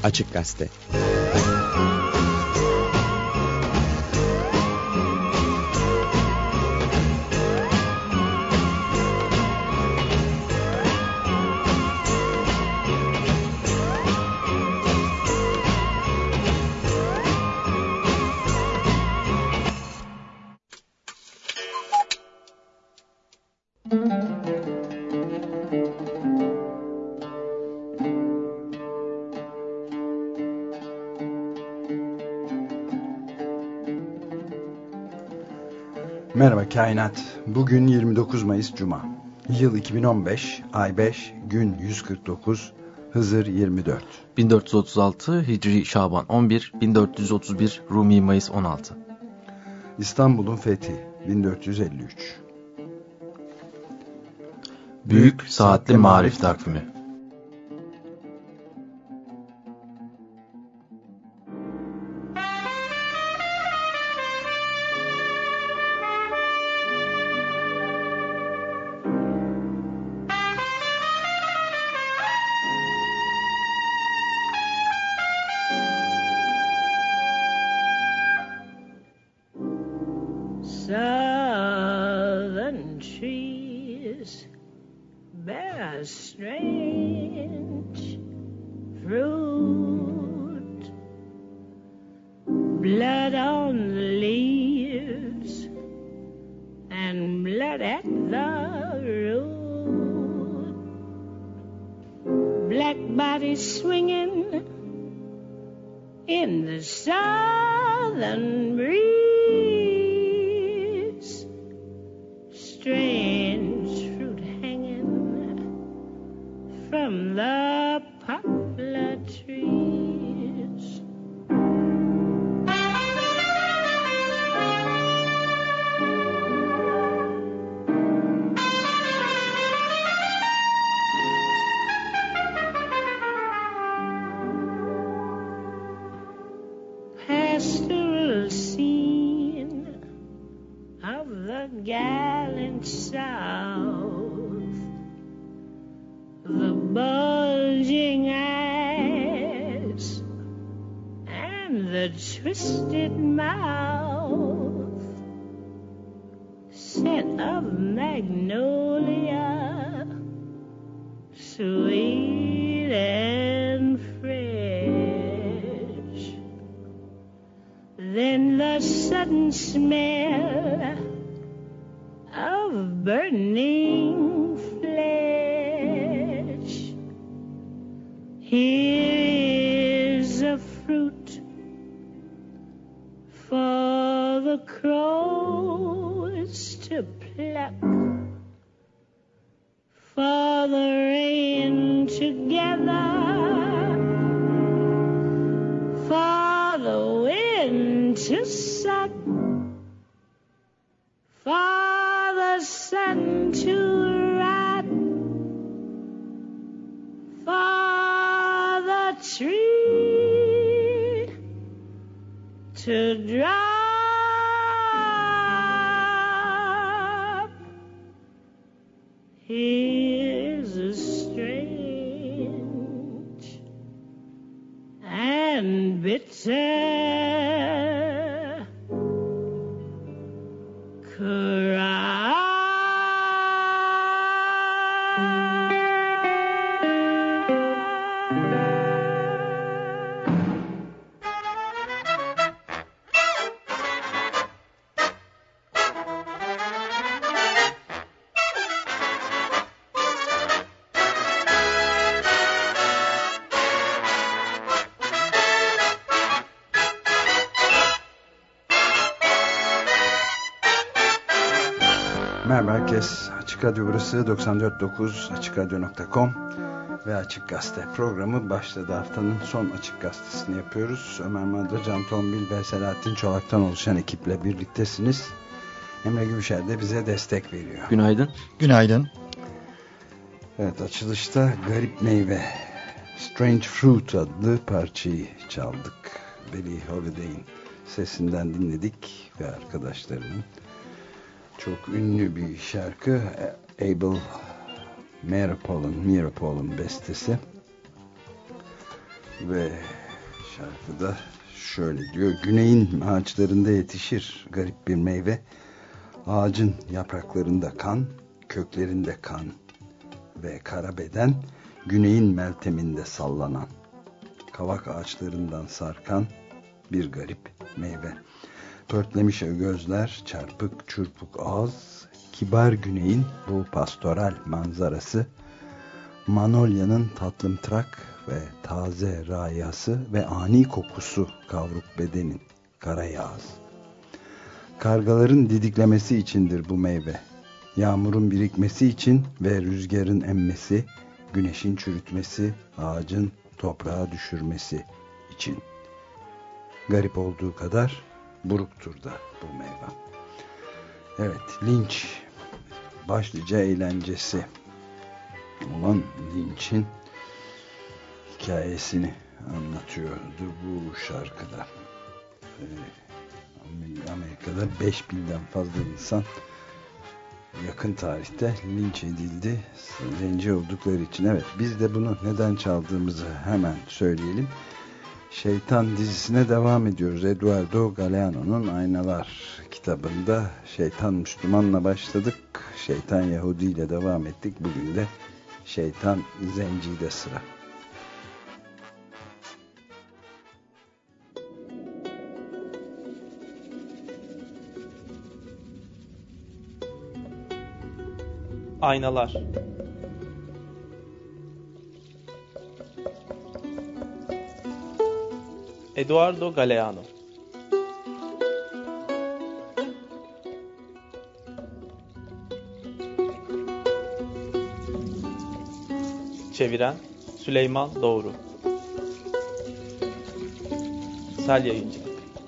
Açık Gazete. Merhaba Kainat. Bugün 29 Mayıs Cuma. Yıl 2015, ay 5, gün 149, Hızır 24. 1436 Hicri Şaban 11, 1431 Rumi Mayıs 16. İstanbul'un fethi 1453. Büyük Saatli Marif Takvimi. Southern trees bear strange fruit, blood on the leaves and blood at the root, black bodies swinging in the southern breeze. Strange fruit hanging from the poplar trees. Pastoral scene of the gallant South, the bulging eyes and the twisted mouth, scent of magnolia, sweet and fresh. Then the sudden smell of burning flesh. Here is a fruit for the crows to pluck, for the rain to gather, for the wind to suck, for the sun to rot, for the tree to drop. Here's a strange and bitter Merhaba herkes. Açık Radyo burası 94.9 AçıkRadyo.com ve Açık Gazete programı başladı. Haftanın son Açık Gazetesini yapıyoruz. Ömer Madra, Can Tombil ve Selahattin Çolak'tan oluşan ekiple birliktesiniz. Emre Gümüşer de bize destek veriyor. Günaydın. Günaydın. Evet, açılışta Garip Meyve, Strange Fruit adlı parçayı çaldık. Billie Holiday'in sesinden dinledik ve arkadaşlarının. Çok ünlü bir şarkı. Abel Meeropol'un bestesi. Ve şarkıda şöyle diyor: Güneyin ağaçlarında yetişir garip bir meyve. Ağacın yapraklarında kan, köklerinde kan ve kara beden, güneyin melteminde sallanan, kavak ağaçlarından sarkan bir garip meyve. Pörtlemiş gözler, çarpık çırpık ağız, kibar güneyin bu pastoral manzarası, manolyanın tatlımtırak ve taze rayası ve ani kokusu kavruk bedenin kara yağız. Kargaların didiklemesi içindir bu meyve. Yağmurun birikmesi için ve rüzgarın emmesi, güneşin çürütmesi, ağacın toprağa düşürmesi için. Garip olduğu kadar buruktur da bu meyve. Evet, linç başlıca eğlencesi olan linçin hikayesini anlatıyordu bu şarkıda. Amerika'da 5000'den fazla insan yakın tarihte linç edildi, zenci oldukları için. Evet, biz de bunu neden çaldığımızı hemen söyleyelim. Şeytan dizisine devam ediyoruz. Eduardo Galeano'nun Aynalar kitabında Şeytan Müslüman'la başladık. Şeytan Yahudi ile devam ettik. Bugün de Şeytan Zenci'de sıra. Aynalar. Eduardo Galeano. Çeviren Süleyman Doğru. Sel Yayıncı.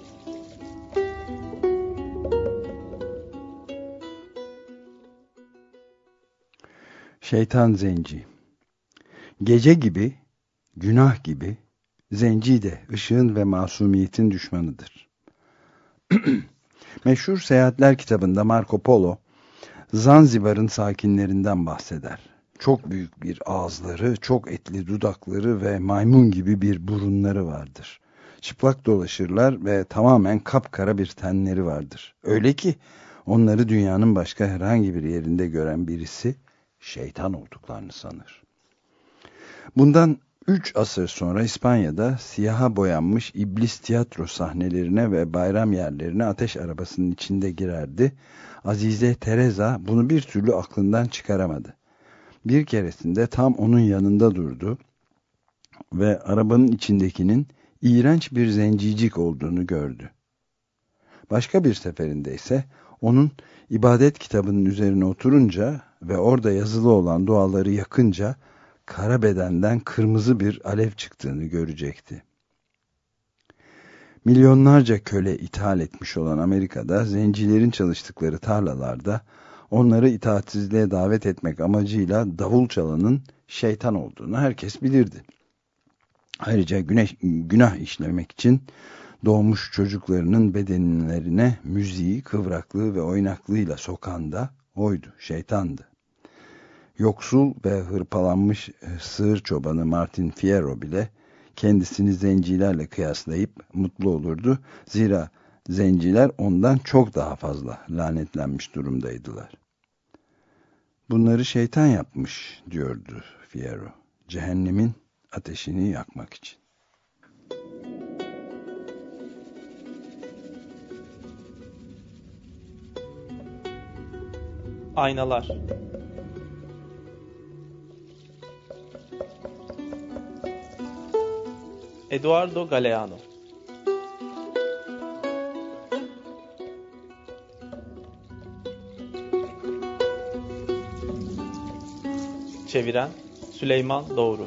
Şeytan Zenci. Gece gibi, günah gibi, zenci de ışığın ve masumiyetin düşmanıdır. Meşhur Seyahatler kitabında Marco Polo, Zanzibar'ın sakinlerinden bahseder. Çok büyük bir ağızları, çok etli dudakları ve maymun gibi bir burunları vardır. Çıplak dolaşırlar ve tamamen kapkara bir tenleri vardır. Öyle ki onları dünyanın başka herhangi bir yerinde gören birisi şeytan olduklarını sanır. Bundan 3 asır sonra İspanya'da siyaha boyanmış iblis tiyatro sahnelerine ve bayram yerlerine ateş arabasının içinde girerdi. Azize Teresa bunu bir türlü aklından çıkaramadı. Bir keresinde tam onun yanında durdu ve arabanın içindekinin iğrenç bir zencicik olduğunu gördü. Başka bir seferinde ise onun ibadet kitabının üzerine oturunca ve orada yazılı olan duaları yakınca kara bedenden kırmızı bir alev çıktığını görecekti. Milyonlarca köle ithal etmiş olan Amerika'da zencilerin çalıştıkları tarlalarda onları itaatsizliğe davet etmek amacıyla davul çalanın şeytan olduğunu herkes bilirdi. Ayrıca günah işlemek için doğmuş çocuklarının bedenlerine müziği, kıvraklığı ve oynaklığıyla sokan da oydu, şeytandı. Yoksul ve hırpalanmış sığır çobanı Martin Fierro bile kendisini zencilerle kıyaslayıp mutlu olurdu. Zira zenciler ondan çok daha fazla lanetlenmiş durumdaydılar. Bunları şeytan yapmış diyordu Fierro, cehennemin ateşini yakmak için. Aynalar. Eduardo Galeano. Çeviren Süleyman Doğru.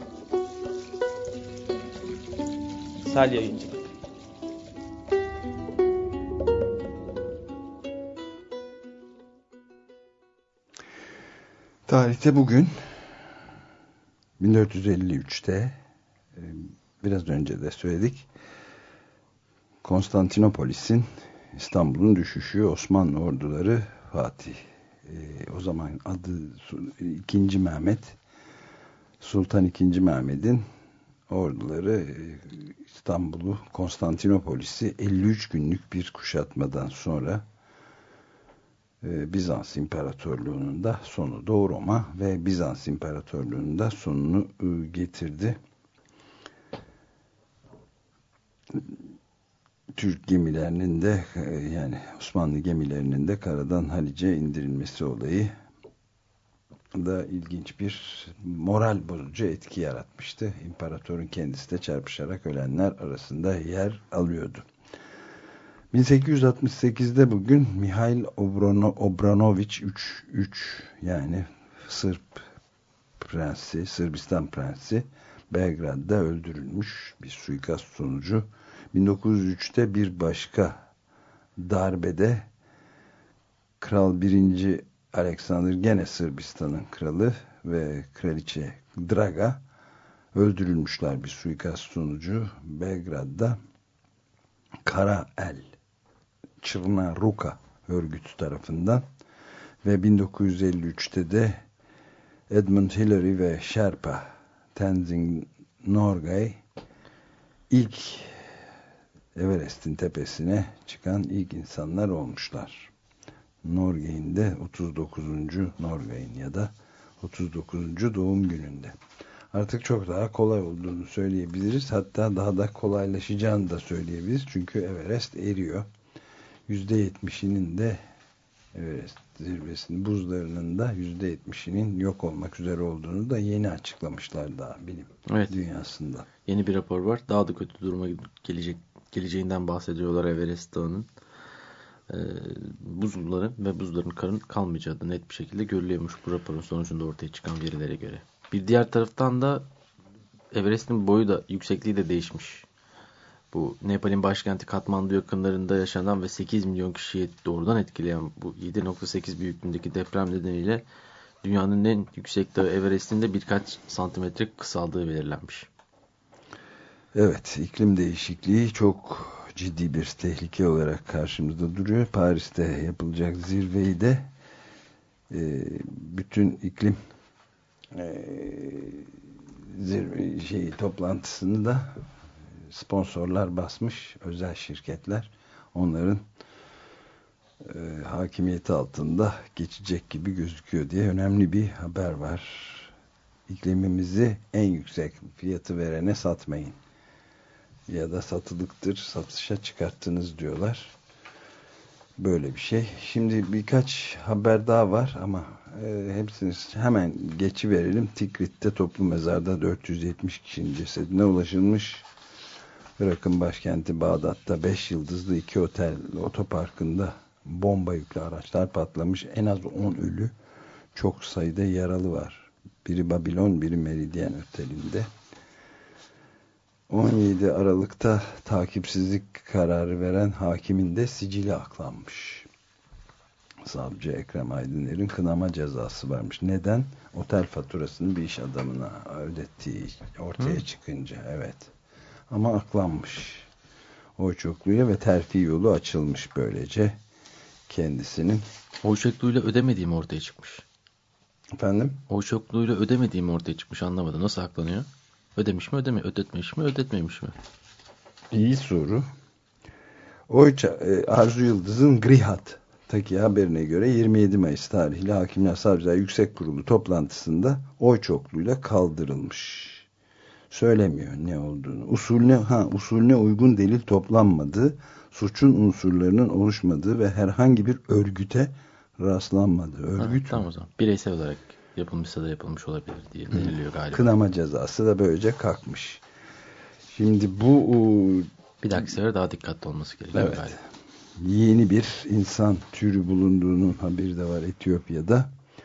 Sel Yayıncı. Tarihte bugün 1453'te biraz önce de söyledik, Konstantinopolis'in, İstanbul'un düşüşü, Osmanlı orduları Fatih, o zaman adı 2. Mehmet, Sultan II. Mehmet'in orduları İstanbul'u, Konstantinopolis'i 53 günlük bir kuşatmadan sonra Bizans İmparatorluğu'nun da sonu, Doğu Roma ve Bizans İmparatorluğu'nun da sonunu getirdi. Türk gemilerinin de, yani Osmanlı gemilerinin de karadan Haliç'e indirilmesi olayı da ilginç bir moral bozucu etki yaratmıştı. İmparatorun kendisi de çarpışarak ölenler arasında yer alıyordu. 1868'de bugün Mihail Obranović III, yani Sırbistan prensi Belgrad'da öldürülmüş bir suikast sonucu. 1903'te bir başka darbede Kral 1. Alexander, gene Sırbistan'ın kralı ve kraliçe Draga öldürülmüşler bir suikast sonucu Belgrad'da. Kara El Çırna Ruka örgütü tarafından ve 1953'te de Edmund Hillary ve Sherpa Tenzing Norgay ilk Everest'in tepesine çıkan ilk insanlar olmuşlar. Norgay'ın de 39. Norgay'ın ya da 39. doğum gününde. Artık çok daha kolay olduğunu söyleyebiliriz. Hatta daha da kolaylaşacağını da söyleyebiliriz. Çünkü Everest eriyor. %70'inin de Everest zirvesinin buzlarının da %70'inin yok olmak üzere olduğunu da yeni açıklamışlar daha bilim dünyasında. Yeni bir rapor var. Daha da kötü duruma geleceğinden bahsediyorlar Everest Dağı'nın. Buzulların ve buzların karın kalmayacağı da net bir şekilde görülüyormuş bu raporun sonucunda ortaya çıkan verilere göre. Bir diğer taraftan da Everest'in boyu da yüksekliği de değişmiş. Bu Nepal'in başkenti Katmandu yakınlarında yaşanan ve 8 milyon kişiyi doğrudan etkileyen bu 7.8 büyüklüğündeki deprem nedeniyle dünyanın en yüksek dağı Everest'in de birkaç santimetre kısaldığı belirlenmiş. Evet, iklim değişikliği çok ciddi bir tehlike olarak karşımızda duruyor. Paris'te yapılacak zirveyi de bütün iklim toplantısını da sponsorlar basmış, özel şirketler onların hakimiyeti altında geçecek gibi gözüküyor diye önemli bir haber var. İklimimizi en yüksek fiyatı verene satmayın ya da satılıktır, satışa çıkarttınız diyorlar. Böyle bir şey. Şimdi birkaç haber daha var ama hepsini hemen geçiverelim. Tikrit'te toplu mezarda 470 kişinin cesedine ulaşılmış. Irak'ın başkenti Bağdat'ta 5 yıldızlı 2 otel otoparkında bomba yüklü araçlar patlamış. En az 10 ölü, çok sayıda yaralı var. Biri Babilon, biri Meridyen Oteli'nde. 17 Aralık'ta takipsizlik kararı veren hakimin de sicili aklanmış. Savcı Ekrem Aydıner'in kınama cezası varmış. Neden? Otel faturasını bir iş adamına ödettiği ortaya çıkınca. Evet. Ama aklanmış. Oy çokluğuyla ve terfi yolu açılmış böylece kendisinin. Oy çokluğuyla ödemediğim ortaya çıkmış. Efendim? Oy çokluğuyla ödemediğim ortaya çıkmış, anlamadım. Nasıl aklanıyor? Ödemiş mi, ödetmemiş mi, ödetmemiş mi? İyi soru. Arzu Yıldız'ın Grihat'taki haberine göre 27 Mayıs tarihli Hakimler Savcılar Yüksek Kurulu toplantısında oy çokluğuyla kaldırılmış. Söylemiyor ne olduğunu. Usulüne uygun delil toplanmadığı, suçun unsurlarının oluşmadığı ve herhangi bir örgüte rastlanmadığı. Örgüt tamam o zaman. Bireysel olarak yapılmışsa da yapılmış olabilir diye deniliyor galiba. Kınama cezası da böylece kalkmış. Şimdi bu bir dahaki sefer daha dikkatli olması gerekiyor evet, galiba. Yeni bir insan türü bulunduğunun haberi de var Etiyopya'da.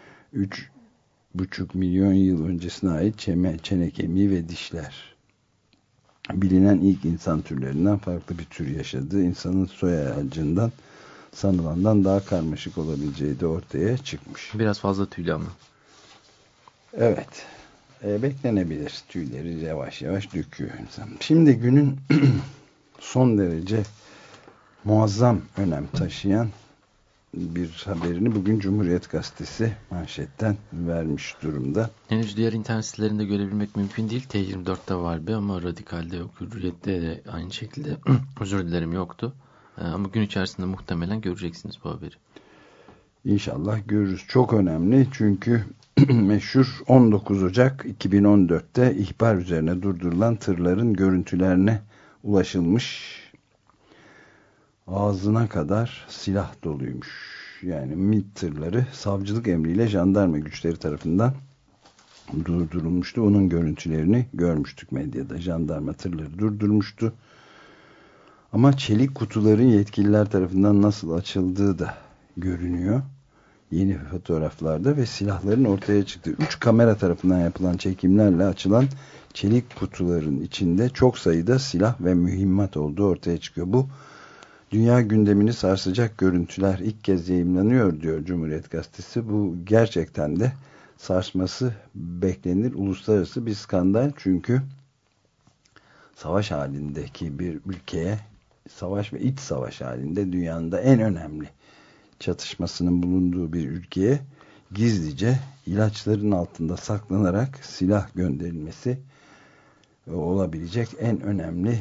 3,5 milyon yıl öncesine ait çene kemiği ve dişler. Bilinen ilk insan türlerinden farklı bir tür yaşadığı, insanın soy ağacından sanılandan daha karmaşık olabileceği de ortaya çıkmış. Biraz fazla tüylü ama. Evet. Beklenebilir. Tüyleri yavaş yavaş döküyor insan. Şimdi günün son derece muazzam önem taşıyan bir haberini bugün Cumhuriyet Gazetesi manşetten vermiş durumda. Henüz diğer internet sitelerinde görebilmek mümkün değil. T24'te var bir ama Radikal'de yok. Hürriyet'te de aynı şekilde özür dilerim yoktu. Ama gün içerisinde muhtemelen göreceksiniz bu haberi. İnşallah görürüz. Çok önemli çünkü meşhur 19 Ocak 2014'te ihbar üzerine durdurulan tırların görüntülerine ulaşılmış. Ağzına kadar silah doluymuş. Yani MİT tırları savcılık emriyle jandarma güçleri tarafından durdurulmuştu. Onun görüntülerini görmüştük medyada. Jandarma tırları durdurmuştu. Ama çelik kutuların yetkililer tarafından nasıl açıldığı da görünüyor. Yeni fotoğraflarda ve silahların ortaya çıktığı 3 kamera tarafından yapılan çekimlerle açılan çelik kutuların içinde çok sayıda silah ve mühimmat olduğu ortaya çıkıyor. Bu dünya gündemini sarsacak görüntüler ilk kez yayımlanıyor diyor Cumhuriyet Gazetesi. Bu gerçekten de sarsması beklenir. Uluslararası bir skandal çünkü savaş halindeki bir ülkeye, savaş ve iç savaş halinde dünyanın da en önemli çatışmasının bulunduğu bir ülkeye gizlice ilaçların altında saklanarak silah gönderilmesi olabilecek en önemli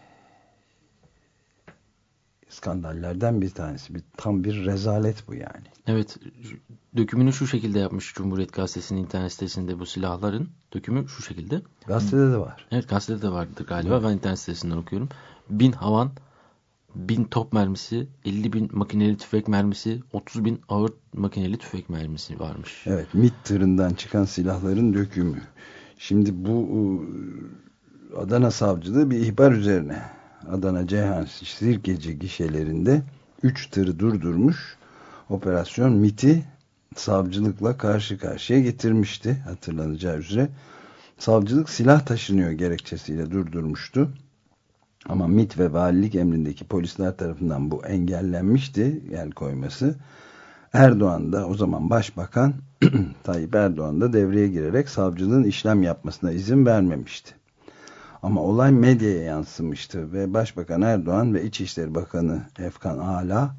skandallerden bir tanesi. Tam bir rezalet bu yani. Evet, dökümünü şu şekilde yapmış Cumhuriyet Gazetesi'nin internet sitesinde bu silahların. Dökümü şu şekilde. Gazetede de var. Evet, gazetede de vardır galiba. Evet. Ben internet sitesinden okuyorum. 1000 havan, 1000 top mermisi, 50.000 makineli tüfek mermisi, 30.000 ağır makineli tüfek mermisi varmış. Evet, MİT tırından çıkan silahların dökümü. Şimdi bu Adana Savcılığı bir ihbar üzerine Adana Ceyhan Sirkeci gişelerinde 3 tırı durdurmuş. Operasyon MİT'i savcılıkla karşı karşıya getirmişti. Hatırlanacağı üzere. Savcılık silah taşınıyor gerekçesiyle durdurmuştu. Ama MİT ve valilik emrindeki polisler tarafından bu engellenmişti, el koyması. Erdoğan da, o zaman Başbakan Tayyip Erdoğan da devreye girerek savcılığın işlem yapmasına izin vermemişti. Ama olay medyaya yansımıştı ve Başbakan Erdoğan ve İçişleri Bakanı Efkan Ala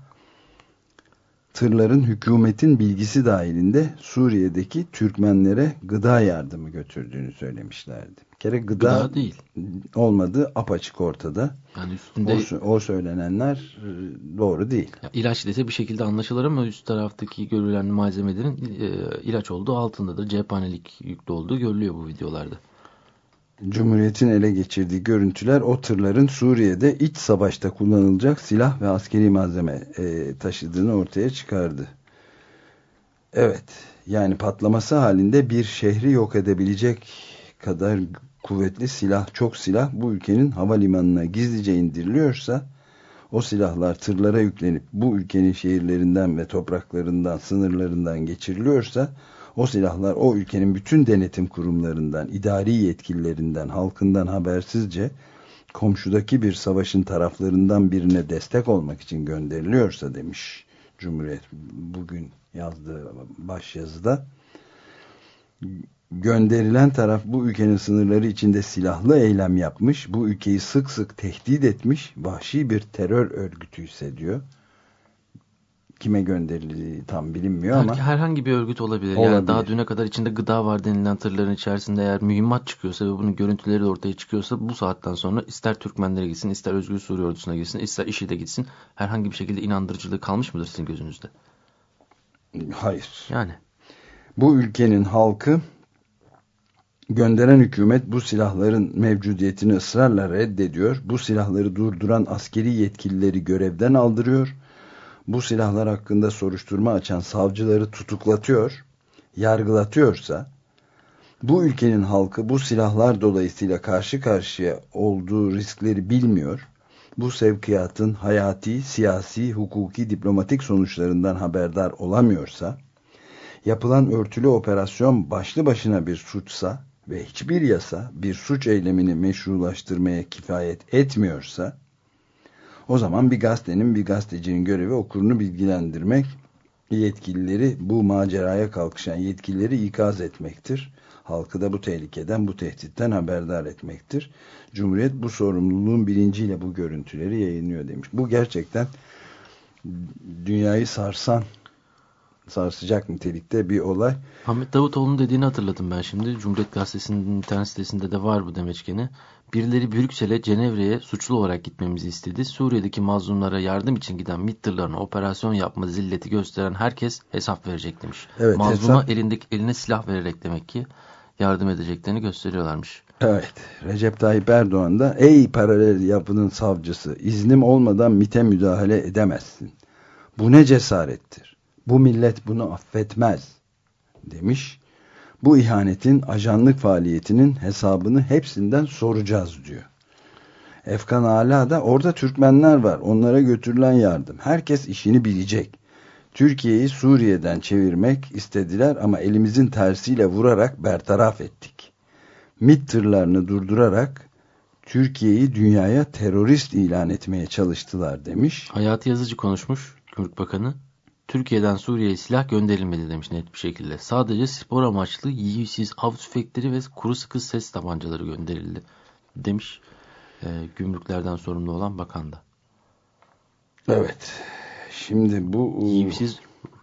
tırların hükümetin bilgisi dahilinde Suriye'deki Türkmenlere gıda yardımı götürdüğünü söylemişlerdi. Bir kere gıda değil olmadığı apaçık ortada. Yani üstünde o söylenenler doğru değil. Ya, ilaç dese bir şekilde anlaşılır ama üst taraftaki görülen malzemelerin ilaç olduğu altındadır. Cephanelik yüklü olduğu görülüyor bu videolarda. Cumhuriyet'in ele geçirdiği görüntüler o tırların Suriye'de iç savaşta kullanılacak silah ve askeri malzeme taşıdığını ortaya çıkardı. Evet, yani patlaması halinde bir şehri yok edebilecek kadar kuvvetli silah, çok silah bu ülkenin havalimanına gizlice indiriliyorsa, o silahlar tırlara yüklenip bu ülkenin şehirlerinden ve topraklarından, sınırlarından geçiriliyorsa, o silahlar o ülkenin bütün denetim kurumlarından, idari yetkililerinden, halkından habersizce komşudaki bir savaşın taraflarından birine destek olmak için gönderiliyorsa demiş Cumhuriyet bugün yazdığı başyazıda. Gönderilen taraf bu ülkenin sınırları içinde silahlı eylem yapmış, bu ülkeyi sık sık tehdit etmiş, vahşi bir terör örgütü hissediyor. Kime gönderildiği tam bilinmiyor ama herhangi bir örgüt olabilir. Yani daha düne kadar içinde gıda var denilen tırların içerisinde eğer mühimmat çıkıyorsa ve bunun görüntüleri de ortaya çıkıyorsa bu saatten sonra ister Türkmenlere gitsin, ister Özgür Suriye ordusuna gitsin, ister IŞİD'e gitsin, herhangi bir şekilde inandırıcılığı kalmış mıdır sizin gözünüzde? Hayır. Yani bu ülkenin halkı, gönderen hükümet bu silahların mevcudiyetini ısrarla reddediyor. Bu silahları durduran askeri yetkilileri görevden aldırıyor. Bu silahlar hakkında soruşturma açan savcıları tutuklatıyor, yargılatıyorsa, bu ülkenin halkı bu silahlar dolayısıyla karşı karşıya olduğu riskleri bilmiyor, bu sevkiyatın hayati, siyasi, hukuki, diplomatik sonuçlarından haberdar olamıyorsa, yapılan örtülü operasyon başlı başına bir suçsa ve hiçbir yasa bir suç eylemini meşrulaştırmaya kifayet etmiyorsa, o zaman bir gazetenin, bir gazetecinin görevi okurunu bilgilendirmek, yetkilileri, bu maceraya kalkışan yetkilileri ikaz etmektir. Halkı da bu tehlikeden, bu tehditten haberdar etmektir. Cumhuriyet bu sorumluluğun bilinciyle bu görüntüleri yayınlıyor demiş. Bu gerçekten dünyayı sarsacak nitelikte bir olay. Ahmet Davutoğlu'nun dediğini hatırladım ben şimdi. Cumhuriyet Gazetesi'nin internet sitesinde de var bu demeçkeni. Birileri Brüksel'e, Cenevre'ye suçlu olarak gitmemizi istedi. Suriye'deki mazlumlara yardım için giden MİT tırlarına operasyon yapma zilleti gösteren herkes hesap verecek demiş. Evet, mazluma eline silah vererek demek ki yardım edeceklerini gösteriyorlarmış. Evet, Recep Tayyip Erdoğan da ey paralel yapının savcısı, iznim olmadan MİT'e müdahale edemezsin. Bu ne cesarettir? Bu millet bunu affetmez demiş. Bu ihanetin, ajanlık faaliyetinin hesabını hepsinden soracağız diyor. Efkan Ala da orada Türkmenler var. Onlara götürülen yardım. Herkes işini bilecek. Türkiye'yi Suriye'den çevirmek istediler ama elimizin tersiyle vurarak bertaraf ettik. MİT tırlarını durdurarak Türkiye'yi dünyaya terörist ilan etmeye çalıştılar demiş. Hayati Yazıcı konuşmuş, Gümrük Bakanı. Türkiye'den Suriye'ye silah gönderilmedi demiş net bir şekilde. Sadece spor amaçlı yiğitsiz av tüfekleri ve kuru sıkı ses tabancaları gönderildi demiş. Gümrüklerden sorumlu olan bakan da. Evet. Şimdi bu yiğitsiz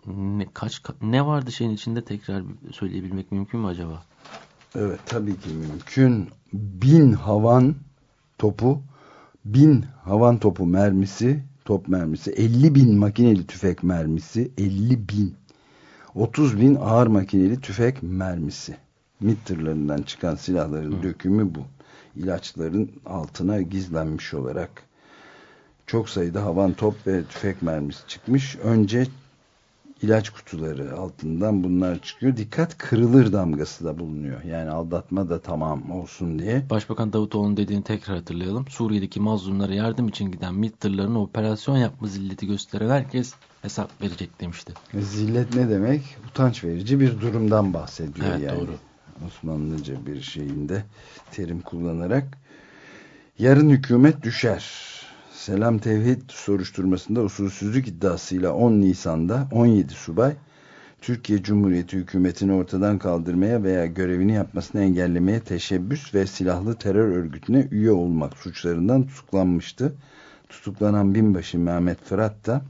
ne vardı şeyin içinde, tekrar söyleyebilmek mümkün mü acaba? Evet, tabii ki mümkün. 1000 havan topu, 1000 havan topu mermisi, top mermisi, 50.000 makineli tüfek mermisi, 50.000, 30.000 ağır makineli tüfek mermisi. MİT tırlarından çıkan silahların dökümü bu. İlaçların altına gizlenmiş olarak çok sayıda havan top ve tüfek mermisi çıkmış. Önce ilaç kutuları altından bunlar çıkıyor. Dikkat, kırılır damgası da bulunuyor. Yani aldatma da tamam olsun diye. Başbakan Davutoğlu'nun dediğini tekrar hatırlayalım. Suriye'deki mazlumlara yardım için giden MİT tırlarına operasyon yapma zilleti gösteren herkes hesap verecek demişti. Zillet ne demek? Utanç verici bir durumdan bahsediyor. Evet, yani. Doğru. Osmanlıca bir şeyinde terim kullanarak. Yarın hükümet düşer. Selam Tevhid soruşturmasında usulsüzlük iddiasıyla 10 Nisan'da 17 subay Türkiye Cumhuriyeti hükümetini ortadan kaldırmaya veya görevini yapmasını engellemeye teşebbüs ve silahlı terör örgütüne üye olmak suçlarından tutuklanmıştı. Tutuklanan binbaşı Mehmet Fırat da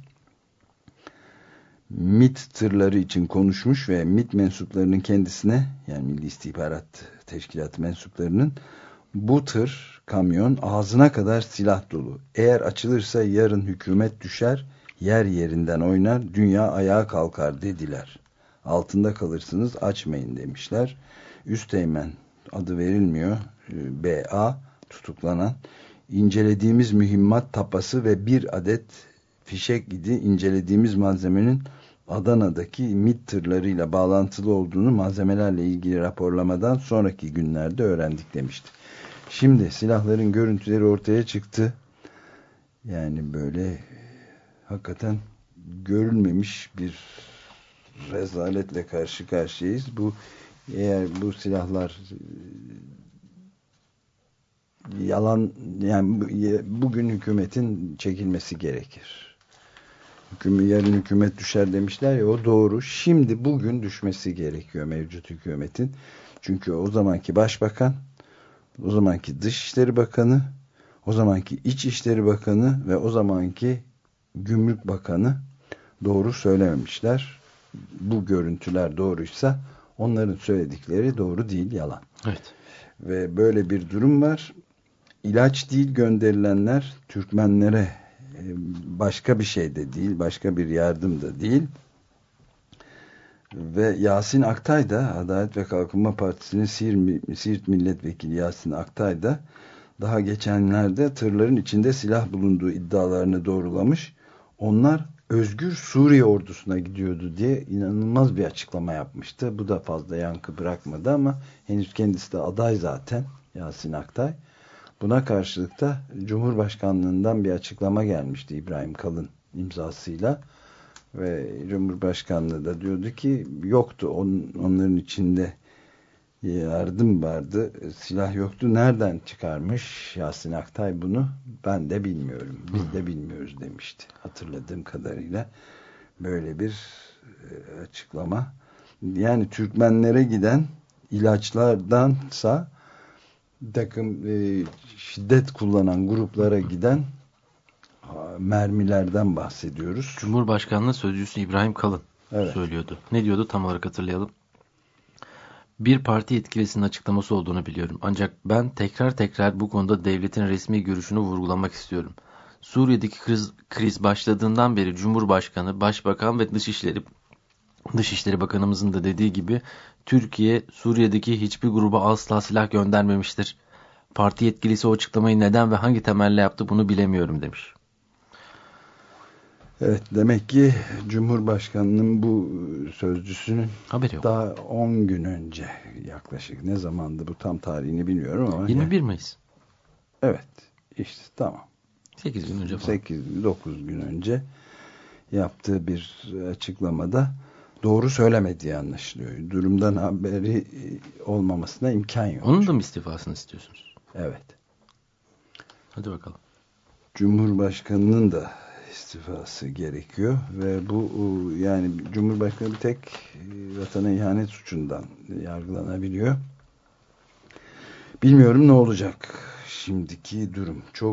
MİT tırları için konuşmuş ve MİT mensuplarının kendisine, yani Milli İstihbarat Teşkilatı mensuplarının, bu tır, kamyon ağzına kadar silah dolu. Eğer açılırsa yarın hükümet düşer, yer yerinden oynar, dünya ayağa kalkar dediler. Altında kalırsınız, açmayın demişler. Üsteğmen, adı verilmiyor, B.A. tutuklanan, incelediğimiz mühimmat tapası ve bir adet fişek idi. İncelediğimiz malzemenin Adana'daki MİT tırlarıyla bağlantılı olduğunu malzemelerle ilgili raporlamadan sonraki günlerde öğrendik demişti. Şimdi silahların görüntüleri ortaya çıktı. Yani böyle hakikaten görülmemiş bir rezaletle karşı karşıyayız. Eğer bu silahlar yalan, yani bugün hükümetin çekilmesi gerekir. Yarın hükümet düşer demişler ya, o doğru. Şimdi bugün düşmesi gerekiyor mevcut hükümetin. Çünkü o zamanki başbakan, o zamanki Dışişleri Bakanı, o zamanki İçişleri Bakanı ve o zamanki Gümrük Bakanı doğru söylememişler. Bu görüntüler doğruysa onların söyledikleri doğru değil, yalan. Evet. Ve böyle bir durum var. İlaç değil gönderilenler, Türkmenlere başka bir şey de değil, başka bir yardım da değil. Ve Yasin Aktay da, Adalet ve Kalkınma Partisi'nin Siirt Milletvekili Yasin Aktay da daha geçenlerde tırların içinde silah bulunduğu iddialarını doğrulamış. Onlar Özgür Suriye ordusuna gidiyordu diye inanılmaz bir açıklama yapmıştı. Bu da fazla yankı bırakmadı ama henüz kendisi de aday zaten, Yasin Aktay. Buna karşılık da Cumhurbaşkanlığından bir açıklama gelmişti İbrahim Kalın imzasıyla. Ve Cumhurbaşkanlığı da diyordu ki yoktu, onların içinde yardım vardı, silah yoktu. Nereden çıkarmış Yasin Aktay bunu? Ben de bilmiyorum. Biz de bilmiyoruz demişti. Hatırladığım kadarıyla böyle bir açıklama. Yani Türkmenlere giden ilaçlardansa takım şiddet kullanan gruplara giden mermilerden bahsediyoruz. Cumhurbaşkanlığı Sözcüsü İbrahim Kalın söylüyordu. Ne diyordu tam olarak hatırlayalım. Bir parti yetkilisinin açıklaması olduğunu biliyorum. Ancak ben tekrar bu konuda devletin resmi görüşünü vurgulamak istiyorum. Suriye'deki kriz başladığından beri Cumhurbaşkanı, Başbakan ve Dışişleri Bakanımızın da dediği gibi Türkiye Suriye'deki hiçbir gruba asla silah göndermemiştir. Parti yetkilisi o açıklamayı neden ve hangi temelle yaptı bunu bilemiyorum demiş. Evet, demek ki Cumhurbaşkanı'nın bu sözcüsünün haberi yok. Daha 10 gün önce yaklaşık, ne zamandı bu tam tarihini bilmiyorum ama 21 Mayıs. Evet, işte tamam. 8 gün önce falan. 8-9 gün önce yaptığı bir açıklamada doğru söylemediği anlaşılıyor. Durumdan haberi olmamasına imkan yok. Onun da mı istifasını istiyorsunuz? Evet. Hadi bakalım. Cumhurbaşkanının da istifası gerekiyor ve bu, yani Cumhurbaşkanı bir tek vatana ihanet suçundan yargılanabiliyor. Bilmiyorum ne olacak. Şimdiki durum çok,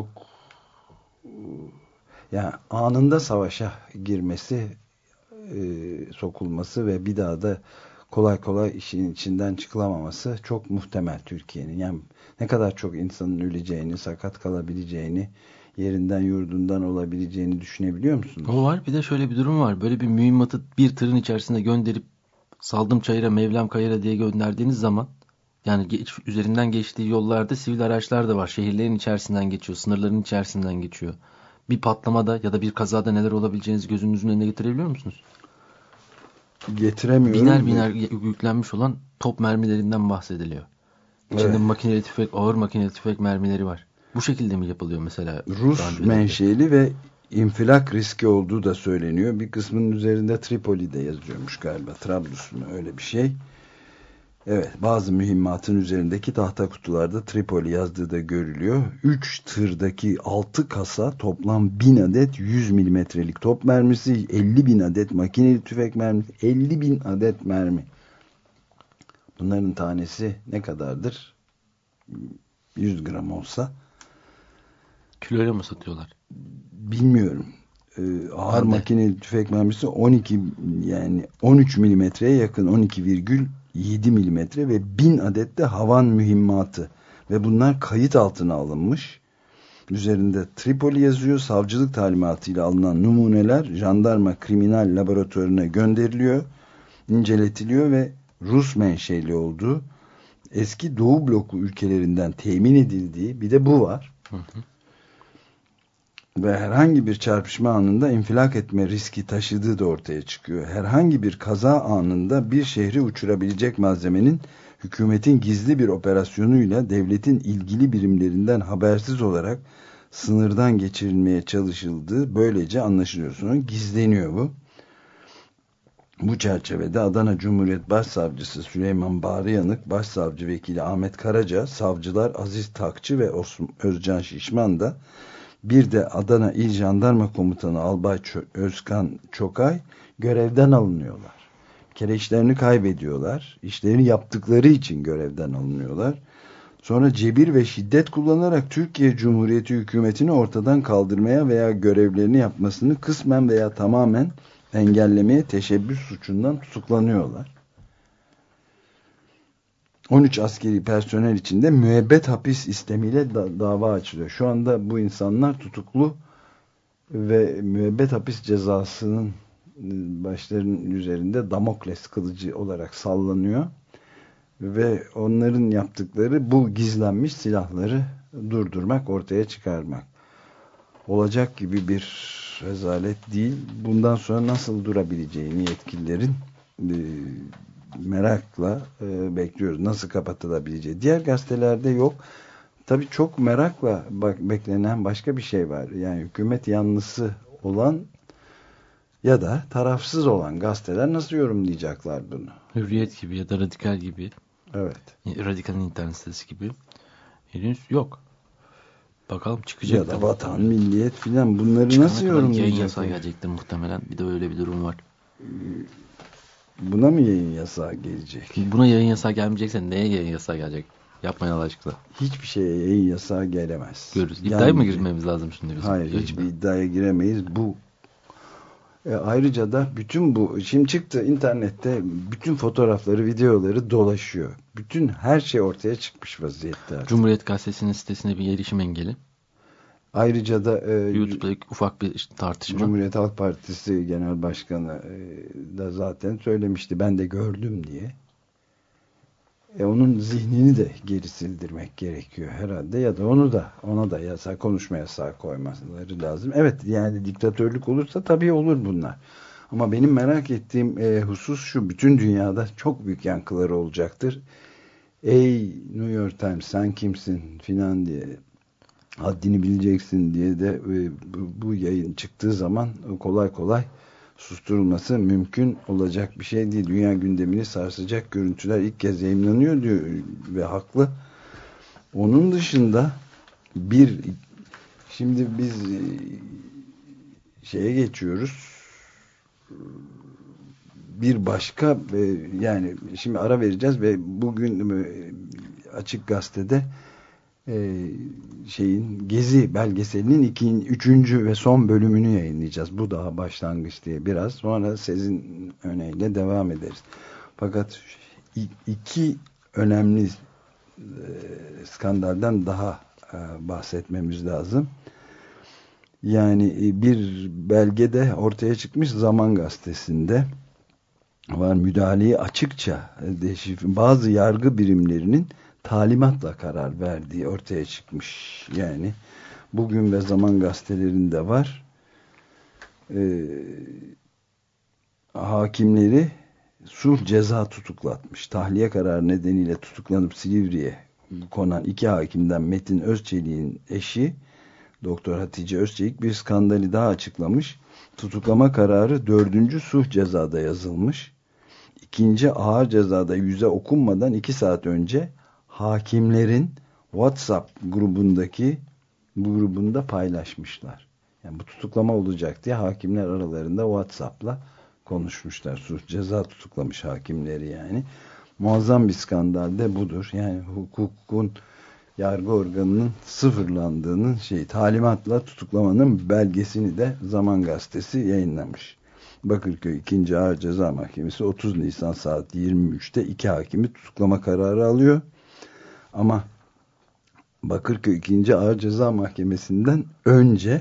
yani anında savaşa girmesi, sokulması ve bir daha da kolay kolay işin içinden çıkılamaması çok muhtemel Türkiye'nin. Yani ne kadar çok insanın öleceğini, sakat kalabileceğini, yerinden yurdundan olabileceğini düşünebiliyor musunuz? O var. Bir de şöyle bir durum var. Böyle bir mühimmatı bir tırın içerisinde gönderip Saldım Çayır'a, Mevlam Kayır'a diye gönderdiğiniz zaman, yani üzerinden geçtiği yollarda sivil araçlar da var. Şehirlerin içerisinden geçiyor, sınırların içerisinden geçiyor. Bir patlamada ya da bir kazada neler olabileceğinizi gözünüzün önüne getirebiliyor musunuz? Getiremiyorum. Biner yüklenmiş olan top mermilerinden bahsediliyor. İçinde makineli tüfek, ağır makineli tüfek mermileri var. Bu şekilde mi yapılıyor mesela? Rus menşeli ve infilak riski olduğu da söyleniyor. Bir kısmının üzerinde Tripoli'de yazıyormuş galiba. Trablus mu, öyle bir şey. Evet, bazı mühimmatın üzerindeki tahta kutularda Tripoli yazdığı da görülüyor. 3 tırdaki 6 kasa, toplam 1000 adet 100 milimetrelik top mermisi, 50.000 adet makineli tüfek mermisi, 50.000 adet mermi. Bunların tanesi ne kadardır? 100 gram olsa. Kiloyla mı satıyorlar? Bilmiyorum. Ağır makineli tüfek mermisi 13 milimetreye yakın, 12,7 milimetre ve 1000 adet de havan mühimmatı. Ve bunlar kayıt altına alınmış. Üzerinde Tripoli yazıyor. Savcılık talimatıyla alınan numuneler jandarma kriminal laboratuvarına gönderiliyor, inceletiliyor ve Rus menşeli olduğu, eski Doğu bloku ülkelerinden temin edildiği, bir de bu var. Ve herhangi bir çarpışma anında infilak etme riski taşıdığı da ortaya çıkıyor. Herhangi bir kaza anında bir şehri uçurabilecek malzemenin hükümetin gizli bir operasyonuyla devletin ilgili birimlerinden habersiz olarak sınırdan geçirilmeye çalışıldığı böylece anlaşılıyor. Sonra gizleniyor bu. Bu çerçevede Adana Cumhuriyet Başsavcısı Süleyman Bağrıyanık, Başsavcı Vekili Ahmet Karaca, savcılar Aziz Takçı ve Özcan Şişman da, bir de Adana İl Jandarma Komutanı Albay Özkan Çokay görevden alınıyorlar. Bir kere işlerini kaybediyorlar. İşlerini yaptıkları için görevden alınıyorlar. Sonra cebir ve şiddet kullanarak Türkiye Cumhuriyeti hükümetini ortadan kaldırmaya veya görevlerini yapmasını kısmen veya tamamen engellemeye teşebbüs suçundan tutuklanıyorlar. 13 askeri personel için de müebbet hapis istemiyle dava açılıyor. Şu anda bu insanlar tutuklu ve müebbet hapis cezasının başlarının üzerinde Damokles kılıcı olarak sallanıyor. Ve onların yaptıkları bu gizlenmiş silahları durdurmak, ortaya çıkarmak. Olacak gibi bir rezalet değil. Bundan sonra nasıl durabileceğini yetkililerin merakla bekliyoruz. Nasıl kapatılabileceği. Diğer gazetelerde yok. Tabii çok merakla beklenen başka bir şey var. Yani hükümet yanlısı olan ya da tarafsız olan gazeteler nasıl yorumlayacaklar bunu? Hürriyet gibi ya da Radikal gibi. Evet. Radikal'in internet sitesi gibi. Henüz yok. Bakalım çıkacak. Ya da Vatan, Milliyet filan, bunları nasıl yorumlayacaklar? Yayın yasağı gelecektir muhtemelen. Bir de öyle bir durum var. Buna mı yayın yasağı gelecek? Buna yayın yasağı gelmeyecekse neye yayın yasağı gelecek? Yapmayın Allah aşkına. Hiçbir şeye yayın yasağı gelemez. Görürüz. İddiaya mı girmemiz lazım şimdi bizim? Hayır, hiçbir iddiaya giremeyiz. Bu ayrıca da bütün bu şimdi çıktı internette, bütün fotoğrafları, videoları dolaşıyor. Bütün her şey ortaya çıkmış vaziyette artık. Cumhuriyet Gazetesi'nin sitesine bir erişim engeli. Ayrıca da YouTube'da ufak bir tartışma. Cumhuriyet Halk Partisi Genel Başkanı da zaten söylemişti, ben de gördüm diye. Onun zihnini de geri sildirmek gerekiyor herhalde, ya da ona da yasak, konuşma yasağı koymaları lazım. Evet, yani diktatörlük olursa tabii olur bunlar. Ama benim merak ettiğim husus şu: bütün dünyada çok büyük yankıları olacaktır. Ey New York Times, sen kimsin filan diye, haddini bileceksin diye de bu yayın çıktığı zaman kolay kolay susturulması mümkün olacak bir şey değil. Dünya gündemini sarsacak görüntüler ilk kez yayınlanıyor diyor ve haklı. Onun dışında şimdi biz şeye geçiyoruz. Bir başka yani şimdi ara vereceğiz ve bugün Açık Gazete'de Gezi belgeselinin 3. ve son bölümünü yayınlayacağız. Bu daha başlangıç diye biraz. Sonra Sezin öneyle devam ederiz. Fakat iki önemli skandaldan daha bahsetmemiz lazım. Yani bir belgede ortaya çıkmış, Zaman Gazetesi'nde var, müdahaleyi açıkça bazı yargı birimlerinin talimatla karar verdiği ortaya çıkmış. Yani Bugün ve Zaman gazetelerinde var. Hakimleri sulh ceza tutuklatmış. Tahliye kararı nedeniyle tutuklanıp Silivri'ye konan 2 hakimden Metin Özçelik'in eşi Doktor Hatice Özçelik bir skandali daha açıklamış. Tutuklama kararı 4. sulh cezada yazılmış. 2. ağır cezada yüze okunmadan 2 saat önce hakimlerin WhatsApp grubunda paylaşmışlar. Yani bu tutuklama olacak diye hakimler aralarında WhatsApp'la konuşmuşlar. Sulh ceza tutuklamış hakimleri yani. Muazzam bir skandal de budur. Yani hukukun, yargı organının sıfırlandığının talimatla tutuklamanın belgesini de Zaman Gazetesi yayınlamış. Bakırköy 2. Ağır Ceza Mahkemesi 30 Nisan saat 23'te 2 hakimi tutuklama kararı alıyor. Ama Bakırköy 2. Ağır Ceza Mahkemesi'nden önce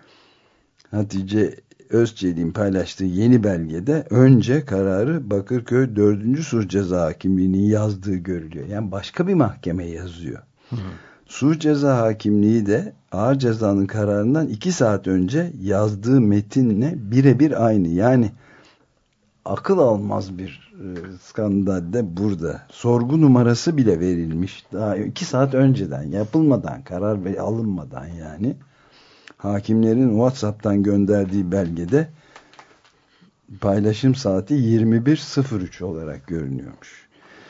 Hatice Özçelik'in paylaştığı yeni belgede önce kararı Bakırköy 4. Sulh Ceza Hakimliği'nin yazdığı görülüyor. Yani başka bir mahkeme yazıyor. Sulh Ceza Hakimliği de ağır cezanın kararından 2 saat önce yazdığı metinle birebir aynı. Yani akıl almaz bir skandal de burada. Sorgu numarası bile verilmiş. Daha 2 saat önceden, yapılmadan, karar alınmadan yani. Hakimlerin WhatsApp'tan gönderdiği belgede paylaşım saati 21.03 olarak görünüyormuş.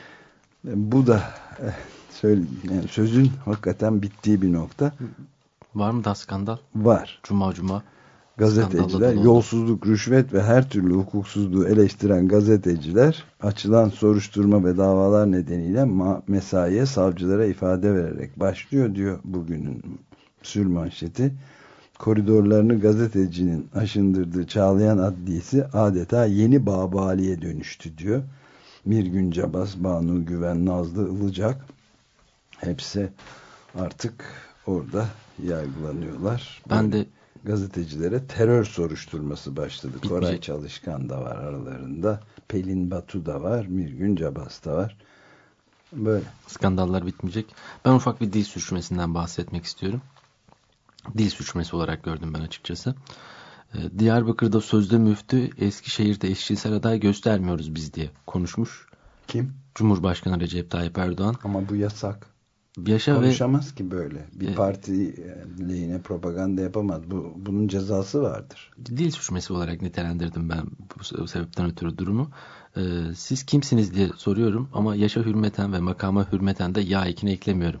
Bu da yani sözün hakikaten bittiği bir nokta. Var mı da skandal? Var. Cuma gazeteciler, yolsuzluk, rüşvet ve her türlü hukuksuzluğu eleştiren gazeteciler açılan soruşturma ve davalar nedeniyle mesaiye savcılara ifade vererek başlıyor diyor bugünün sürmanşeti. Koridorlarını gazetecinin aşındırdığı Çağlayan Adliyesi adeta yeni Babali'ye dönüştü diyor. Mirgün Cabas, Banu Güven, Nazlı Ilıcak hepsi artık orada yargılanıyorlar. Ben de gazetecilere terör soruşturması başladı. Koray Çalışkan da var aralarında. Pelin Batu da var. Mirgün Cabas da var. Böyle. Skandallar bitmeyecek. Ben ufak bir dil sürçmesinden bahsetmek istiyorum. Dil sürçmesi olarak gördüm ben açıkçası. Diyarbakır'da sözde müftü Eskişehir'de eşcinsel aday göstermiyoruz biz diye konuşmuş. Kim? Cumhurbaşkanı Recep Tayyip Erdoğan. Ama bu yasak. Konuşamaz ki böyle. Bir parti lehine propaganda yapamaz. Bunun cezası vardır. Dil sürçmesi olarak nitelendirdim ben bu sebepten ötürü durumu. Siz kimsiniz diye soruyorum ama yaşa hürmeten ve makama hürmeten de ya ekini eklemiyorum.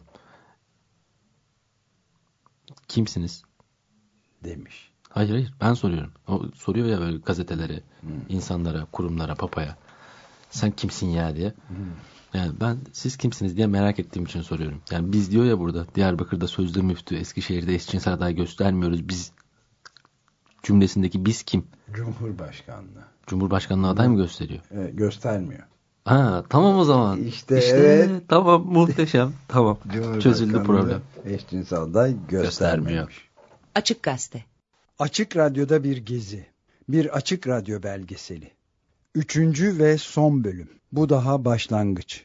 Kimsiniz? Demiş. Hayır ben soruyorum. O soruyor ya böyle gazetelere, insanlara, kurumlara, papaya. Sen kimsin ya diye. Yani ben siz kimsiniz diye merak ettiğim için soruyorum. Yani biz diyor ya burada Diyarbakır'da sözde müftü, Eskişehir'de eşcinsel aday göstermiyoruz. Biz cümlesindeki biz kim? Cumhurbaşkanlığı. Cumhurbaşkanlığı aday mı gösteriyor? Göstermiyor. Ha, tamam o zaman. İşte evet. Tamam, muhteşem. Tamam. Çözüldü problem. Eşcinsel aday göstermiyor. Açık Gazete. Açık Radyo'da bir gezi. Bir Açık Radyo belgeseli. 3. ve son bölüm. Bu daha başlangıç.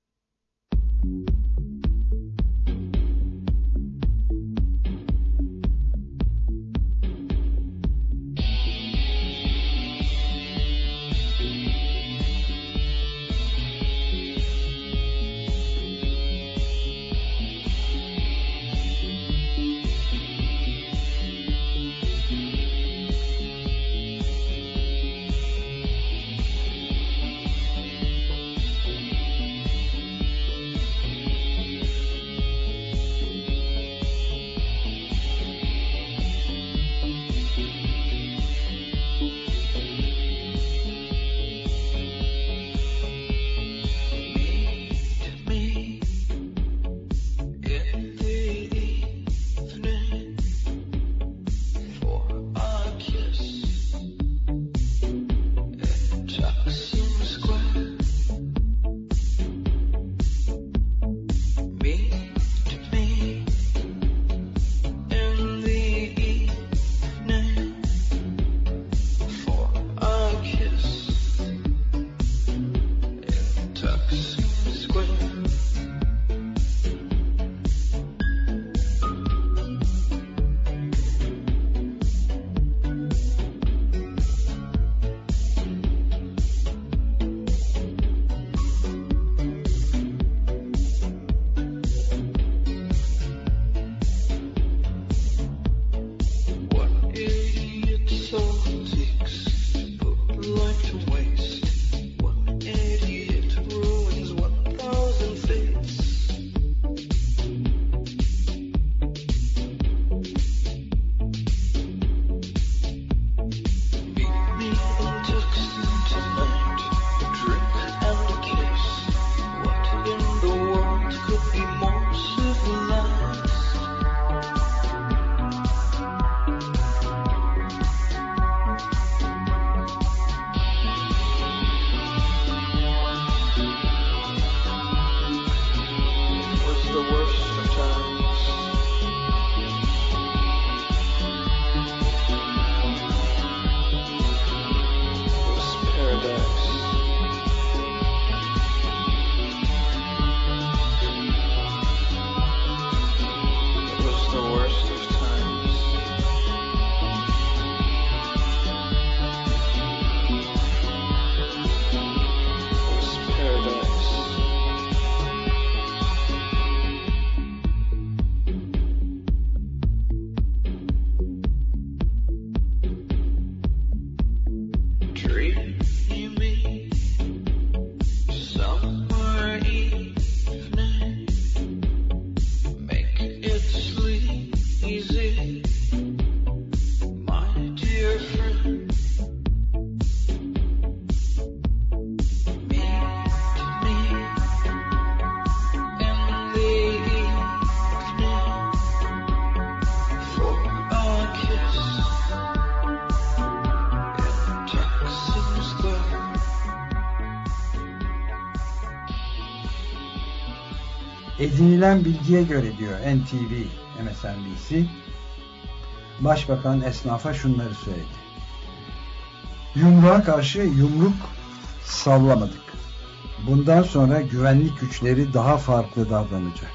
Edinilen bilgiye göre diyor NTV, MSNBC, Başbakan esnafa şunları söyledi. Yumruğa karşı yumruk sallamadık. Bundan sonra güvenlik güçleri daha farklı davranacak.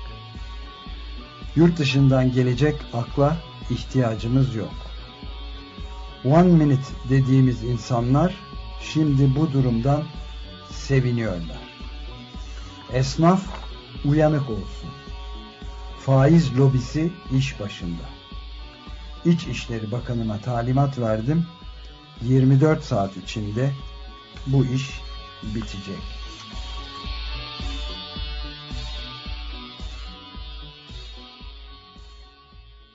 Yurt dışından gelecek akla ihtiyacımız yok. One minute dediğimiz insanlar şimdi bu durumdan seviniyorlar. Esnaf uyanık olsun. Faiz lobisi iş başında. İçişleri Bakanı'na talimat verdim. 24 saat içinde bu iş bitecek.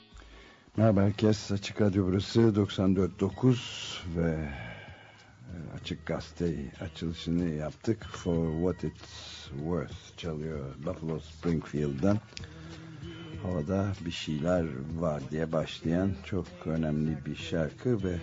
Merhaba herkes. Açık Radyo burası 94.9 ve Açık Gazete açılışını yaptık. For What It's Worth çalıyor Buffalo Springfield'dan. Havada bir şeyler var diye başlayan çok önemli bir şarkı ve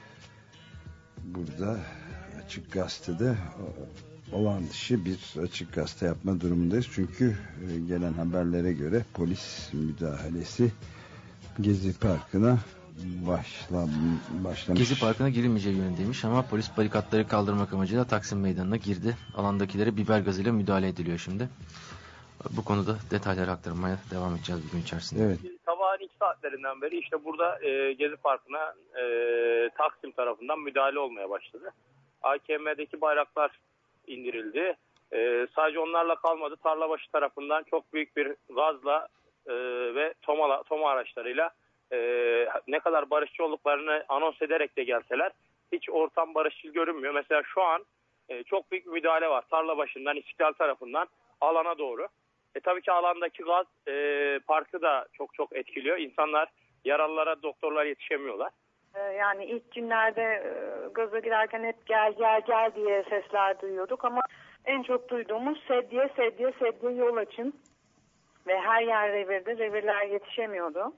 burada Açık Gazete'de olağan dışı bir Açık Gazete yapma durumundayız. Çünkü gelen haberlere göre polis müdahalesi Gezi Parkı'na başlamış. Gezi Parkı'na girilmeyeceği yönündeymiş ama polis barikatları kaldırmak amacıyla Taksim Meydanı'na girdi. Alandakilere biber gazıyla müdahale ediliyor şimdi. Bu konuda detayları aktarmaya devam edeceğiz bugün içerisinde. Evet. Sabahın 2 saatlerinden beri işte burada Gezi Parkı'na Taksim tarafından müdahale olmaya başladı. AKM'deki bayraklar indirildi. Sadece onlarla kalmadı. Tarlabaşı tarafından çok büyük bir gazla ve toma araçlarıyla ne kadar barışçı olduklarını anons ederek de gelseler hiç ortam barışçıl görünmüyor. Mesela şu an çok büyük bir müdahale var. Tarlabaşı'ndan, İstiklal tarafından alana doğru. Tabii ki alandaki gaz parkı da çok etkiliyor. İnsanlar, yaralılara doktorlar yetişemiyorlar. Yani ilk günlerde gaza girerken hep gel diye sesler duyuyorduk ama en çok duyduğumuz sedye yol açın ve her yer revirde, revirler yetişemiyordu.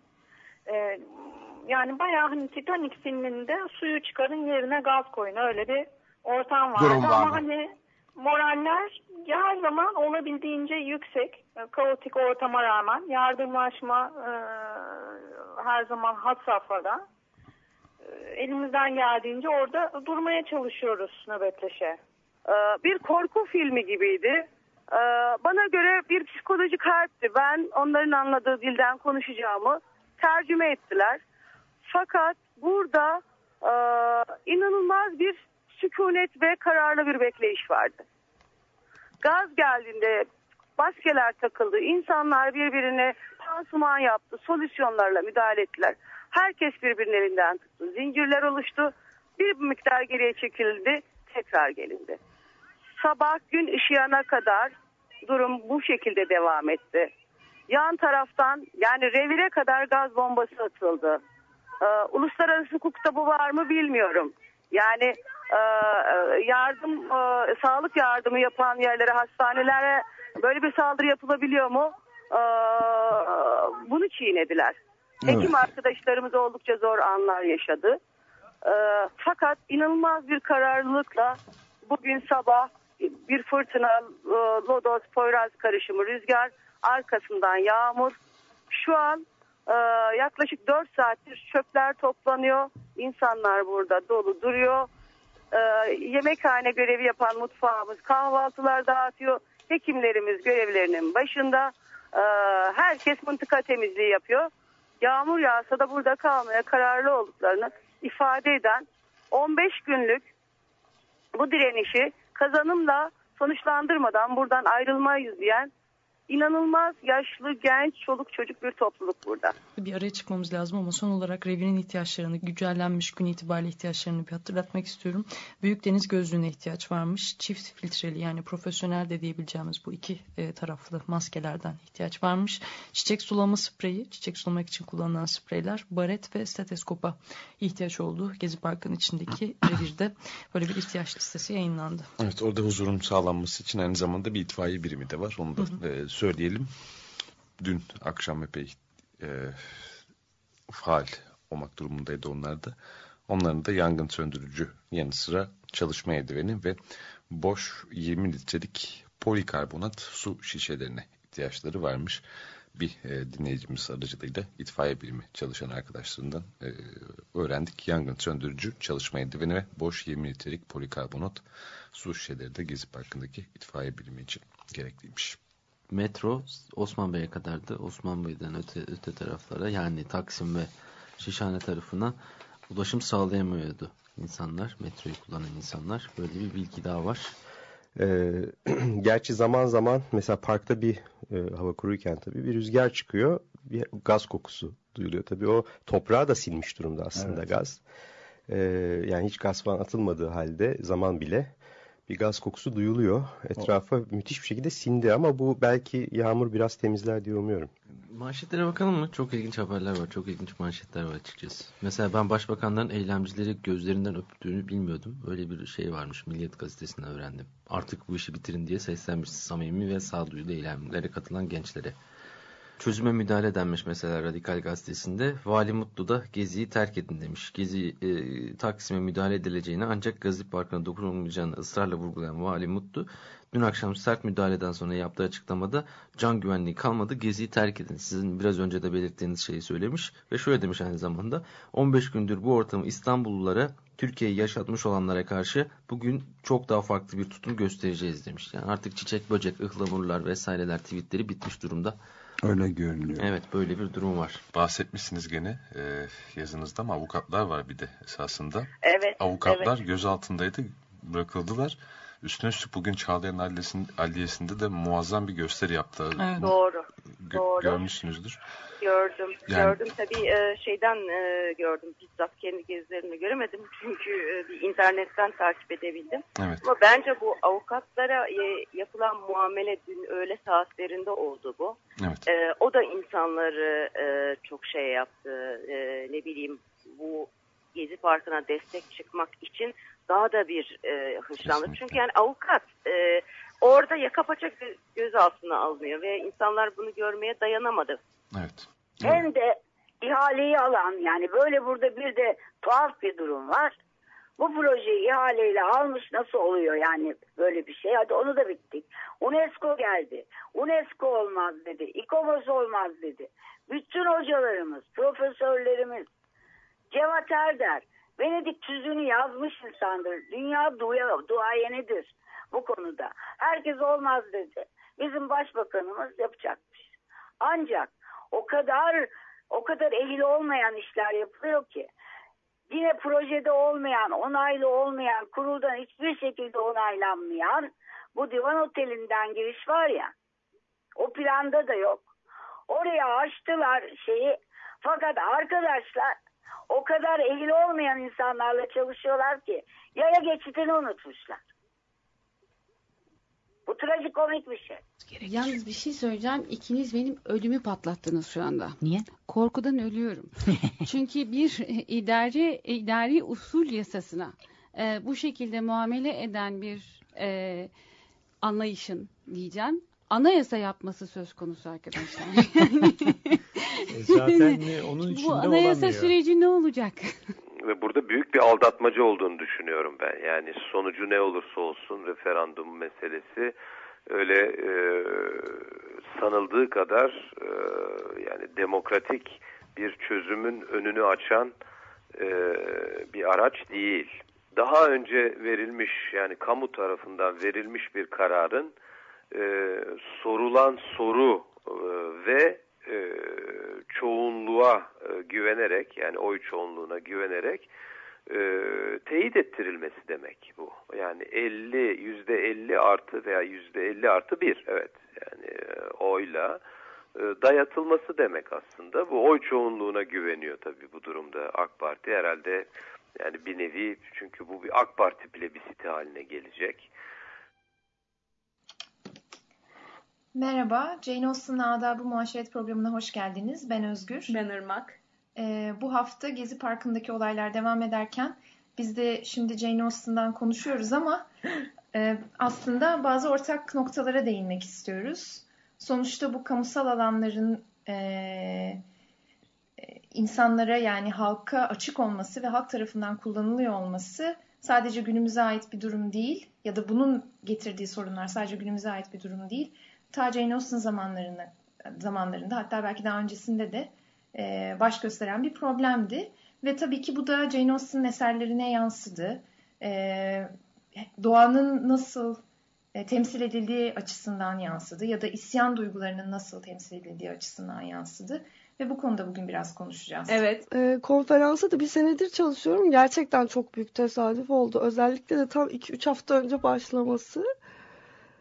Yani bayağı hani Titanic filminde suyu çıkarın yerine gaz koyun öyle bir ortam vardı ama hani moraller her zaman olabildiğince yüksek, kaotik ortama rağmen yardımlaşma her zaman had safhada. Elimizden geldiğince orada durmaya çalışıyoruz nöbetleşe. Bir korku filmi gibiydi. Bana göre bir psikolojik harpti. Ben onların anladığı dilden konuşacağımı tercüme ettiler. Fakat burada inanılmaz bir sükunet ve kararlı bir bekleyiş vardı. Gaz geldiğinde maskeler takıldı. İnsanlar birbirine pansuman yaptı. Solüsyonlarla müdahale ettiler. Herkes birbirinin elinden tuttu. Zincirler oluştu. Bir miktar geriye çekildi. Tekrar gelindi. Sabah gün ışıyana kadar durum bu şekilde devam etti. Yan taraftan yani revire kadar gaz bombası atıldı. Uluslararası hukukta bu var mı bilmiyorum. Yani sağlık yardımı yapan yerlere, hastanelere böyle bir saldırı yapılabiliyor mu? Bunu çiğnediler. Hekim arkadaşlarımız oldukça zor anlar yaşadı. Fakat inanılmaz bir kararlılıkla bugün sabah bir fırtına, lodos, poyraz karışımı, rüzgar, arkasından yağmur. Şu an yaklaşık 4 saattir çöpler toplanıyor. İnsanlar burada dolu duruyor. Yemekhane görevi yapan mutfağımız kahvaltılar dağıtıyor. Hekimlerimiz görevlerinin başında. Herkes mıntıka temizliği yapıyor. Yağmur yağsa da burada kalmaya kararlı olduklarını ifade eden 15 günlük bu direnişi kazanımla sonuçlandırmadan buradan ayrılmayız diyen İnanılmaz yaşlı, genç, çoluk çocuk bir topluluk burada. Bir araya çıkmamız lazım ama son olarak revirin ihtiyaçlarını, güncellenmiş gün itibariyle ihtiyaçlarını bir hatırlatmak istiyorum. Büyük deniz gözlüğüne ihtiyaç varmış. Çift filtreli yani profesyonel de diyebileceğimiz bu iki taraflı maskelerden ihtiyaç varmış. Çiçek sulama spreyi, çiçek sulamak için kullanılan spreyler, baret ve stetoskopa ihtiyaç olduğu Gezi Parkı'nın içindeki revirde böyle bir ihtiyaç listesi yayınlandı. Evet, orada huzurun sağlanması için aynı zamanda bir itfaiye birimi de var. Onu da söyleyelim. Dün akşam epey faal olmak durumundaydı onlar da. Onların da yangın söndürücü yanı sıra çalışma eldiveni ve boş 20 litrelik polikarbonat su şişelerine ihtiyaçları varmış. Bir dinleyicimiz aracılığıyla itfaiye birimi çalışan arkadaşlarından öğrendik. Yangın söndürücü çalışma eldiveni ve boş 20 litrelik polikarbonat su şişeleri de Gezi Parkı'ndaki itfaiye birimi için gerekliymiş. Metro Osman Bey'e kadardı. Osman Bey'den öte taraflara yani Taksim ve Şişhane tarafına ulaşım sağlayamıyordu insanlar. Metroyu kullanan insanlar. Böyle bir bilgi daha var. Gerçi zaman zaman mesela parkta bir hava kuruyken tabii bir rüzgar çıkıyor. Bir gaz kokusu duyuluyor. Tabii o toprağı da silmiş durumda aslında gaz. Yani hiç gaz falan atılmadığı halde zaman bile bir gaz kokusu duyuluyor. Etrafa müthiş bir şekilde sindi ama bu belki yağmur biraz temizler diye umuyorum. Manşetlere bakalım mı? Çok ilginç haberler var. Çok ilginç manşetler var açıkçası. Mesela ben başbakanların eylemcileri gözlerinden öptüğünü bilmiyordum. Öyle bir şey varmış. Milliyet gazetesinden öğrendim. Artık bu işi bitirin diye seslenmiş samimi ve sağduyulu eylemlere katılan gençlere. Çözüme müdahale denmiş mesela Radikal Gazetesi'nde. Vali Mutlu da Gezi'yi terk edin demiş. Gezi Taksim'e müdahale edileceğini ancak Gezi Parkı'na dokunulmayacağını ısrarla vurgulayan Vali Mutlu dün akşam sert müdahaleden sonra yaptığı açıklamada can güvenliği kalmadı, Gezi'yi terk edin. Sizin biraz önce de belirttiğiniz şeyi söylemiş ve şöyle demiş aynı zamanda: 15 gündür bu ortamı İstanbullulara, Türkiye'yi yaşatmış olanlara karşı bugün çok daha farklı bir tutum göstereceğiz demiş. Yani artık çiçek, böcek, ıhlamurlar vesaireler tweetleri bitmiş durumda. Öyle görünüyor. Evet, böyle bir durum var. Bahsetmişsiniz gene yazınızda ama avukatlar var bir de esasında. Evet. Avukatlar gözaltındaydı, bırakıldılar. Üstüne üstlük bugün Çağlayan Adliyesi'nde de muazzam bir gösteri yaptı. Evet. Doğru. Görmüşsünüzdür. Gördüm. Yani... Gördüm tabii gördüm. Bizzat kendi gözlerimle göremedim. Çünkü bir internetten takip edebildim. Evet. Ama bence bu avukatlara yapılan muamele dün öğle saatlerinde oldu bu. Evet. O da insanları çok şey yaptı. Ne bileyim, bu Gezi Parkı'na destek çıkmak için daha da bir hırslandı. Kesinlikle. Çünkü yani avukat orada yaka paça gözaltına alınıyor ve insanlar bunu görmeye dayanamadı. Evet. Hem de ihaleyi alan, yani böyle burada bir de tuhaf bir durum var. Bu projeyi ihaleyle almış, nasıl oluyor yani böyle bir şey? Hadi onu da bittik. UNESCO geldi. UNESCO olmaz dedi. İKOMOS olmaz dedi. Bütün hocalarımız, profesörlerimiz, Cevat Erder, Venedik tüzüğünü yazmış insandır. Dünya duayenidir bu konuda. Herkes olmaz dedi. Bizim başbakanımız yapacakmış. Ancak o kadar ehil olmayan işler yapılıyor ki, yine projede olmayan, onaylı olmayan, kuruldan hiçbir şekilde onaylanmayan bu divan otelinden giriş var ya, o planda da yok. Oraya açtılar şeyi, fakat arkadaşlar o kadar ehil olmayan insanlarla çalışıyorlar ki yaya geçidini unutmuşlar. Bu trajikomik bir şey. Yalnız bir şey söyleyeceğim. İkiniz benim ödümü patlattınız şu anda. Niye? Korkudan ölüyorum. Çünkü bir idari usul yasasına bu şekilde muamele eden bir anlayışın diyeceğim, anayasa yapması söz konusu arkadaşlar. Zaten onun içinde bu anayasa olamıyor. süreci ne olacak? Ve burada büyük bir aldatmaca olduğunu düşünüyorum ben. Yani sonucu ne olursa olsun referandum meselesi öyle sanıldığı kadar yani demokratik bir çözümün önünü açan bir araç değil. Daha önce verilmiş, yani kamu tarafından verilmiş bir kararın sorulan soru ve çoğunluğa güvenerek, yani oy çoğunluğuna güvenerek teyit ettirilmesi demek bu. Yani %50 artı veya %50 artı 1, evet, yani oyla dayatılması demek aslında. Bu oy çoğunluğuna güveniyor tabii bu durumda AK Parti herhalde, yani bir nevi, çünkü bu bir AK Parti plebisiti haline gelecek. Merhaba, Jane Austen'ın Adab-ı Muaşeret programına hoş geldiniz. Ben Özgür. Ben Irmak. Bu hafta Gezi Parkı'ndaki olaylar devam ederken biz de şimdi Jane Austen'dan konuşuyoruz ama aslında bazı ortak noktalara değinmek istiyoruz. Sonuçta bu kamusal alanların insanlara, yani halka açık olması ve halk tarafından kullanılıyor olması sadece günümüze ait bir durum değil, ya da bunun getirdiği sorunlar sadece günümüze ait bir durum değil. Ta Jane Austen zamanlarında, hatta belki daha öncesinde de baş gösteren bir problemdi. Ve tabii ki bu da Jane Austen'ın eserlerine yansıdı. Doğanın nasıl temsil edildiği açısından yansıdı ya da isyan duygularının nasıl temsil edildiği açısından yansıdı. Ve bu konuda bugün biraz konuşacağız. Evet. Konferansa da bir senedir çalışıyorum. Gerçekten çok büyük tesadüf oldu. Özellikle de tam 2-3 hafta önce başlaması.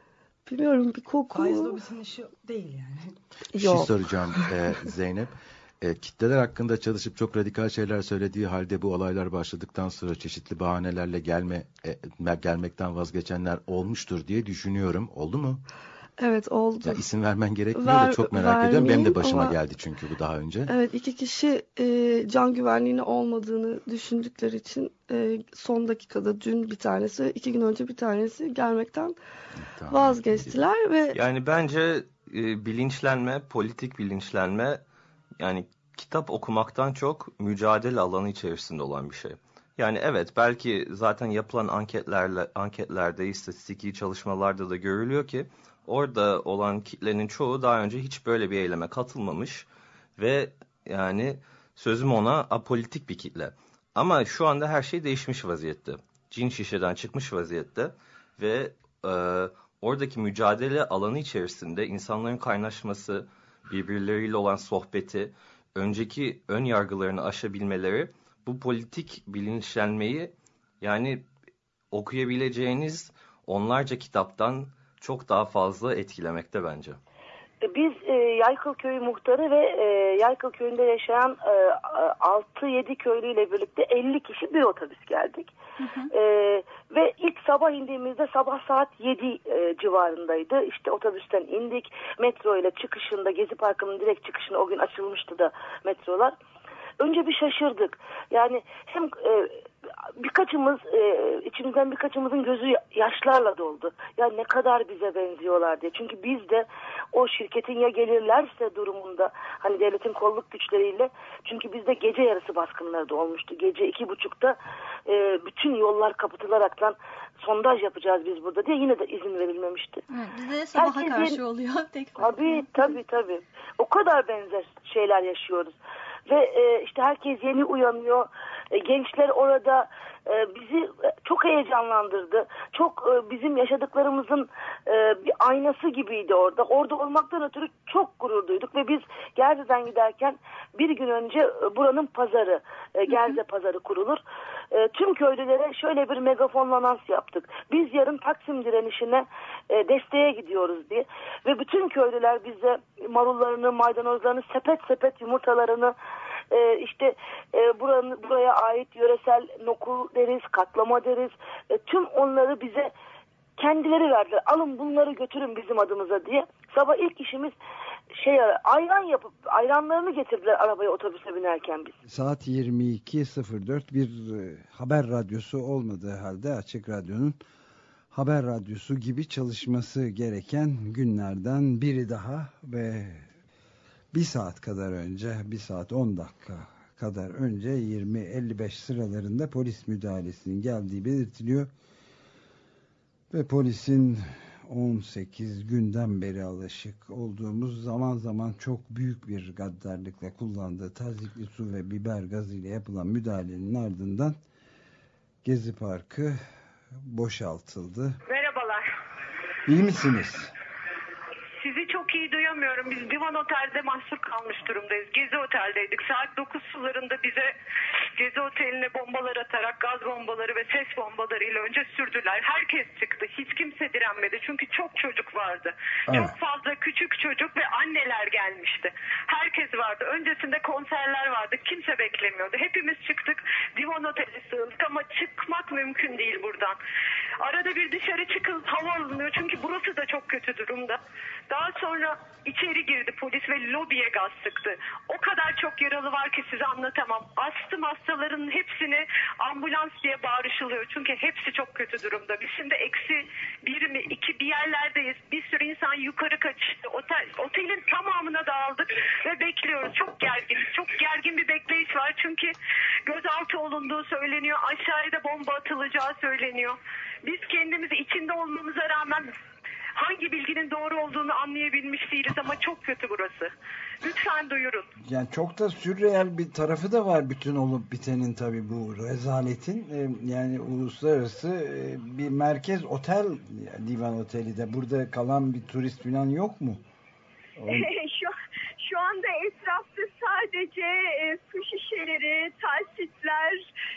Bilmiyorum, bir koku. Faiz lobisinin işi değil yani. Bir şey soracağım Zeynep. kitleler hakkında çalışıp çok radikal şeyler söylediği halde bu olaylar başladıktan sonra çeşitli bahanelerle gelmekten vazgeçenler olmuştur diye düşünüyorum. Oldu mu? Evet, oldu. Ya isim vermen gerekmiyor da çok merak ediyorum. Benim de başıma geldi çünkü bu daha önce. Evet, 2 kişi can güvenliğine olmadığını düşündükleri için son dakikada dün bir tanesi, 2 gün önce bir tanesi gelmekten vazgeçtiler ve yani bence bilinçlenme, politik bilinçlenme yani kitap okumaktan çok mücadele alanı içerisinde olan bir şey. Yani evet, belki zaten yapılan anketlerde, istatistiki çalışmalarda da görülüyor ki orada olan kitlenin çoğu daha önce hiç böyle bir eyleme katılmamış ve yani sözüm ona apolitik bir kitle. Ama şu anda her şey değişmiş vaziyette. Cin şişeden çıkmış vaziyette ve oradaki mücadele alanı içerisinde insanların kaynaşması, birbirleriyle olan sohbeti, önceki ön yargılarını aşabilmeleri bu politik bilinçlenmeyi yani okuyabileceğiniz onlarca kitaptan çok daha fazla etkilemekte bence. Biz Yaykıl Köyü muhtarı ve Yaykıl Köyü'nde yaşayan 6-7 köylüyle birlikte 50 kişi bir otobüs geldik. Ve ilk sabah indiğimizde sabah saat 7 civarındaydı. İşte otobüsten indik. Metro ile çıkışında, Gezi Parkı'nın direkt çıkışında, o gün açılmıştı da metrolar. Önce bir şaşırdık. Yani hem içimizden birkaçımızın gözü yaşlarla doldu. Ya ne kadar bize benziyorlar diye. Çünkü biz de o şirketin ya gelirlerse durumunda, hani devletin kolluk güçleriyle, çünkü bizde gece yarısı baskınları da olmuştu. Gece 2.30'da bütün yollar kapatılaraktan sondaj yapacağız biz burada diye yine de izin verilmemişti. Evet, bize sabaha karşı oluyor. Tabii. O kadar benzer şeyler yaşıyoruz. Ve işte herkes yeni uyanıyor. Gençler orada bizi çok heyecanlandırdı. Çok bizim yaşadıklarımızın bir aynası gibiydi orada. Orada olmaktan ötürü çok gurur duyduk ve biz Gerze'den giderken bir gün önce buranın pazarı, Gerze pazarı kurulur. Tüm köylülere şöyle bir megafonla anons yaptık. Biz yarın Taksim direnişine desteğe gidiyoruz diye. Ve bütün köylüler bize marullarını, maydanozlarını, sepet sepet yumurtalarını, buraya ait yöresel nokul deriz, katlama deriz. Tüm onları bize kendileri verdiler. Alın bunları götürün bizim adımıza diye. Sabah ilk işimiz ayran yapıp ayranlarını getirdiler arabaya, otobüse binerken biz. Saat 22.04, bir haber radyosu olmadığı halde Açık Radyo'nun haber radyosu gibi çalışması gereken günlerden biri daha ve bir saat kadar önce, 1 saat 10 dakika kadar önce 20.55 sıralarında polis müdahalesinin geldiği belirtiliyor. Ve polisin 18 günden beri alışık olduğumuz, zaman zaman çok büyük bir gaddarlıkla kullandığı tazikli su ve biber gazıyla yapılan müdahalenin ardından Gezi Parkı boşaltıldı. Merhabalar. İyi misiniz? Sizi çok iyi duyamıyorum. Biz Divan Otel'de mahsur kalmış durumdayız. Gezi Otel'deydik. Saat 9 sularında bize Gezi Oteli'ne bombalar atarak, gaz bombaları ve ses bombalarıyla önce sürdüler. Herkes çıktı. Hiç kimse direnmedi. Çünkü çok çocuk vardı. Evet. Çok fazla küçük çocuk ve anneler gelmişti. Herkes vardı. Öncesinde konserler vardı. Kimse beklemiyordu. Hepimiz çıktık. Divan Oteli sığındık ama çıkmak mümkün değil buradan. Arada bir dışarı çıkıp hava alınıyor. Çünkü burası da çok kötü durumda. Daha sonra içeri girdi polis ve lobiye gaz sıktı. O kadar çok yaralı var ki size anlatamam. Astım hastalarının hepsini ambulans diye bağırışılıyor. Çünkü hepsi çok kötü durumda. Biz şimdi -1 mi 2 bir yerlerdeyiz. Bir sürü insan yukarı kaçtı. Otelin tamamına dağıldık ve bekliyoruz. Çok gergin bir bekleyiş var. Çünkü gözaltı olunduğu söyleniyor. Aşağıda bomba atılacağı söyleniyor. Biz kendimizi içinde olmamıza rağmen hangi bilginin doğru olduğunu anlayabilmiş değiliz ama çok kötü burası. Lütfen duyurun. Yani çok da sürreel bir tarafı da var bütün olup bitenin, tabii bu rezaletin. Yani uluslararası bir merkez otel, Divan Oteli de. Burada kalan bir turist falan yok mu? Şu anda etrafta sadece su şişeleri, talsitler,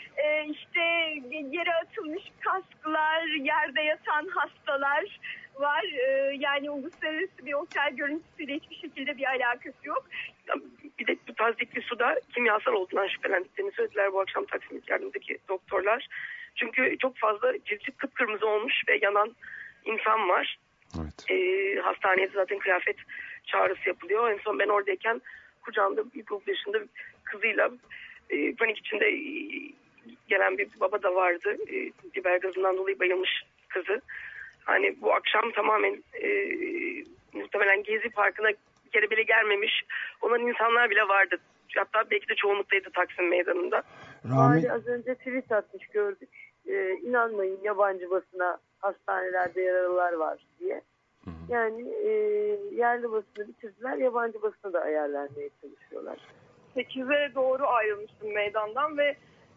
yere atılmış kasklar, yerde yatan hastalar var. Yani uluslararası bir otel görüntüsüyle hiçbir şekilde bir alakası yok. Bir de bu tazyikli suda kimyasal olduğundan şüphelendiklerini söylediler bu akşam Taksim İlk Yardım'daki doktorlar. Çünkü çok fazla cilti kıpkırmızı olmuş ve yanan insan var. Evet. Hastaneye zaten kıyafet çağrısı yapılıyor. En son ben oradayken kucağımda ilkokul yaşında kızıyla panik içinde gelen bir baba da vardı. Biber gazından dolayı bayılmış kızı. Hani bu akşam tamamen muhtemelen Gezi Parkı'na bir kere bile gelmemiş olan insanlar bile vardı. Hatta belki de çoğunluktaydı Taksim Meydanı'nda. Vali az önce tweet atmış, gördük. İnanmayın yabancı basına, hastanelerde yaralılar var diye. Yani yerli basını bitirdiler, yabancı basına da ayarlanmaya çalışıyorlar. 8'e doğru ayrılmıştım meydandan ve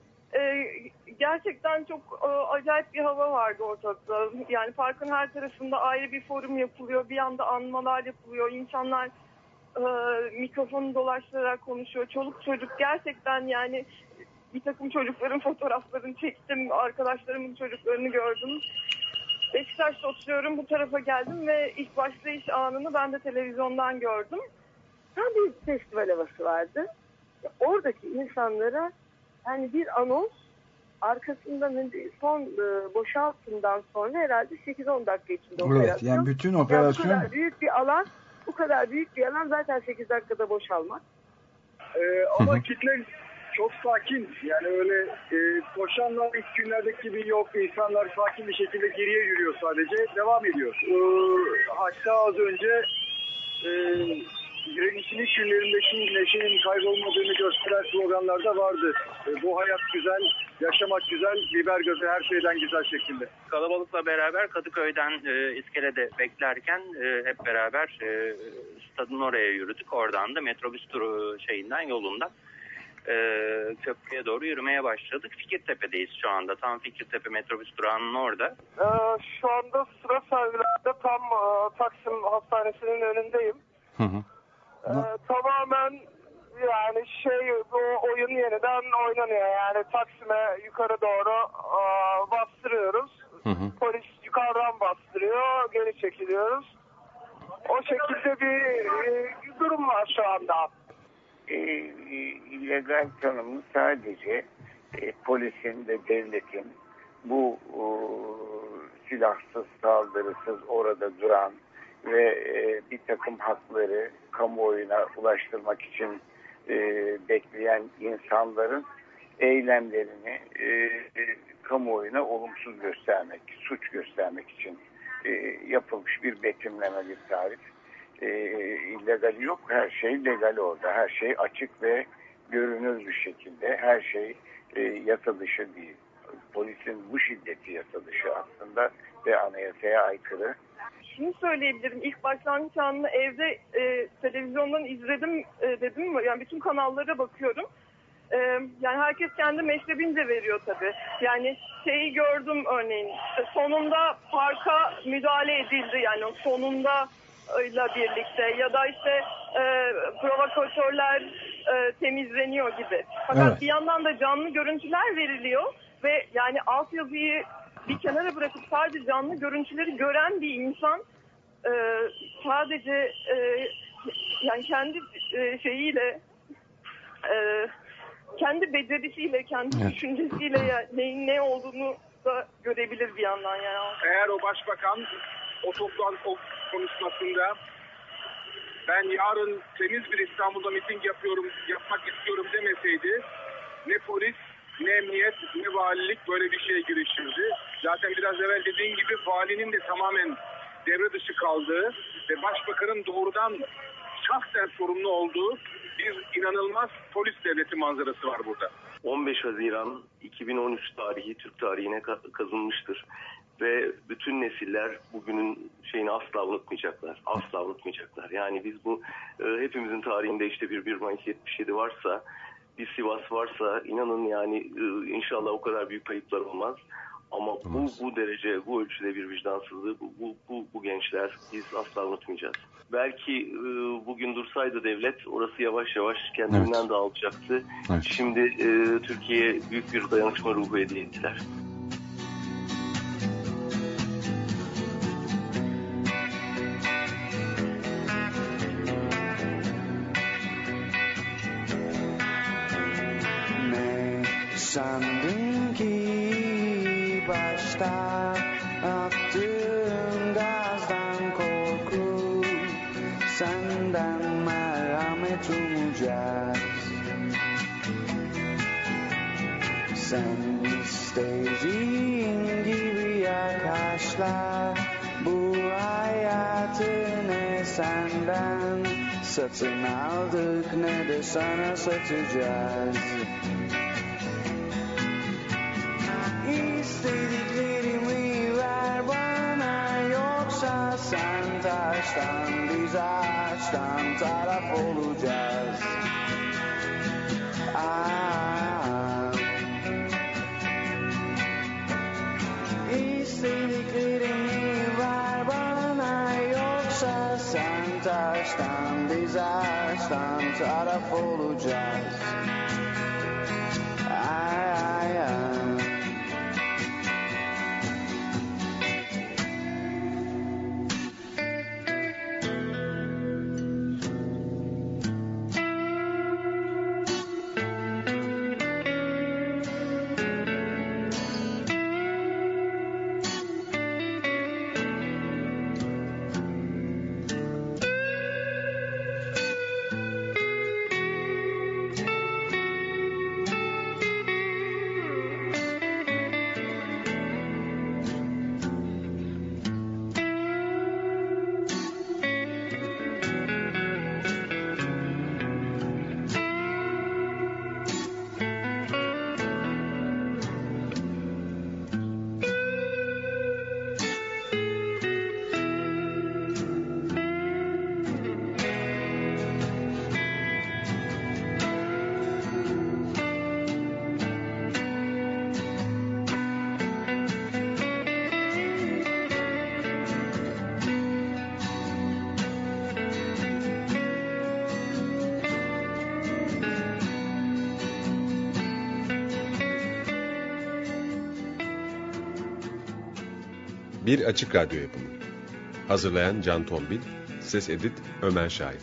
gerçekten çok acayip bir hava vardı ortalıkta. Yani parkın her tarafında ayrı bir forum yapılıyor, bir yanda anmalar yapılıyor, insanlar mikrofonu dolaştırarak konuşuyor. Çoluk çocuk gerçekten, yani bir takım çocukların fotoğraflarını çektim, arkadaşlarımın çocuklarını gördüm. Beşiktaş'ta oturuyorum, bu tarafa geldim ve ilk başlayış anını ben de televizyondan gördüm. Tam bir festival havası vardı. Oradaki insanlara hani bir anons, arkasından son boşaltımdan sonra herhalde 8-10 dakika içinde operasyon. Evet, yani bütün operasyon. Yani bu kadar büyük bir alan, zaten 8 dakikada boşalmaz. Ama kitle çok sakin. Yani öyle koşanlar ilk günlerdeki gibi yok. İnsanlar sakin bir şekilde geriye yürüyor sadece. Devam ediyor. Hatta az önce direnişin ilk günlerindeki neşenin kaybolmadığını gösteren sloganlar da vardı. Bu hayat güzel, yaşamak güzel, biber gazı her şeyden güzel şeklinde. Kalabalıkla beraber Kadıköy'den iskelede beklerken hep beraber stadın oraya yürüdük. Oradan da metrobüs turu yolundan köprüye doğru yürümeye başladık. Fikirtepe'deyiz şu anda. Tam Fikirtepe metrobüs durağının orada. Şu anda sıra servilerde tam Taksim Hastanesi'nin önündeyim. Tamamen yani bu oyun yeniden oynanıyor. Yani Taksim'e yukarı doğru bastırıyoruz. Polis yukarıdan bastırıyor. Geri çekiliyoruz. O şekilde bir durum var şu anda. İllegal tanımı sadece polisin ve devletin bu silahsız, saldırısız orada duran ve bir takım hakları kamuoyuna ulaştırmak için bekleyen insanların eylemlerini kamuoyuna olumsuz göstermek, suç göstermek için yapılmış bir betimleme, bir tarif. İllegali yok, her şey legal orada, her şey açık ve görünür bir şekilde, her şey yasa dışı değil. Polisin bu şiddeti yasa dışı aslında ve anayasaya aykırı. Şunu söyleyebilirim, ilk başlangıç anını evde televizyondan izledim dedim, yani bütün kanallara bakıyorum. Yani herkes kendi meşrebince veriyor tabii. Yani gördüm örneğin, sonunda parka müdahale edildi, yani sonunda ile birlikte ya da provokatörler temizleniyor gibi. Fakat evet, bir yandan da canlı görüntüler veriliyor ve yani altyazıyı bir kenara bırakıp sadece canlı görüntüleri gören bir insan sadece yani kendi kendi becerisiyle, kendi düşüncesiyle neyin ne olduğunu da görebilir bir yandan yani. Eğer o başbakan o konuşmasında ben yarın temiz bir İstanbul'da miting yapmak istiyorum demeseydi, ne polis, ne emniyet, ne valilik böyle bir şeye girişirdi. Zaten biraz evvel dediğim gibi valinin de tamamen devre dışı kaldığı ve başbakanın doğrudan şahsen sorumlu olduğu bir inanılmaz polis devleti manzarası var burada. 15 Haziran 2013 tarihi Türk tarihine kazınmıştır. Ve bütün nesiller bugünün asla unutmayacaklar. Asla unutmayacaklar. Yani biz bu hepimizin tarihinde bir 1 Mayıs 77 varsa, bir Sivas varsa inanın yani inşallah o kadar büyük kayıplar olmaz. Ama bu derece, bu ölçüde bir vicdansızlığı bu gençler biz asla unutmayacağız. Belki bugün dursaydı devlet orası yavaş yavaş kendinden dağılacaktı. Evet. Şimdi Türkiye'ye büyük bir dayanışma ruhu hediye ettiler. Sandım ki başta attığım gazdan korku, senden merhamet umacağız. Sen istediğin gibi yaklaşla, bu hayatı ne senden satın aldık ne de sana satacağız. İstediklerimi ver bana, yoksa sen taştan biz ağaçtan taraf olacağız. İstediklerimi ver bana, yoksa sen taştan biz ağaçtan taraf olacağız. Bir Açık Radyo yapımı. Hazırlayan Can Tombil, ses edit Ömer Şahin.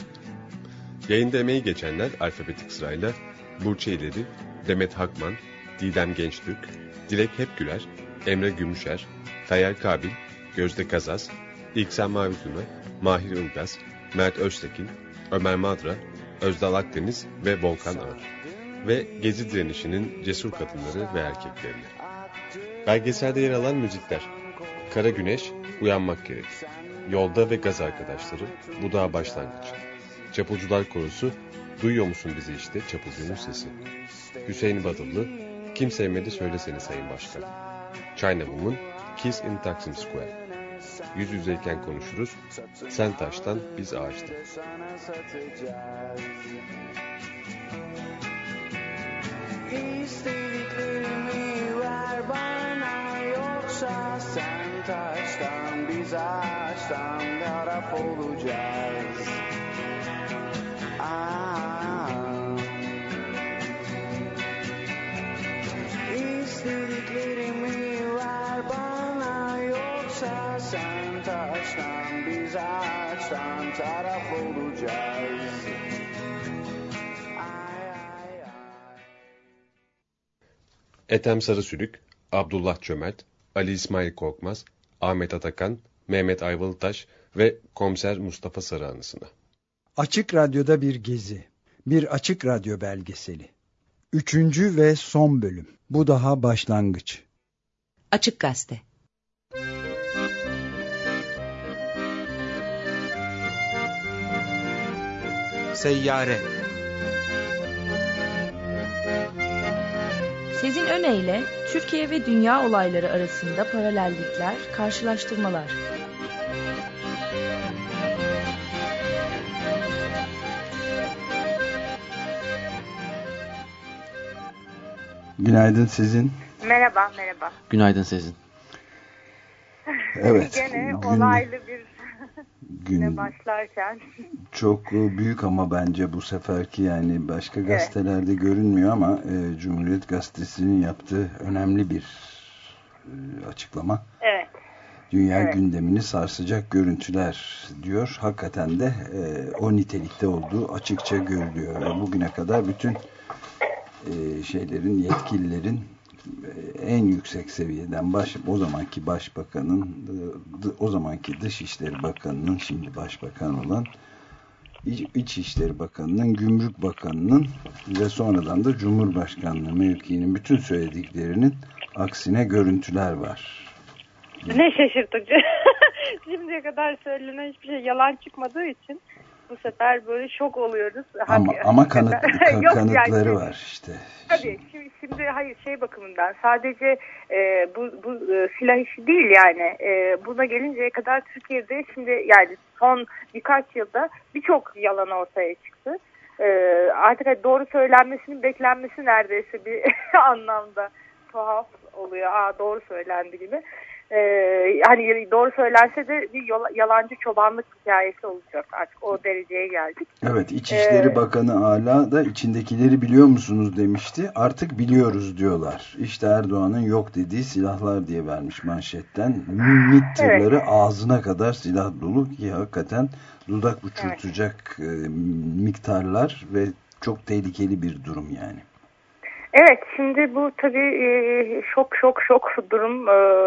Yayında emeği geçenler alfabetik sırayla Burçe İleri, Demet Hakman, Didem Gençtürk, Dilek Hepgüler, Emre Gümüşer, Tayyar Kabil, Gözde Kazaz, İlksen Mavituna, Mahir Ilgaz, Mert Öztekin, Ömer Madra, Özdal Akdeniz ve Volkan Ağır. Ve Gezi direnişinin cesur kadınları ve erkeklerini. Belgeselde yer alan müzikler: Kara Güneş, Uyanmak Gerek, Yolda ve Gaz Arkadaşları, Bu Daha Başlangıç, Çapulcular Korosu, Duyuyor Musun Bizi İşte Çapulcunun Sesi, Hüseyin Badıllı, Kim Sevmedi Söylesene Sayın Başkan, China Woman, Kiss in Taksim Square, Yüz Yüzeyken Konuşuruz, Sen Taştan Biz Ağaçtan. İstediklerimi ver bana, yoksa sen taştan biz ağaçtan taraf olacağız. İstediklerimi ver bana, yoksa sen taştan biz ağaçtan taraf olacağız. Ethem Sarısülük, Abdullah Çömert, Ali İsmail Korkmaz, Ahmet Atakan, Mehmet Ayvalıtaş ve Komiser Mustafa Sarı anısına. Açık Radyo'da bir gezi. Bir Açık Radyo belgeseli. 3. ve son bölüm. Bu daha başlangıç. Açık Gazete. Seyyare. Sezin Öne Türkiye ve dünya olayları arasında paralellikler, karşılaştırmalar. Günaydın Sezin. Merhaba. Günaydın Sezin. Evet. Gene olaylı bir güne başlarken. Çok büyük ama bence bu seferki, yani başka gazetelerde görünmüyor ama Cumhuriyet Gazetesi'nin yaptığı önemli bir açıklama. Evet. Dünya gündemini sarsacak görüntüler diyor. Hakikaten de o nitelikte olduğu açıkça görülüyor. Ve bugüne kadar bütün şeylerin, yetkililerin en yüksek seviyeden o zamanki başbakanın, o zamanki Dışişleri Bakanı'nın, şimdi başbakan olan İçişleri Bakanı'nın, Gümrük Bakanı'nın ve sonradan da Cumhurbaşkanlığı mevkiinin bütün söylediklerinin aksine görüntüler var. Ne şaşırtıcı. Şimdiye kadar söylenen hiçbir şey yalan çıkmadığı için bu sefer böyle şok oluyoruz. Ama kanıtları yani, var işte. Tabii şimdi hayır şey bakımından sadece bu silah işi değil yani. Buna gelinceye kadar Türkiye'de şimdi yani son birkaç yılda birçok yalan ortaya çıktı. Artık doğru söylenmesinin beklenmesi neredeyse bir anlamda tuhaf oluyor. Doğru söylendi gibi. Hani doğru söylense de bir yalancı çobanlık hikayesi olacak. Artık o dereceye geldik. Evet, İçişleri Bakanı Ala da içindekileri biliyor musunuz demişti. Artık biliyoruz diyorlar. İşte Erdoğan'ın yok dediği silahlar diye vermiş manşetten. MİT tırları ağzına kadar silah dolu ki hakikaten dudak uçurtacak miktarlar ve çok tehlikeli bir durum yani. Evet, şimdi bu tabii şok durum.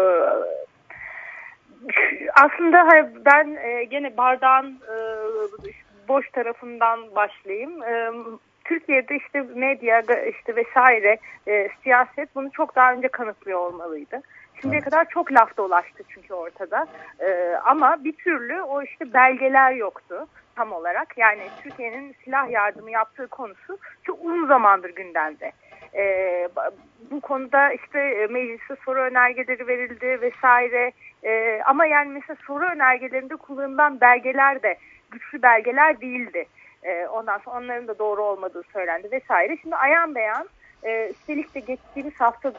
Aslında ben gene bardağın boş tarafından başlayayım. Türkiye'de işte medya işte vesaire siyaset bunu çok daha önce kanıtlıyor olmalıydı. Şimdiye kadar çok laf dolaştı çünkü ortada. Ama bir türlü o işte belgeler yoktu tam olarak. Yani Türkiye'nin silah yardımı yaptığı konusu çok uzun zamandır gündemde. Bu konuda işte meclise soru önergeleri verildi vesaire. Ama yani mesela soru önergelerinde kullanılan belgeler de güçlü belgeler değildi. Ondan sonra onların da doğru olmadığı söylendi vesaire. Şimdi ayan beyan üstelik de geçtiğimiz haftada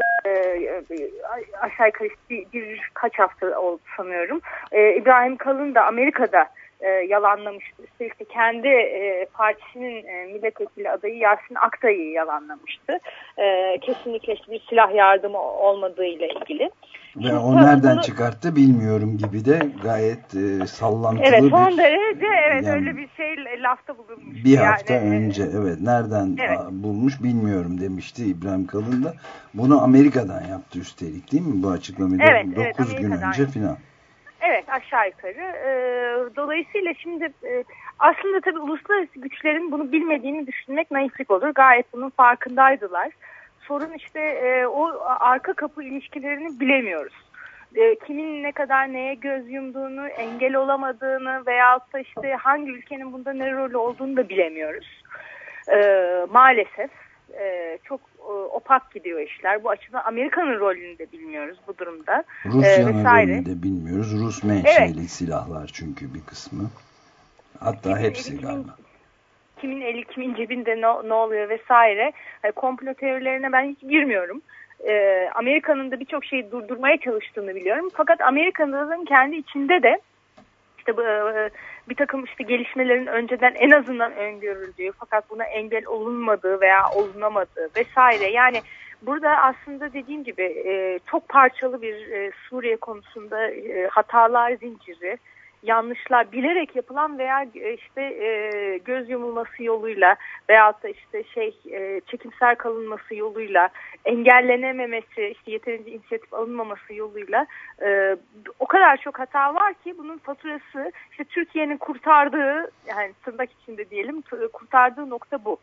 aşağı yukarı birkaç hafta oldu sanıyorum. İbrahim Kalın da Amerika'da yalanlamıştı. Üstelik de kendi partisinin milletvekili adayı Yasin Aktay'ı yalanlamıştı. Kesinlikle bir silah yardımı olmadığı ile ilgili. Ve o nereden çıkarttı bilmiyorum gibi de gayet sallantılı evet, son derece yani, öyle bir şey lafta bulunmuş. Bir hafta önce nereden bulmuş bilmiyorum demişti İbrahim Kalın da. Bunu Amerika'dan yaptı üstelik değil mi bu açıklamayı? Evet, 9 gün önce falan. Evet, aşağı yukarı. Dolayısıyla şimdi aslında tabii uluslararası güçlerin bunu bilmediğini düşünmek naiflik olur. Gayet bunun farkındaydılar. Sorun işte o arka kapı ilişkilerini bilemiyoruz. Kimin ne kadar neye göz yumduğunu, engel olamadığını veyahut da işte hangi ülkenin bunda ne rolü olduğunu da bilemiyoruz. Maalesef çok opak gidiyor işler. Bu açıdan Amerika'nın rolünü de bilmiyoruz bu durumda. Rusya'nın rolünü de bilmiyoruz. Rus menşeli silahlar çünkü bir kısmı. Hatta hepsi galiba. Kimin eli kimin cebinde ne oluyor vesaire. Komplo teorilerine ben hiç girmiyorum. Amerika'nın da birçok şeyi durdurmaya çalıştığını biliyorum. Fakat Amerika'nın kendi içinde de işte bir takım işte gelişmelerin önceden en azından öngörüldüğü fakat buna engel olunmadığı veya olunamadığı vesaire. Yani burada aslında dediğim gibi çok parçalı bir Suriye konusunda hatalar zinciri, yanlışlar bilerek yapılan veya işte göz yumulması yoluyla veyahut da işte çekimser kalınması yoluyla engellenememesi, işte yeterince inisiyatif alınmaması yoluyla o kadar çok hata var ki bunun faturası işte Türkiye'nin kurtardığı, yani tırnak içinde diyelim, kurtardığı nokta bu.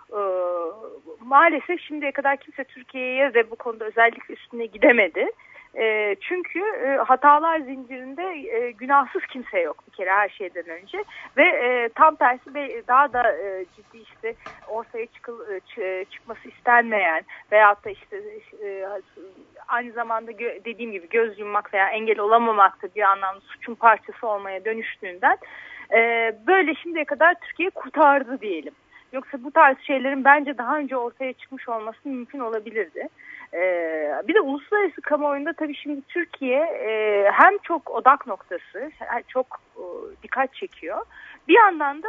Maalesef şimdiye kadar kimse Türkiye'ye de bu konuda özellikle üstüne gidemedi. Çünkü hatalar zincirinde günahsız kimse yok bir kere her şeyden önce ve tam tersi daha da ciddi işte ortaya çıkması istenmeyen veyahut da işte aynı zamanda dediğim gibi göz yummak veya engel olamamak da bir anlamda suçun parçası olmaya dönüştüğünden böyle şimdiye kadar Türkiye kurtardı diyelim. Yoksa bu tarz şeylerin bence daha önce ortaya çıkmış olması mümkün olabilirdi. Bir de uluslararası kamuoyunda tabii şimdi Türkiye hem çok odak noktası, çok dikkat çekiyor. Bir yandan da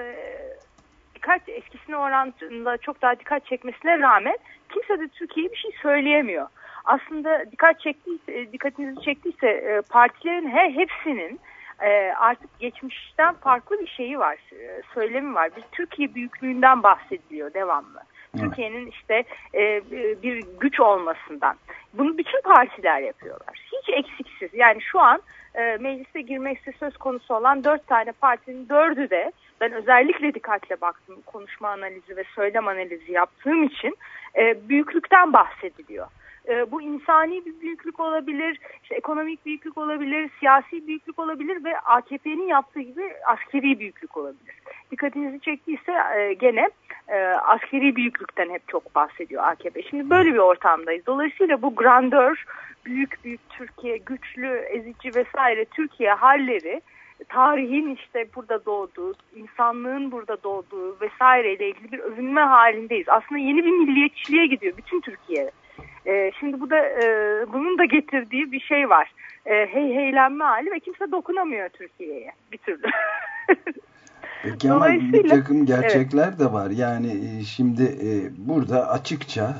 eskisine oranla çok daha dikkat çekmesine rağmen kimse de Türkiye'ye bir şey söyleyemiyor. Aslında dikkatinizi çektiyse partilerin hepsinin artık geçmişten farklı bir şeyi var, söylemi var. Bir Türkiye büyüklüğünden bahsediliyor devamlı. Türkiye'nin işte bir güç olmasından. Bunu bütün partiler yapıyorlar. Hiç eksiksiz. Yani şu an meclise girmekte söz konusu olan 4 tane partinin 4'ü de, ben özellikle dikkatle baktım konuşma analizi ve söylem analizi yaptığım için, büyüklükten bahsediliyor. Bu insani bir büyüklük olabilir, işte ekonomik büyüklük olabilir, siyasi büyüklük olabilir ve AKP'nin yaptığı gibi askeri büyüklük olabilir. Dikkatinizi çektiyse gene askeri büyüklükten hep çok bahsediyor AKP. Şimdi böyle bir ortamdayız. Dolayısıyla bu grandeur, büyük Türkiye, güçlü, ezici vesaire Türkiye halleri, tarihin işte burada doğduğu, insanlığın burada doğduğu vesaireyle ilgili bir övünme halindeyiz. Aslında yeni bir milliyetçiliğe gidiyor bütün Türkiye. Şimdi bu da bunun da getirdiği bir şey var. Heylenme hali ve kimse dokunamıyor Türkiye'ye bir türlü. Peki ama bir takım gerçekler de var. Yani şimdi burada açıkça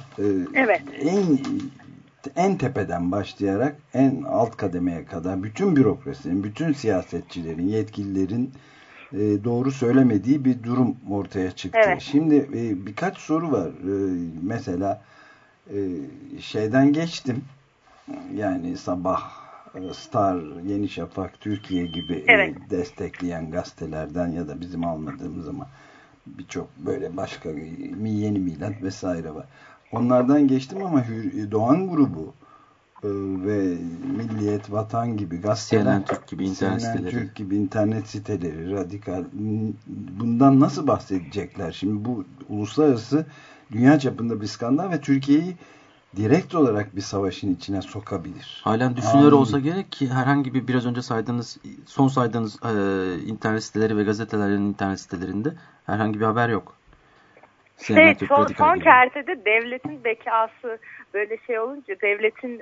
en tepeden başlayarak en alt kademeye kadar bütün bürokrasinin, bütün siyasetçilerin, yetkililerin doğru söylemediği bir durum ortaya çıktı. Evet. Şimdi birkaç soru var. Mesela şeyden geçtim. Yani Sabah, Star, Yeni Şafak, Türkiye gibi destekleyen gazetelerden ya da bizim almadığımız ama birçok böyle başka Yeni Milat vesaire var. Onlardan geçtim ama Doğan Grubu ve Milliyet, Vatan gibi gazeteler, CNN Türk gibi internet siteleri, radikal, bundan nasıl bahsedecekler? Şimdi bu uluslararası, dünya çapında bir skandal ve Türkiye'yi direkt olarak bir savaşın içine sokabilir. Halen düşünüyor olsa gerek ki herhangi bir biraz önce son saydığınız internet siteleri ve gazetelerin internet sitelerinde herhangi bir haber yok. Evet, son kertede devletin bekası böyle şey olunca, devletin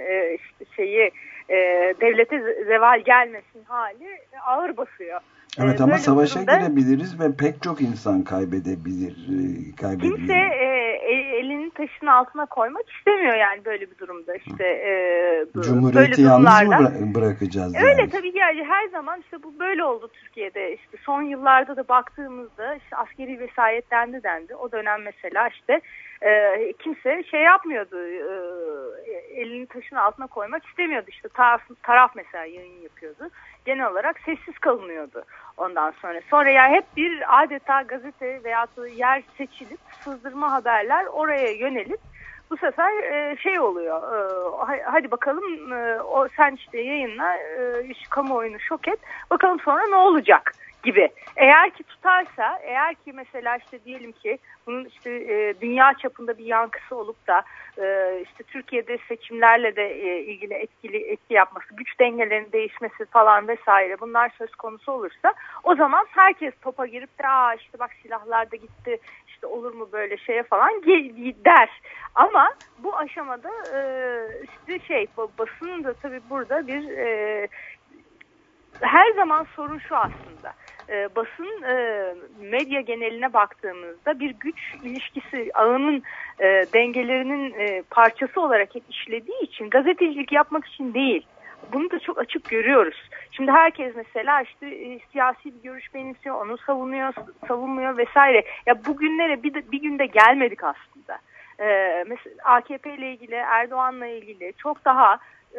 devlete zeval gelmesin hali ağır basıyor. Evet ama savaşa girebiliriz ve pek çok insan kaybedebilir. Kimse elini taşın altına koymak istemiyor yani böyle bir durumda. İşte Cumhuriyeti yalnız mı bırakacağız? Öyle yani. Tabii yani her zaman işte bu böyle oldu Türkiye'de. İşte son yıllarda da baktığımızda işte askeri vesayet dendi. O dönem mesela işte kimse şey yapmıyordu. Elini taşın altına koymak istemiyordu. İşte taraf mesela yayın yapıyordu. Genel olarak sessiz kalınıyordu ondan sonra. Sonra yani hep bir adeta gazete veya yer seçilip sızdırma haberler oraya yönelip bu sefer şey oluyor. Hadi bakalım sen işte yayınla kamuoyunu şok et. Bakalım sonra ne olacak gibi. Eğer ki tutarsa, eğer ki mesela işte diyelim ki bunun işte dünya çapında bir yankısı olup da işte Türkiye'de seçimlerle de ilgili etki yapması, güç dengelerinin değişmesi falan vesaire bunlar söz konusu olursa o zaman herkes topa girip de işte bak silahlar da gitti, işte olur mu böyle şeye falan der. Ama bu aşamada işte basının da tabii burada bir her zaman sorun şu aslında. Basın medya geneline baktığımızda bir güç ilişkisi ağının dengelerinin parçası olarak hep işlediği için gazetecilik yapmak için değil. Bunu da çok açık görüyoruz. Şimdi herkes mesela işte siyasi bir görüş benimsiyor, onu savunmuyor vesaire. Ya bugünlere bir günde gelmedik aslında. Mesela AKP ile ilgili, Erdoğan'la ilgili çok daha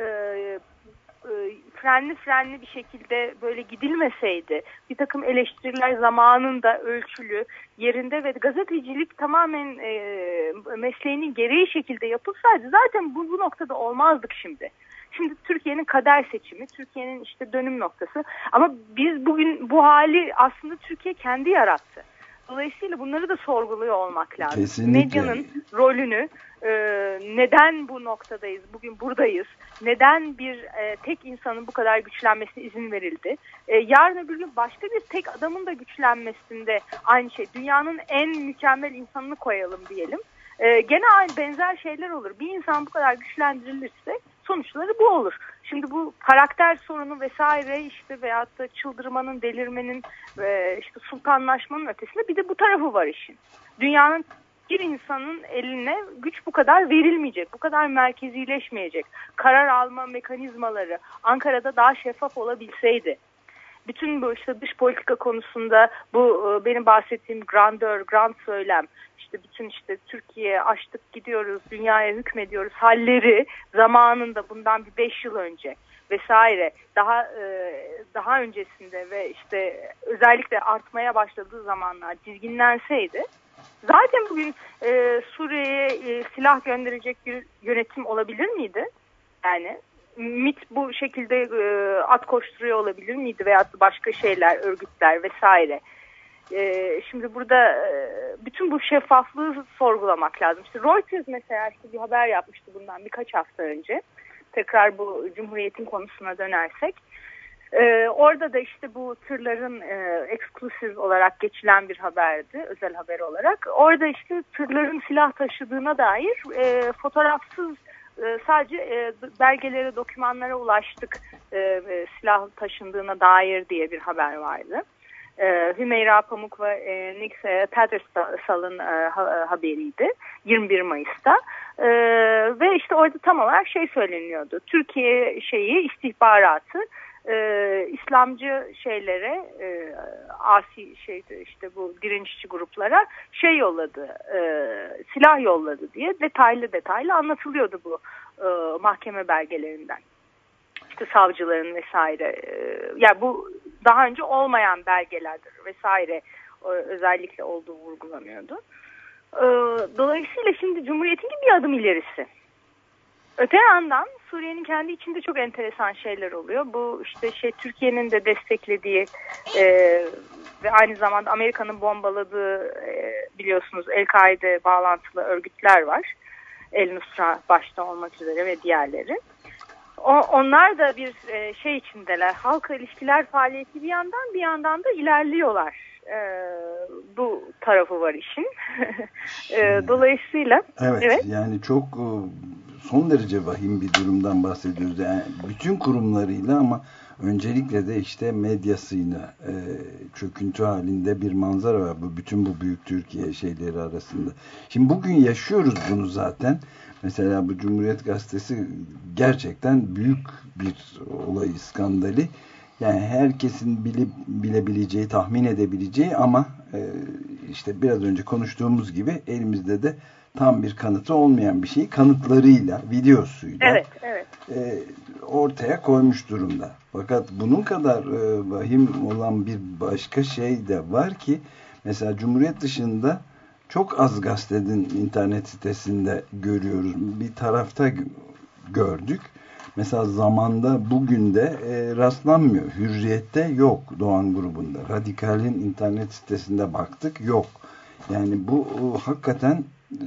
frenli bir şekilde böyle gidilmeseydi, bir takım eleştiriler zamanında ölçülü, yerinde ve gazetecilik tamamen mesleğinin gereği şekilde yapılsaydı zaten bu noktada olmazdık şimdi. Şimdi Türkiye'nin kader seçimi, Türkiye'nin işte dönüm noktası ama biz bugün bu hali aslında Türkiye kendi yarattı. Dolayısıyla bunları da sorguluyor olmak lazım. Kesinlikle. Medyanın rolünü, neden bu noktadayız, bugün buradayız, neden bir tek insanın bu kadar güçlenmesine izin verildi? Yarın öbür gün başka bir tek adamın da güçlenmesinde aynı şey. Dünyanın en mükemmel insanını koyalım diyelim. Gene aynı benzer şeyler olur. Bir insan bu kadar güçlendirilirse sonuçları bu olur. Şimdi bu karakter sorunu vesaire işte veyahut da çıldırmanın, delirmenin, işte sultanlaşmanın ötesinde bir de bu tarafı var işin. Dünyanın bir insanın eline güç bu kadar verilmeyecek, bu kadar merkezileşmeyecek. Karar alma mekanizmaları Ankara'da daha şeffaf olabilseydi. bütün bu işte dış politika konusunda bu benim bahsettiğim grand söylem, işte bütün işte Türkiye açtık gidiyoruz, dünyaya hükmediyoruz halleri zamanında bundan bir 5 yıl önce vesaire daha öncesinde ve işte özellikle artmaya başladığı zamanlar dizginlenseydi zaten bugün Suriye'ye silah gönderecek bir yönetim olabilir miydi? Yani MİT bu şekilde at koşturuyor olabilir miydi veya başka şeyler, örgütler vesaire. Şimdi burada bütün bu şeffaflığı sorgulamak lazım. İşte Reuters mesela işte bir haber yapmıştı bundan birkaç hafta önce. Tekrar bu Cumhuriyet'in konusuna dönersek. Orada da işte bu tırların eksklusif olarak geçilen bir haberdi, özel haber olarak. Orada işte tırların silah taşıdığına dair fotoğrafsız sadece belgelere, dokümanlara ulaştık silah taşındığına dair diye bir haber vardı. Hümeyra Pamuk ve Nick Tattersal'ın haberiydi 21 Mayıs'ta ve işte orada tam olarak şey söyleniyordu. Türkiye istihbaratı İslamcı şeylere asi işte bu direnişçi gruplara yolladı, silah yolladı diye detaylı anlatılıyordu bu mahkeme belgelerinden. İşte savcıların vesaire. Yani bu daha önce olmayan belgelerdir vesaire özellikle olduğu vurgulanıyordu. Dolayısıyla şimdi Cumhuriyet'in bir adım ilerisi. Öte yandan Suriye'nin kendi içinde çok enteresan şeyler oluyor. Bu işte Türkiye'nin de desteklediği ve aynı zamanda Amerika'nın bombaladığı biliyorsunuz El-Kaide bağlantılı örgütler var. El-Nusra başta olmak üzere ve diğerleri. Onlar da bir şey içindeler. Halkla ilişkiler faaliyeti bir yandan da ilerliyorlar. Bu tarafı var işin. Dolayısıyla evet yani çok son derece vahim bir durumdan bahsediyoruz. Yani bütün kurumlarıyla ama öncelikle de işte medyasıyla çöküntü halinde bir manzara var. Bütün bu büyük Türkiye şeyleri arasında. Şimdi bugün yaşıyoruz bunu zaten. Mesela bu Cumhuriyet Gazetesi gerçekten büyük bir olay, skandali. Yani herkesin bilebileceği, tahmin edebileceği ama işte biraz önce konuştuğumuz gibi elimizde de tam bir kanıtı olmayan bir şeyi kanıtlarıyla, videosuyla ortaya koymuş durumda. Fakat bunun kadar vahim olan bir başka şey de var ki mesela Cumhuriyet dışında çok az gazetenin internet sitesinde görüyoruz. Bir tarafta gördük. Mesela Zaman'da bugün de rastlanmıyor. Hürriyet'te yok, Doğan grubunda. Radikal'in internet sitesinde baktık, yok. Yani bu hakikaten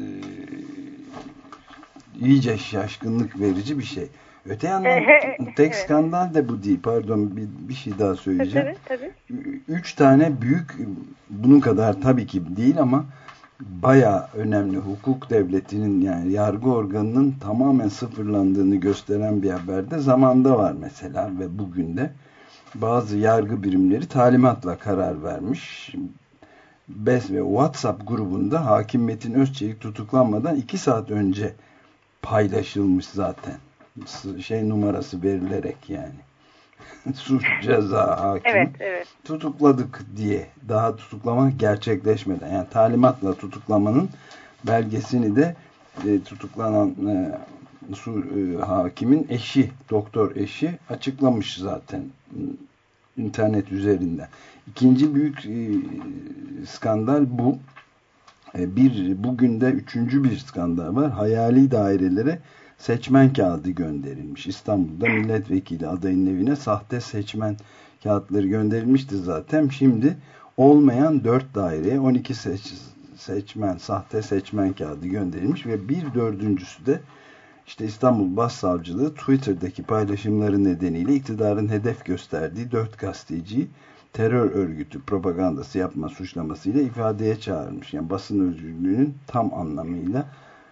iyice şaşkınlık verici bir şey. Öte yandan tek skandal da bu değil. Pardon, bir şey daha söyleyeceğim. Tabii. 3 tane büyük, bunun kadar tabii ki değil ama bayağı önemli hukuk devletinin, yani yargı organının tamamen sıfırlandığını gösteren bir haber de Zaman'da var mesela ve bugün de bazı yargı birimleri talimatla karar vermiş. BES ve WhatsApp grubunda Hakim Metin Özçelik tutuklanmadan 2 saat önce paylaşılmış zaten. Numarası verilerek yani. Suç ceza hakim tutukladık diye, daha tutuklama gerçekleşmeden, yani talimatla tutuklamanın belgesini de tutuklanan hakimin eşi, doktor eşi açıklamış zaten internet üzerinden. İkinci büyük skandal bu. Bugün de üçüncü bir skandal var. Hayali dairelere seçmen kağıdı gönderilmiş. İstanbul'da milletvekili adayının evine sahte seçmen kağıtları gönderilmişti zaten. Şimdi olmayan 4 daireye 12 sahte seçmen kağıdı gönderilmiş ve bir dördüncüsü de işte İstanbul Başsavcılığı Twitter'daki paylaşımları nedeniyle iktidarın hedef gösterdiği 4 gazeteciyi terör örgütü propagandası yapma suçlamasıyla ifadeye çağırmış. Yani basın özgürlüğünün tam anlamıyla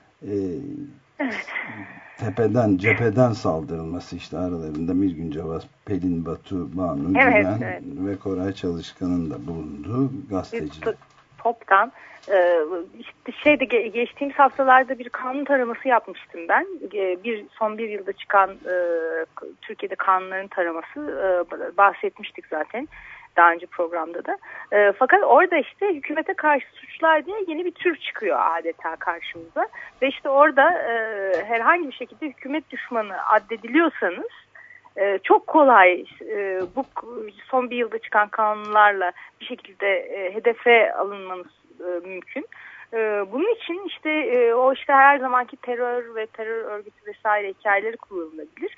cepheden saldırılması, işte aralarında Mirgün Cavaz, Pelin Batu, Banu Güven ve Koray Çalışkan'ın da bulunduğu gazeteciler. toptan işte geçtiğimiz haftalarda bir kanun taraması yapmıştım ben. Son bir yılda çıkan Türkiye'de kanunların taraması bahsetmiştik zaten daha önce programda da. Fakat orada işte hükümete karşı suçlar diye yeni bir tür çıkıyor adeta karşımıza. Ve işte orada herhangi bir şekilde hükümet düşmanı addediliyorsanız çok kolay bu son bir yılda çıkan kanunlarla bir şekilde hedefe alınmanız mümkün. Bunun için işte o işte her zamanki terör ve terör örgütü vesaire hikayeleri kullanılabilir.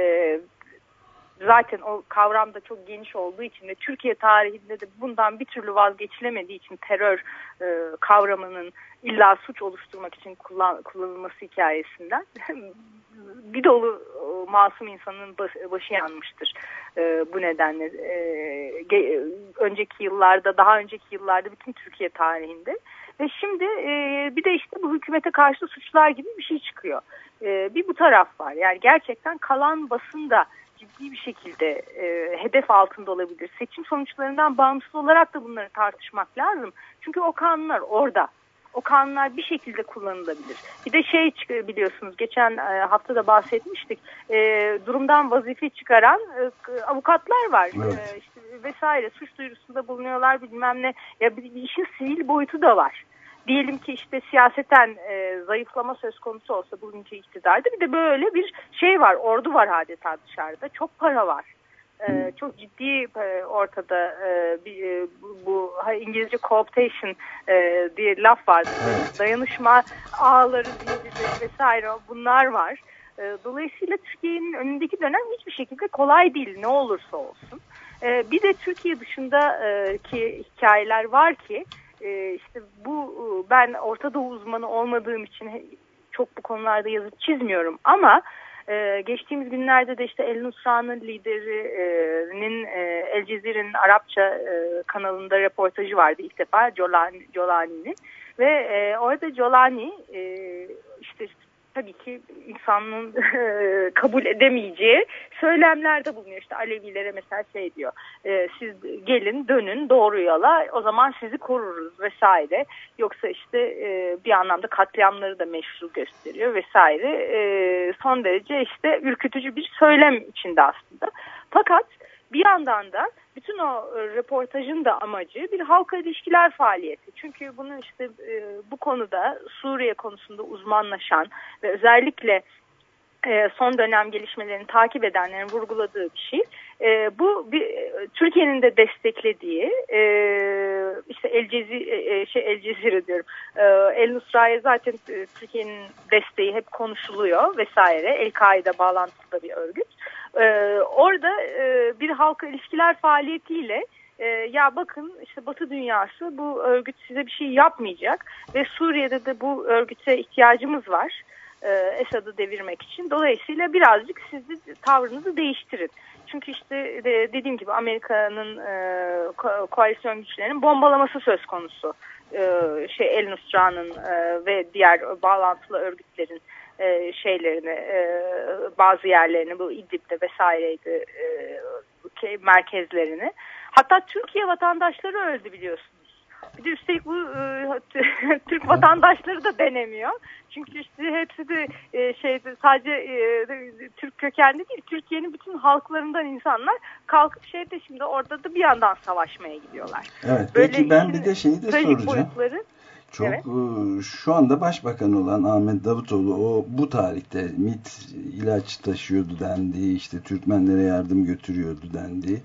Zaten o kavram da çok geniş olduğu için ve Türkiye tarihinde de bundan bir türlü vazgeçilemediği için terör kavramının illa suç oluşturmak için kullanılması hikayesinden bir dolu masum insanın başı yanmıştır bu nedenle. Daha önceki yıllarda bütün Türkiye tarihinde ve şimdi bir de işte bu hükümete karşı suçlar gibi bir şey çıkıyor. Bir bu taraf var. Yani gerçekten kalan basın da ciddi bir şekilde hedef altında olabilir. Seçim sonuçlarından bağımsız olarak da bunları tartışmak lazım. Çünkü o kanunlar orada. O kanunlar bir şekilde kullanılabilir. Bir de biliyorsunuz geçen hafta da bahsetmiştik. Durumdan vazife çıkaran avukatlar var. Evet. İşte vesaire suç duyurusunda bulunuyorlar bilmem ne. Ya bir işin sivil boyutu da var. Diyelim ki işte siyaseten zayıflama söz konusu olsa bugünkü iktidarda bir de böyle bir şey var. Ordu var adeta dışarıda. Çok para var. Çok ciddi ortada bu İngilizce cooptation diye laf vardı. Evet. Dayanışma ağları diye vesaire bunlar var. Dolayısıyla Türkiye'nin önündeki dönem hiçbir şekilde kolay değil ne olursa olsun. Bir de Türkiye dışındaki hikayeler var ki işte ben Orta Doğu uzmanı olmadığım için çok bu konularda yazıp çizmiyorum ama geçtiğimiz günlerde de işte El Nusra'nın liderinin El Cezire'nin Arapça kanalında röportajı vardı ilk defa Jolani'nin ve orada Jolani işte tabii ki insanın kabul edemeyeceği söylemlerde bulunuyor. İşte Alevilere mesela diyor, siz gelin dönün doğru yola o zaman sizi koruruz vesaire. Yoksa işte bir anlamda katliamları da meşru gösteriyor vesaire. Son derece işte ürkütücü bir söylem içinde aslında. Fakat bir yandan da bütün o röportajın da amacı bir halka ilişkiler faaliyeti. Çünkü bunu işte bu konuda Suriye konusunda uzmanlaşan ve özellikle son dönem gelişmelerini takip edenlerin vurguladığı bir şey. Bu Türkiye'nin de desteklediği işte El Cezire diyorum. El Nusra'ya zaten Türkiye'nin desteği hep konuşuluyor vesaire. El-Kaide bağlantılı da bir örgüt. Orada bir halka ilişkiler faaliyetiyle ya bakın işte Batı dünyası bu örgüt size bir şey yapmayacak ve Suriye'de de bu örgüte ihtiyacımız var. Esad'ı devirmek için. Dolayısıyla birazcık siz de tavrınızı değiştirin. Çünkü işte dediğim gibi Amerika'nın koalisyon güçlerinin bombalaması söz konusu. El Nusra'nın ve diğer bağlantılı örgütlerin bazı yerlerini bu İdlib'de vesaireydi merkezlerini. Hatta Türkiye vatandaşları öldü biliyorsunuz. Bir de üstelik bu Türk vatandaşları da denemiyor. Çünkü işte hepsi de sadece Türk kökenli değil. Türkiye'nin bütün halklarından insanlar kalkıp şimdi orada da bir yandan savaşmaya gidiyorlar. Evet. Böyle peki ben bir de şeyi de soracağım. Boyutları, çok evet. Şu anda başbakan olan Ahmet Davutoğlu bu tarihte MİT ilaç taşıyordu dendi. İşte Türkmenlere yardım götürüyordu dendi.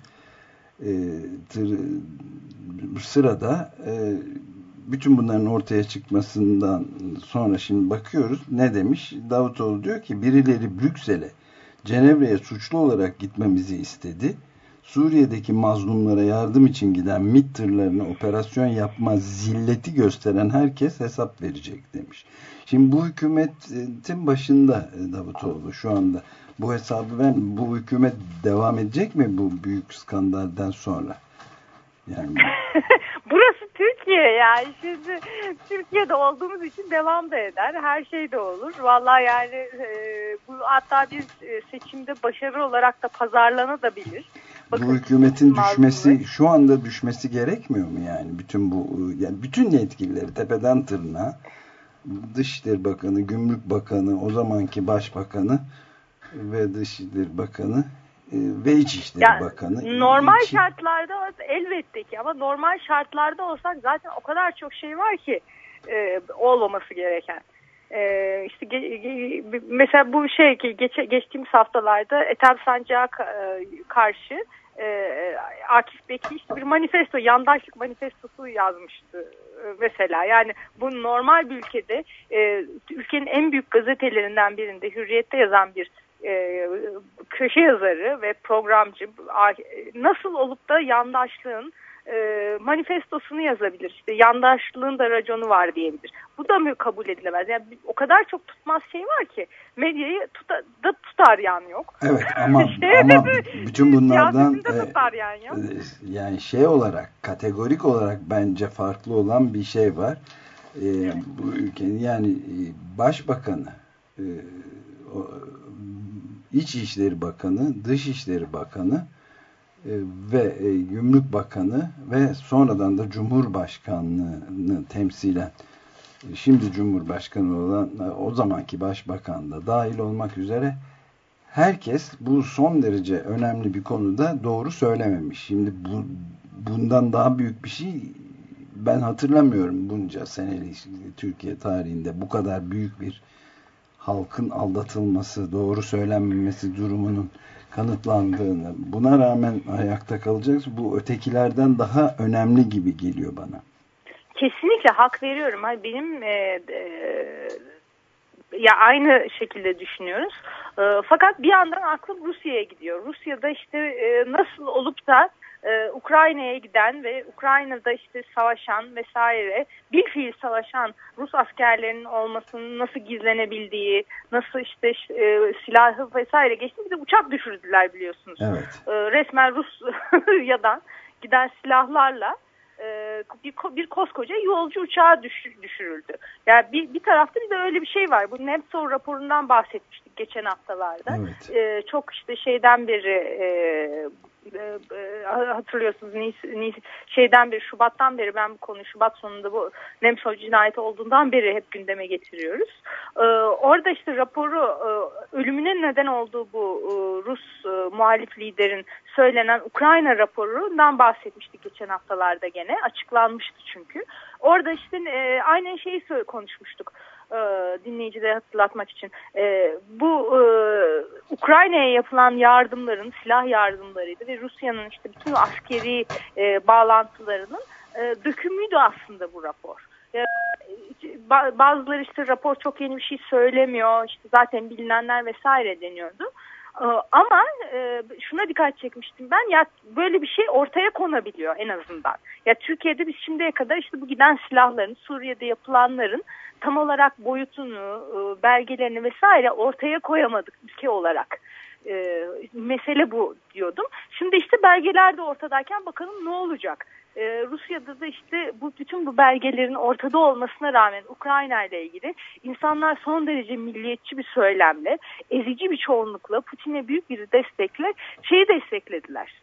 Sırada bütün bunların ortaya çıkmasından sonra şimdi bakıyoruz ne demiş? Davutoğlu diyor ki birileri Brüksel'e, Cenevre'ye suçlu olarak gitmemizi istedi. Suriye'deki mazlumlara yardım için giden MİT tırlarına operasyon yapma zilleti gösteren herkes hesap verecek demiş. Şimdi bu hükümetin başında Davutoğlu şu anda. Bu hesabı bu hükümet devam edecek mi bu büyük skandaldan sonra? Yani burası Türkiye yani. Şimdi Türkiye'de olduğumuz için devam da eder. Her şey de olur. Vallahi yani bu hatta bir seçimde başarı olarak da pazarlanabilir. Bu hükümetin düşmesi, şu anda düşmesi gerekmiyor mu yani? Bütün bu, yani bütün yetkilileri tepeden tırnağa, Dışişleri Bakanı, Gümrük Bakanı, o zamanki Başbakanı ve Dışişleri Bakanı ve İçişleri Bakanı. Normal şartlarda elbette ki, ama normal şartlarda olsak zaten o kadar çok şey var ki olmaması gereken. İşte mesela bu şey ki geçtiğimiz haftalarda Ethem Sancak'a karşı Akif Beki işte bir manifesto, yandaşlık manifestosu yazmıştı mesela. Yani bu normal bir ülkede, ülkenin en büyük gazetelerinden birinde, Hürriyet'te yazan bir köşe yazarı ve programcı nasıl olup da yandaşlığın manifestosunu yazabilir? İşte yandaşlığın da raconu var diyebilir. Bu da mı kabul edilemez? Yani o kadar çok tutmaz şey var ki medyayı tutar yan yok. Evet ama bütün bunlardan yani şey olarak, kategorik olarak bence farklı olan bir şey var. Bu ülkenin yani Başbakanı, İçişleri Bakanı, Dışişleri Bakanı ve Gümrük Bakanı ve sonradan da Cumhurbaşkanlığını temsilen şimdi Cumhurbaşkanı olan o zamanki Başbakan da dahil olmak üzere herkes bu son derece önemli bir konuda doğru söylememiş. Şimdi bundan daha büyük bir şey ben hatırlamıyorum bunca senelik Türkiye tarihinde bu kadar büyük bir halkın aldatılması, doğru söylenmemesi durumunun kanıtlandığını, buna rağmen ayakta kalacağız. Bu ötekilerden daha önemli gibi geliyor bana. Kesinlikle hak veriyorum. Benim ya aynı şekilde düşünüyoruz. Fakat bir yandan aklım Rusya'ya gidiyor. Rusya'da işte nasıl olup da Ukrayna'ya giden ve Ukrayna'da işte savaşan vesaire, bilfiil savaşan Rus askerlerinin olmasının nasıl gizlenebildiği, nasıl işte silahı vesaire geçti. Bir de uçak düşürdüler biliyorsunuz. Evet. Resmen Rusya'dan giden silahlarla bir koskoca yolcu uçağı düşürüldü. Yani bir tarafta bir de öyle bir şey var. Bu Nemtsov raporundan bahsetmiştik geçen haftalarda. Evet. Çok işte şeyden beri hatırlıyorsunuz şeyden beri, Şubat'tan beri ben bu konuyu, Şubat sonunda bu Nemtsov cinayeti olduğundan beri hep gündeme getiriyoruz. Orada işte raporu, ölümüne neden olduğu bu Rus muhalif liderin söylenen Ukrayna raporundan bahsetmiştik geçen haftalarda, gene açıklanmıştı çünkü. Orada işte aynen şeyi konuşmuştuk. Dinleyicilere hatırlatmak için bu Ukrayna'ya yapılan yardımların, silah yardımlarıydı ve Rusya'nın işte bütün askeri bağlantılarının dökümüydü aslında bu rapor. Bazıları işte rapor çok yeni bir şey söylemiyor, işte zaten bilinenler vesaire deniyordu. Ama şuna dikkat çekmiştim ben, ya böyle bir şey ortaya konabiliyor en azından. Ya Türkiye'de biz şimdiye kadar işte bu giden silahların, Suriye'de yapılanların tam olarak boyutunu, belgelerini vesaire ortaya koyamadık ülke olarak. Mesele bu diyordum. Şimdi işte belgeler de ortadayken bakalım ne olacak? Rusya'da da işte bütün bu belgelerin ortada olmasına rağmen Ukrayna ile ilgili insanlar son derece milliyetçi bir söylemle, ezici bir çoğunlukla Putin'e büyük bir destekle şeyi desteklediler.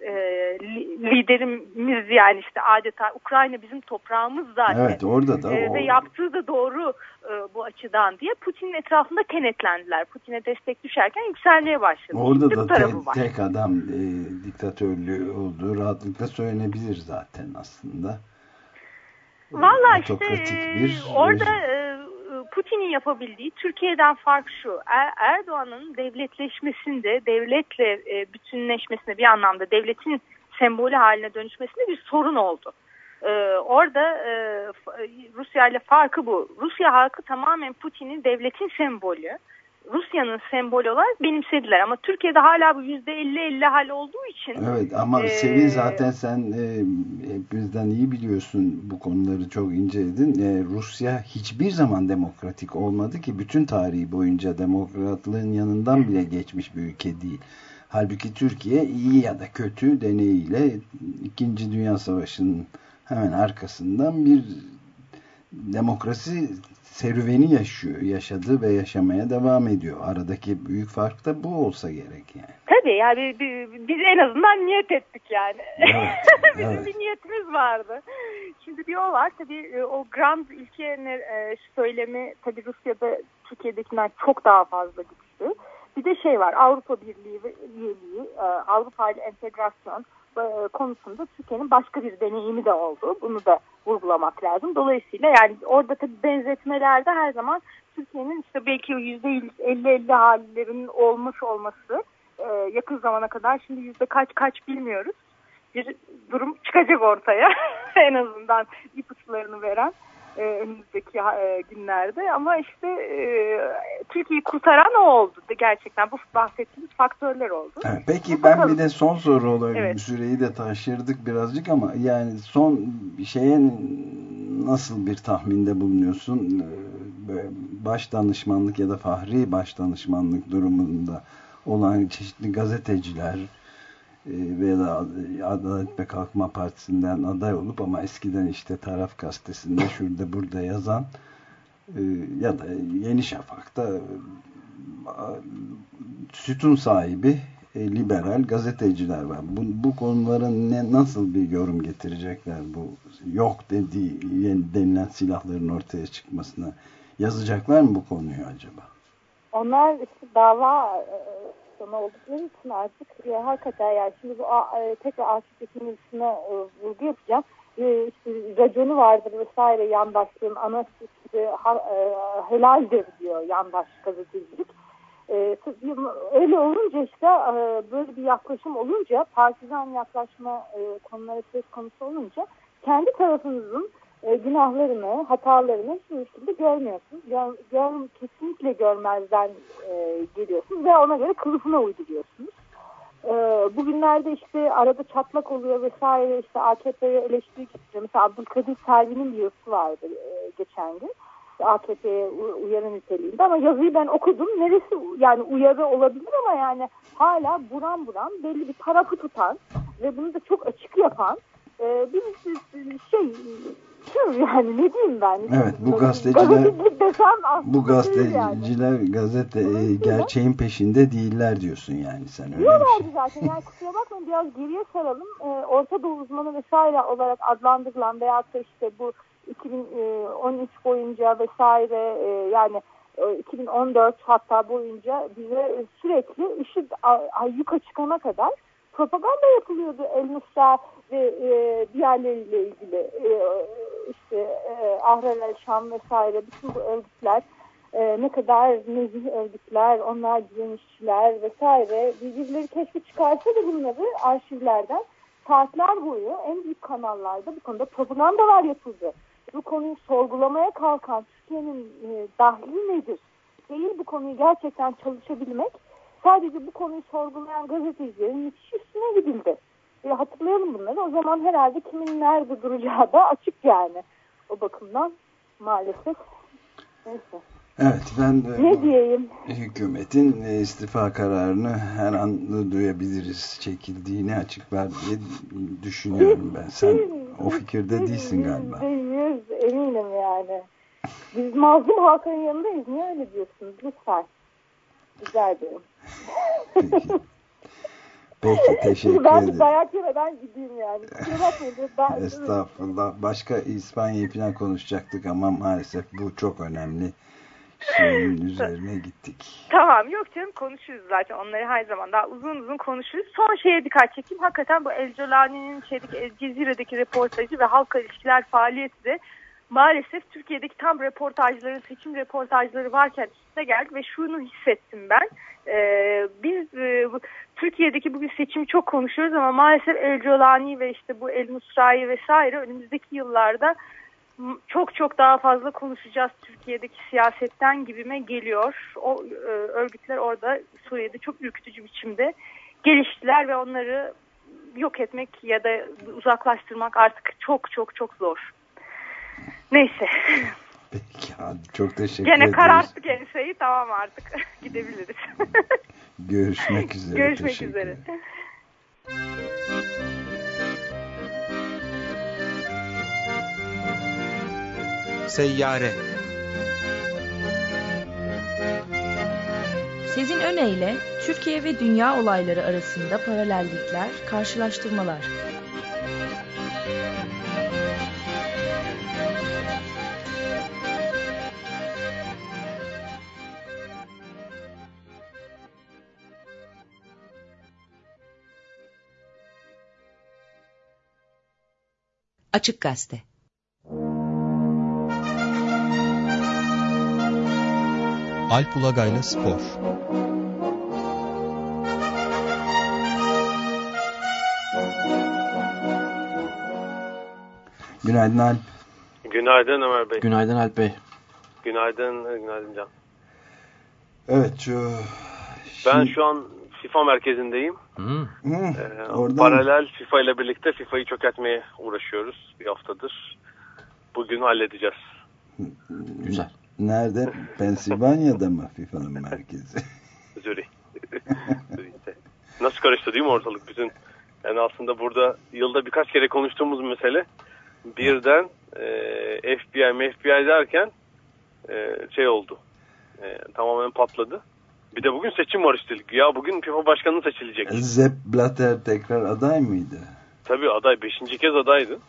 Liderimiz yani işte adeta Ukrayna bizim toprağımız zaten. Evet, orada da ve yaptığı da doğru bu açıdan diye Putin'in etrafında kenetlendiler. Putin'e destek düşerken yükselmeye başladı. Orada da tek adam diktatörlüğü olduğu rahatlıkla söylenebilir zaten aslında. Vallahi işte orada Putin'in yapabildiği Türkiye'den fark şu: Erdoğan'ın devletleşmesinde, devletle bütünleşmesinde, bir anlamda devletin sembolü haline dönüşmesinde bir sorun oldu. Orada Rusya ile farkı bu. Rusya halkı tamamen Putin'in devletin sembolü, Rusya'nın sembolü olarak benimsediler. Ama Türkiye'de hala bu %50-50 hal olduğu için. Evet ama Sevin zaten sen hepimizden iyi biliyorsun, bu konuları çok inceledin. Rusya hiçbir zaman demokratik olmadı ki, bütün tarihi boyunca demokratlığın yanından bile geçmiş bir ülke değil. Halbuki Türkiye iyi ya da kötü deneyiyle 2. Dünya Savaşı'nın hemen arkasından bir demokrasi serüveni yaşadı ve yaşamaya devam ediyor. Aradaki büyük fark da bu olsa gerek yani. Tabii yani biz en azından niyet ettik yani. Evet, Bizim evet. bir niyetimiz vardı. Şimdi bir o var. Tabii o Grand ülke söylemi tabii Rusya'da Türkiye'dekinden çok daha fazla güçlü. Bir de şey var, Avrupa Birliği ve üyeliği, Avrupa ile entegrasyon konusunda Türkiye'nin başka bir deneyimi de oldu. Bunu da vurgulamak lazım. Dolayısıyla yani orada tabii benzetmelerde her zaman Türkiye'nin işte belki %50-50 hallerinin olmuş olması yakın zamana kadar, şimdi yüzde kaç bilmiyoruz. Bir durum çıkacak ortaya en azından ipuçlarını veren önümüzdeki günlerde. Ama işte Türkiye'yi kurtaran o oldu. Gerçekten bu bahsettiğimiz faktörler oldu. Evet, peki ben bir de son soru olarak, evet, süreyi de taşırdık birazcık ama yani son şeye nasıl bir tahminde bulunuyorsun? Baş danışmanlık ya da fahri baş danışmanlık durumunda olan çeşitli gazeteciler veya da Adalet ve Kalkınma Partisi'nden aday olup ama eskiden işte Taraf Gazetesi'nde şurada burada yazan ya da Yeni Şafak'ta sütun sahibi liberal gazeteciler var. Bu konulara nasıl bir yorum getirecekler, bu yok denilen silahların ortaya çıkmasına yazacaklar mı bu konuyu acaba? Onlar işte dava sonu oldukları için artık hakikaten yani şimdi bu tekrar Akif Tekin'in üstüne vurgu yapacağım. İşte raconu vardır vesaire, yandaşlığın anası helaldir diyor yandaş gazetecilik. Öyle olunca işte böyle bir yaklaşım olunca, partizan yaklaşma konuları söz konusu olunca kendi tarafınızın günahlarını, hatalarını hiçbir şekilde görmüyorsunuz. Kesinlikle görmezden geliyorsunuz ve ona göre kılıfına uyduruyorsunuz. Bugünlerde işte arada çatlak oluyor vesaire, işte AKP'ye eleştiri getiriyor. Mesela Abdülkadir Selvi'nin bir yazısı vardı geçen gün. AKP'ye uyarı niteliğinde, ama yazıyı ben okudum. Neresi yani uyarı olabilir ama yani hala buram buram belli bir tarafı tutan ve bunu da çok açık yapan bir şey yani, ne diyeyim ben? Evet, bu gazeteciler gazete gerçeğin peşinde değiller diyorsun yani sen, öyle diyorlardı bir şey. zaten. Yani kusura bakmayın, biraz geriye saralım. Orta Doğu uzmanı vesaire olarak adlandırılan veyahut da işte bu 2013 boyunca vesaire yani 2014 hatta boyunca bize sürekli IŞİD ayyuka çıkana kadar propaganda yapılıyordu. El-Nusra ve diğerleriyle ilgili işte Ahrar el-Şam vesaire, bütün bu örgütler ne kadar nezih örgütler, onlar direnişçiler vesaire, birbirleri keşke çıkarsa da bunları arşivlerden saatler boyu en büyük kanallarda bu konuda propagandalar yapıldı. Bu konuyu sorgulamaya kalkan Türkiye'nin dahli nedir? Değil, bu konuyu gerçekten çalışabilmek. Sadece bu konuyu sorgulayan gazetecilerin müthiş üstüne gidildi. Hatırlayalım bunları. O zaman herhalde kimin nerede duracağı da açık yani. O bakımdan maalesef. Neyse. Evet, ben ne diyeyim? Hükümetin istifa kararını her an duyabiliriz. Çekildiğini açıklar diye düşünüyorum ben. Sen o fikirde değilsin galiba. %100 eminim yani. Biz mazlum halkın yanındayız. Niye öyle diyorsunuz? Lütfen. Rica ederim. Peki, teşekkür ben ederim. Dayak yemeden gideyim yani. Estağfurullah. Başka İspanya'yı falan konuşacaktık ama maalesef bu çok önemli şeyin üzerine gittik. Tamam, yok canım, konuşuruz zaten. Onları her zaman daha uzun konuşuruz. Son şeye dikkat çekeyim. Hakikaten bu El Jolani'nin El Cezire'deki reportajı ve halkla ilişkiler faaliyeti de maalesef Türkiye'deki tam reportajları, seçim reportajları varken üstüne geldik ve şunu hissettim ben. Biz Türkiye'deki bugün seçimi çok konuşuyoruz ama maalesef El Jolani ve işte bu El Nusra'yı vesaire önümüzdeki yıllarda çok daha fazla konuşacağız Türkiye'deki siyasetten gibime geliyor. O örgütler orada Suriye'de çok ürkütücü biçimde geliştiler ve onları yok etmek ya da uzaklaştırmak artık çok zor. Neyse. Peki, hadi, çok teşekkür ederiz. Gene kararttık enseyi, tamam artık gidebiliriz. Görüşmek üzere. Görüşmek üzere. Seyyare. Sezin Öne ile Türkiye ve dünya olayları arasında paralellikler, karşılaştırmalar. Açık Gazete. Alp Ulagay'la Spor. Günaydın Alp. Günaydın Ömer Bey. Günaydın Alp Bey. Günaydın Can. Evet ben şu an FIFA merkezindeyim. Paralel FIFA ile birlikte FIFA'yı çökertmeye uğraşıyoruz bir haftadır. Bugün halledeceğiz. Güzel. Nerede? Pensilvanya'da mı FIFA'nın merkezi? Zürih. Nasıl karıştı değil mi ortalık bütün? Yani aslında burada yılda birkaç kere konuştuğumuz mesele birden FBI derken şey oldu. Tamamen patladı. Bir de bugün seçim var üstelik. Ya bugün FIFA başkanı seçilecek. Sepp Blatter tekrar aday mıydı? Tabii aday. 5. kez adaydı.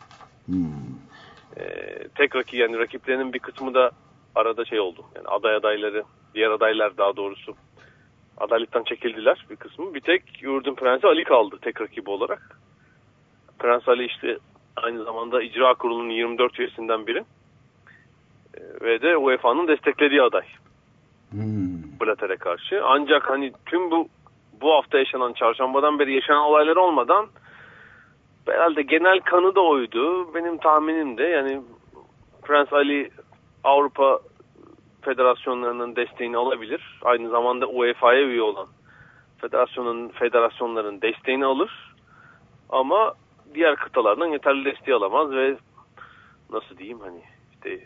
Tek rakiplerinin bir kısmı da arada şey oldu. Yani adayları, diğer adaylar daha doğrusu adaylıktan çekildiler bir kısmı. Bir tek Yurdun Prensi Ali kaldı tek rakibi olarak. Prens Ali işte aynı zamanda icra kurulunun 24 üyesinden biri. Ve de UEFA'nın desteklediği aday. Blatter'e karşı. Ancak hani tüm bu hafta yaşanan, çarşambadan beri yaşanan olaylar olmadan herhalde genel kanı da oydu. Benim tahminim de yani Prens Ali Avrupa federasyonlarının desteğini alabilir. Aynı zamanda UEFA'ya üye olan federasyonların desteğini alır. Ama diğer kıtalardan yeterli desteği alamaz ve nasıl diyeyim hani işte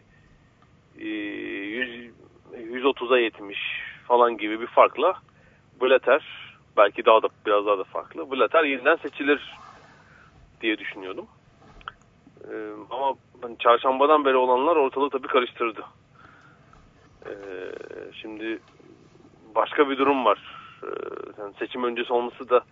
130'a 70 falan gibi bir farkla Blatter belki biraz daha da farklı. Blatter yeniden seçilir diye düşünüyordum. Ama hani çarşambadan beri olanlar ortalığı tabii karıştırdı. Şimdi başka bir durum var. Yani seçim öncesi olması da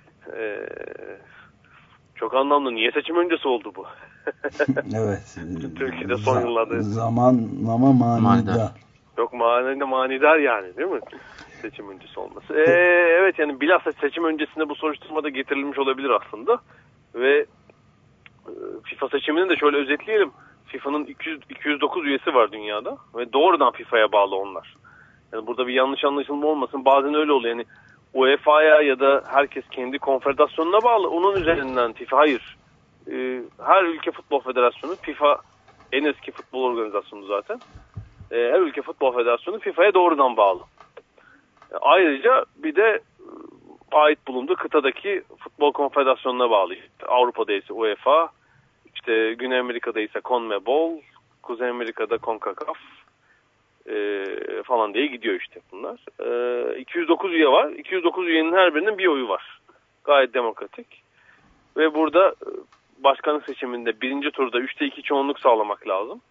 çok anlamlı. Niye seçim öncesi oldu bu? Evet. Türkiye'de son yıllarda. Zamanlama manidar. Çok manidar yani değil mi? Seçim öncesi olması. Evet yani bilhassa seçim öncesinde bu soruşturma da getirilmiş olabilir aslında. Ve FIFA seçimini de şöyle özetleyelim. FIFA'nın 209 üyesi var dünyada ve doğrudan FIFA'ya bağlı onlar. Yani burada bir yanlış anlaşılma olmasın. Bazen öyle oluyor. Yani UEFA'ya ya da herkes kendi konfederasyonuna bağlı. Onun üzerinden FIFA hayır. Her ülke futbol federasyonu, FIFA en eski futbol organizasyonu zaten. Her ülke futbol federasyonu FIFA'ya doğrudan bağlı. Ayrıca bir de ait bulunduğu kıtadaki futbol konfederasyonuna bağlı. İşte Avrupa'da ise UEFA, işte Güney Amerika'da ise CONMEBOL, Kuzey Amerika'da CONCACAF falan diye gidiyor işte bunlar. 209 üye var. 209 üyenin her birinin bir oyu var. Gayet demokratik. Ve burada başkanlık seçiminde birinci turda 3'te 2 çoğunluk sağlamak lazım.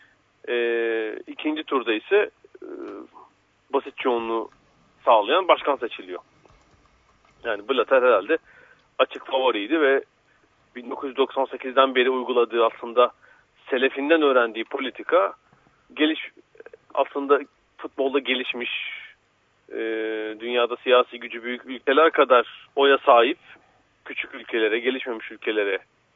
İkinci turda ise basit çoğunluğu sağlayan başkan seçiliyor. Yani Blatter herhalde açık favoriydi ve 1998'den beri uyguladığı aslında selefinden öğrendiği politika aslında futbolda gelişmiş dünyada siyasi gücü büyük ülkeler kadar oya sahip küçük ülkelere, gelişmemiş ülkelere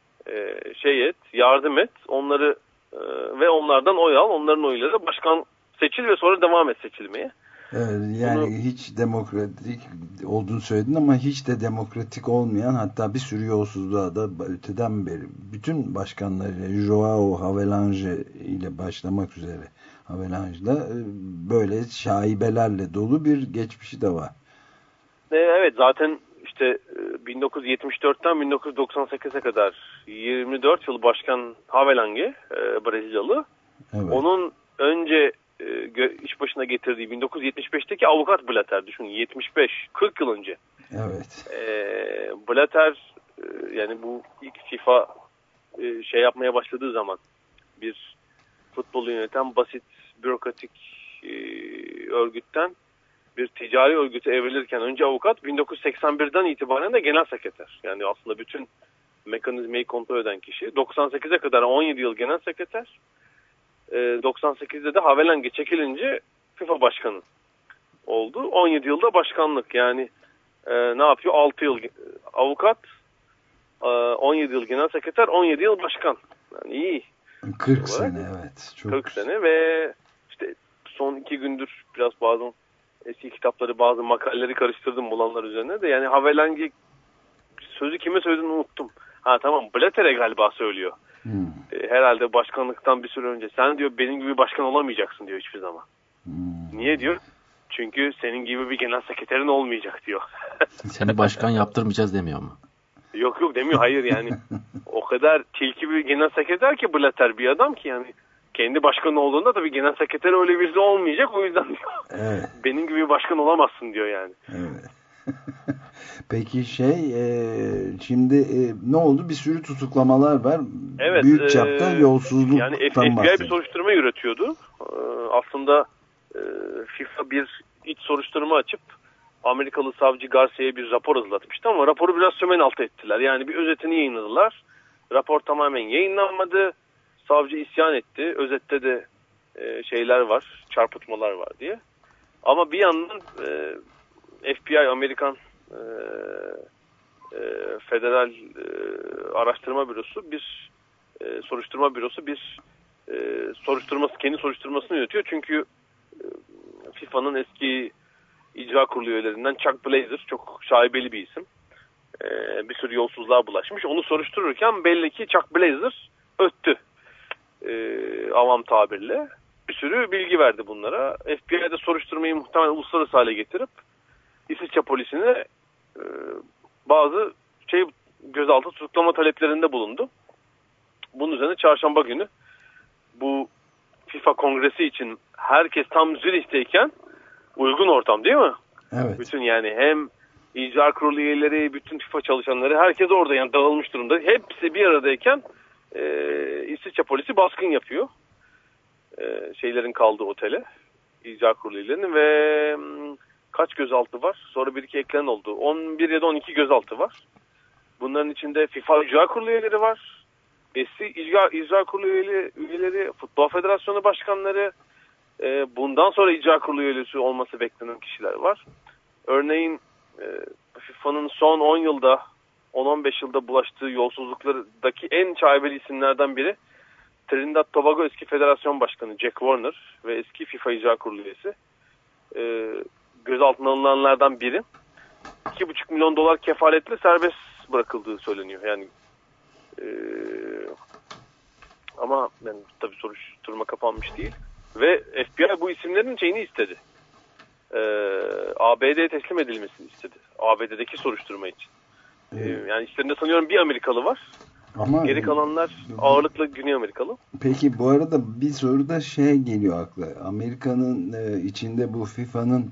yardım et, onları ve onlardan oy al, onların oyları başkan seçil ve sonra devam et seçilmeye. Evet, yani hiç demokratik olduğunu söyledin ama hiç de demokratik olmayan, hatta bir sürü yolsuzluğa da öteden beri bütün başkanları Joao Havelange ile başlamak üzere Havelange'la böyle şaibelerle dolu bir geçmişi de var. Evet, zaten işte 1974'ten 1998'e kadar 24 yıl başkan Havelange, Brezilyalı. Evet. Onun önce iş başına getirdiği 1975'teki avukat Blatter, düşünün, 40 yıl önce. Evet. Blatter yani bu ilk FIFA yapmaya başladığı zaman bir futbolu yöneten basit bürokratik örgütten bir ticari örgüte evrilirken önce avukat, 1981'den itibaren de genel sekreter. Yani aslında bütün mekanizmayı kontrol eden kişi. 98'e kadar 17 yıl genel sekreter. 98'de de Havelang'e çekilince FIFA başkanı oldu. 17 yılda başkanlık. Yani ne yapıyor? 6 yıl avukat, 17 yıl genel sekreter, 17 yıl başkan. Yani iyi. 40 sene evet. Çok 40 sene ve işte son 2 gündür biraz bazı eski kitapları, bazı makaleleri karıştırdım bulanlar üzerine de. Yani Havelang'e sözü kime söylediğini unuttum. Ha tamam, Blatter'e galiba söylüyor. Herhalde başkanlıktan bir süre önce. Sen diyor benim gibi başkan olamayacaksın diyor hiçbir zaman. Niye diyor? Çünkü senin gibi bir genel sekreterin olmayacak diyor. Seni başkan yaptırmayacağız demiyor mu? Yok demiyor, hayır yani. O kadar tilki bir genel sekreter ki Blatter, bir adam ki yani. Kendi başkan olduğunda tabii genel sekreter öyle birisi olmayacak, o yüzden diyor. Evet. Benim gibi bir başkan olamazsın diyor yani. Evet. Peki şimdi ne oldu? Bir sürü tutuklamalar var. Evet. Büyük çapta yolsuzluktan yani FBI bir soruşturma yürütüyordu. Aslında FIFA bir iç soruşturma açıp Amerikalı savcı Garcia'ya bir rapor hazırlatmıştı ama raporu biraz sömen altı ettiler. Yani bir özetini yayınladılar. Rapor tamamen yayınlanmadı. Savcı isyan etti. Özette de şeyler var, çarpıtmalar var diye. Ama bir yandan FBI, Amerikan Federal Araştırma Bürosu bir soruşturma bürosu bir kendi soruşturmasını yönetiyor. Çünkü FIFA'nın eski icra kurulu üyelerinden Chuck Blazer, çok şaibeli bir isim. Bir sürü yolsuzluğa bulaşmış. Onu soruştururken belli ki Chuck Blazer öttü. Avam tabirle. Bir sürü bilgi verdi bunlara. FBI'de soruşturmayı muhtemelen uluslararası hale getirip İsviçre polisine bazı gözaltı tutuklama taleplerinde bulundu. Bunun üzerine çarşamba günü bu FIFA kongresi için herkes tam Zürih'teyken uygun ortam değil mi? Evet. Bütün yani hem icra kurulu üyeleri, bütün FIFA çalışanları, herkes orada yani dağılmış durumda. Hepsi bir aradayken İsviçre polisi baskın yapıyor. Şeylerin kaldığı otele, icra kurulu üyelerinin ve kaç gözaltı var? Sonra bir iki eklenen oldu. 11 ya da 12 gözaltı var. Bunların içinde FIFA icra kurulu üyeleri var. Eski icra kurulu üyeleri, Futbol Federasyonu başkanları, bundan sonra icra kurulu üyesi olması beklenen kişiler var. Örneğin FIFA'nın son 10 yılda, 10-15 yılda bulaştığı yolsuzluklardaki en şaibeli isimlerden biri Trinidad Tobago eski federasyon başkanı Jack Warner ve eski FIFA icra kurulu üyesi. Gözaltına alınanlardan biri. $2,5 milyon kefaletle serbest bırakıldığı söyleniyor. Yani ama yani, tabii soruşturma kapanmış değil. Ve FBI bu isimlerin şeyini istedi. ABD'ye teslim edilmesini istedi. ABD'deki soruşturma için. Yani içlerinde sanıyorum bir Amerikalı var. Ama geri kalanlar ağırlıklı Güney Amerikalı. Peki bu arada bir soru da geliyor akla. Amerika'nın içinde bu FIFA'nın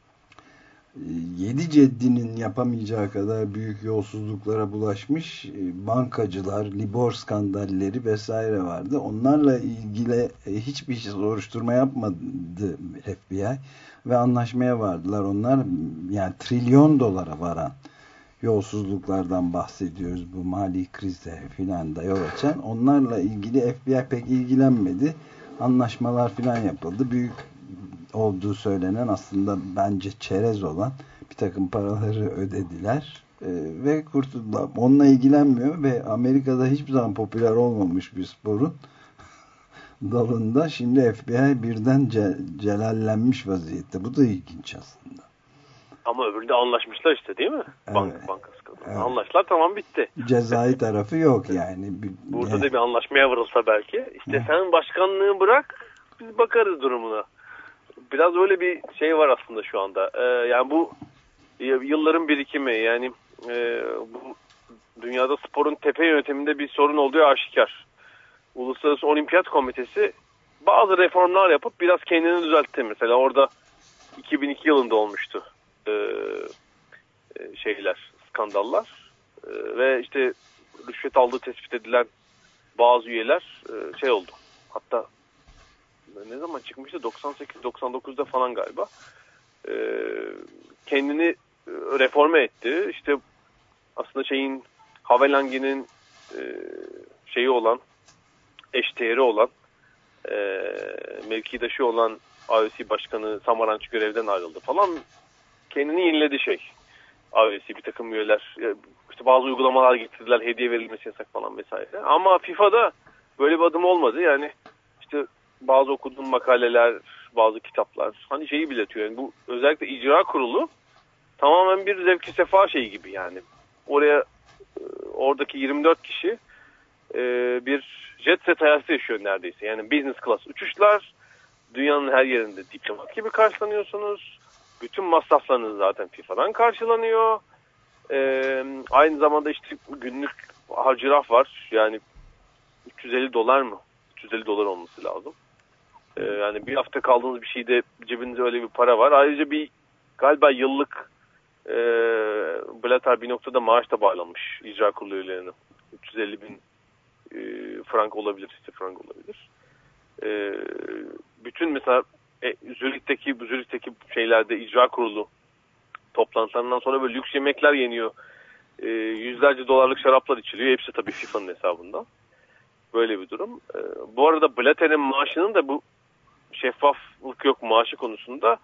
7 ceddinin yapamayacağı kadar büyük yolsuzluklara bulaşmış bankacılar, Libor skandalleri vesaire vardı. Onlarla ilgili hiçbir soruşturma yapmadı FBI ve anlaşmaya vardılar. Onlar yani $1 trilyon varan yolsuzluklardan bahsediyoruz, bu mali krize filan da yol açan. Onlarla ilgili FBI pek ilgilenmedi. Anlaşmalar filan yapıldı. Büyük olduğu söylenen, aslında bence çerez olan bir takım paraları ödediler ve kurtuldular. Onunla ilgilenmiyor ve Amerika'da hiçbir zaman popüler olmamış bir sporun dalında şimdi FBI birden celallenmiş vaziyette. Bu da ilginç aslında. Ama öbüründe anlaşmışlar işte değil mi? Evet. Bankası kadar. Evet. Anlaştılar, tamam, bitti. Cezai tarafı yok yani. Burada da bir anlaşmaya varılsa belki. İşte sen başkanlığı bırak, biz bakarız durumuna. Biraz öyle bir şey var aslında şu anda. Yani bu yılların birikimi, yani bu dünyada sporun tepe yönetiminde bir sorun olduğu aşikar. Uluslararası Olimpiyat Komitesi bazı reformlar yapıp biraz kendini düzeltti. Mesela orada 2002 yılında olmuştu skandallar ve işte rüşvet aldığı tespit edilen bazı üyeler oldu. Hatta ne zaman çıkmıştı? 98-99'da falan galiba. kendini reforme etti. İşte aslında Havelangi'nin şeyi olan, eşdeğeri olan, mevkidaşı olan IOC Başkanı Samaranch görevden ayrıldı falan. Kendini yeniledi IOC bir takım üyeler. İşte bazı uygulamalar getirdiler, hediye verilmesi yasak falan vesaire. Ama FIFA'da böyle bir adım olmadı. Yani işte bazı okuduğum makaleler, bazı kitaplar hani şeyi belirtiyor. Yani bu özellikle icra kurulu tamamen bir zevk-i sefa gibi yani. Oradaki 24 kişi bir jet set hayatı yaşıyor neredeyse. Yani business class uçuşlar, dünyanın her yerinde diplomat gibi karşılanıyorsunuz. Bütün masraflarınız zaten FIFA'dan karşılanıyor. Aynı zamanda işte günlük harcıraf var. Yani $350 mı? $350 olması lazım. Yani bir hafta kaldığınız bir şeyde cebinizde öyle bir para var. Ayrıca galiba yıllık Blatter bir noktada maaş da bağlamış icra kurulu üyelerine. 350.000 frank olabilir, işte frank olabilir. Bütün mesela Zürih'teki şeylerde icra kurulu toplantılarından sonra böyle lüks yemekler yeniyor. Yüzlerce dolarlık şaraplar içiliyor. Hepsi tabii FIFA'nın hesabında. Böyle bir durum. Bu arada Blatter'in maaşının da bu şeffaflık yok maaşı konusunda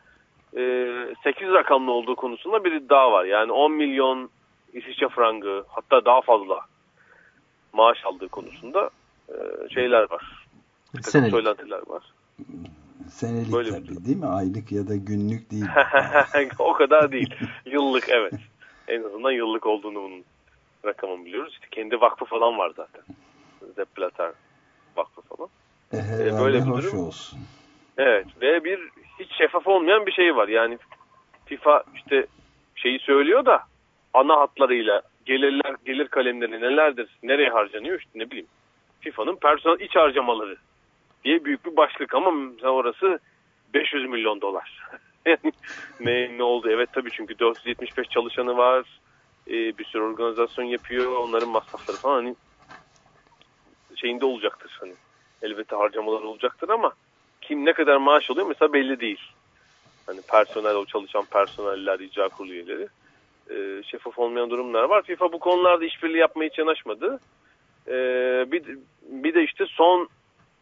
8 rakamlı olduğu konusunda bir iddia var. Yani 10 milyon İsviçre frangı, hatta daha fazla maaş aldığı konusunda şeyler var. Söylentiler var. Senelik böyle tabii değil mi? Aylık ya da günlük değil. O kadar değil. Yıllık, evet. En azından yıllık olduğunu bunun rakamını biliyoruz. İşte kendi vakfı falan var zaten. Sepp Blatter vakfı falan. Böyle bir hoş durum olsun. Evet. Ve hiç şeffaf olmayan bir şey var. Yani FIFA işte söylüyor da ana hatlarıyla gelir kalemleri nelerdir, nereye harcanıyor, işte ne bileyim. FIFA'nın personel iç harcamaları diye büyük bir başlık ama mesela orası $500 milyon. Yani ne oldu? Evet tabii, çünkü 475 çalışanı var. Bir sürü organizasyon yapıyor. Onların masrafları falan hani şeyinde olacaktır. Hani elbette harcamalar olacaktır ama kim ne kadar maaş alıyor mesela belli değil. Hani o çalışan personeller, icra kurulu üyeleri. Şeffaf olmayan durumlar var. FIFA bu konularda işbirliği yapmaya hiç yanaşmadı. Bir de işte son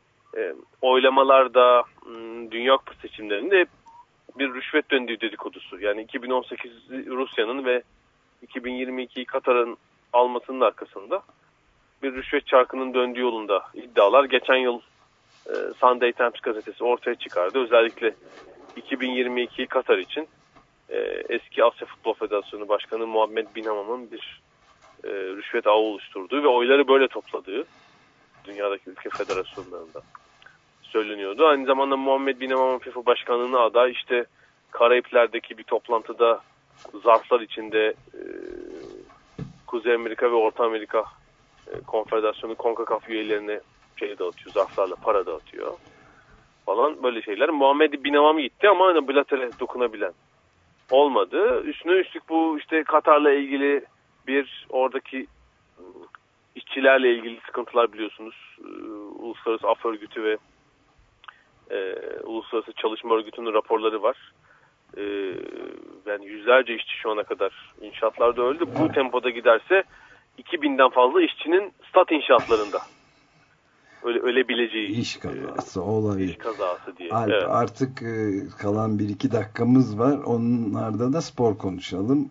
oylamalarda, Dünya Kupası seçimlerinde bir rüşvet döndüğü dedikodusu. Yani 2018 Rusya'nın ve 2022'yi Katar'ın almasının arkasında bir rüşvet çarkının döndüğü yolunda iddialar geçen yıl Sunday Times gazetesi ortaya çıkardı. Özellikle 2022 Katar için eski Asya Futbol Federasyonu Başkanı Muhammed Bin Hammam'ın bir rüşvet ağı oluşturduğu ve oyları böyle topladığı dünyadaki ülke federasyonlarında söyleniyordu. Aynı zamanda Muhammed Bin Hammam'ın FIFA başkanlığına aday işte Karayipler'deki bir toplantıda zarflar içinde Kuzey Amerika ve Orta Amerika Konfederasyonu CONCACAF üyelerine dağıtıyor, zarflarla para dağıtıyor falan, böyle şeyler. Muhammed Bin Hammam gitti ama hani Blatter'e dokunabilen olmadı. Üstüne üstlük bu işte Katar'la ilgili oradaki işçilerle ilgili sıkıntılar biliyorsunuz. Uluslararası Af Örgütü ve Uluslararası Çalışma Örgütü'nün raporları var. Yani yüzlerce işçi şu ana kadar inşaatlarda öldü. Bu tempoda giderse 2000'den fazla işçinin stat inşaatlarında ölebileceği iş kazası olabilir. İş kazası diye. Evet. Artık kalan 1-2 dakikamız var. Onlarda da spor konuşalım.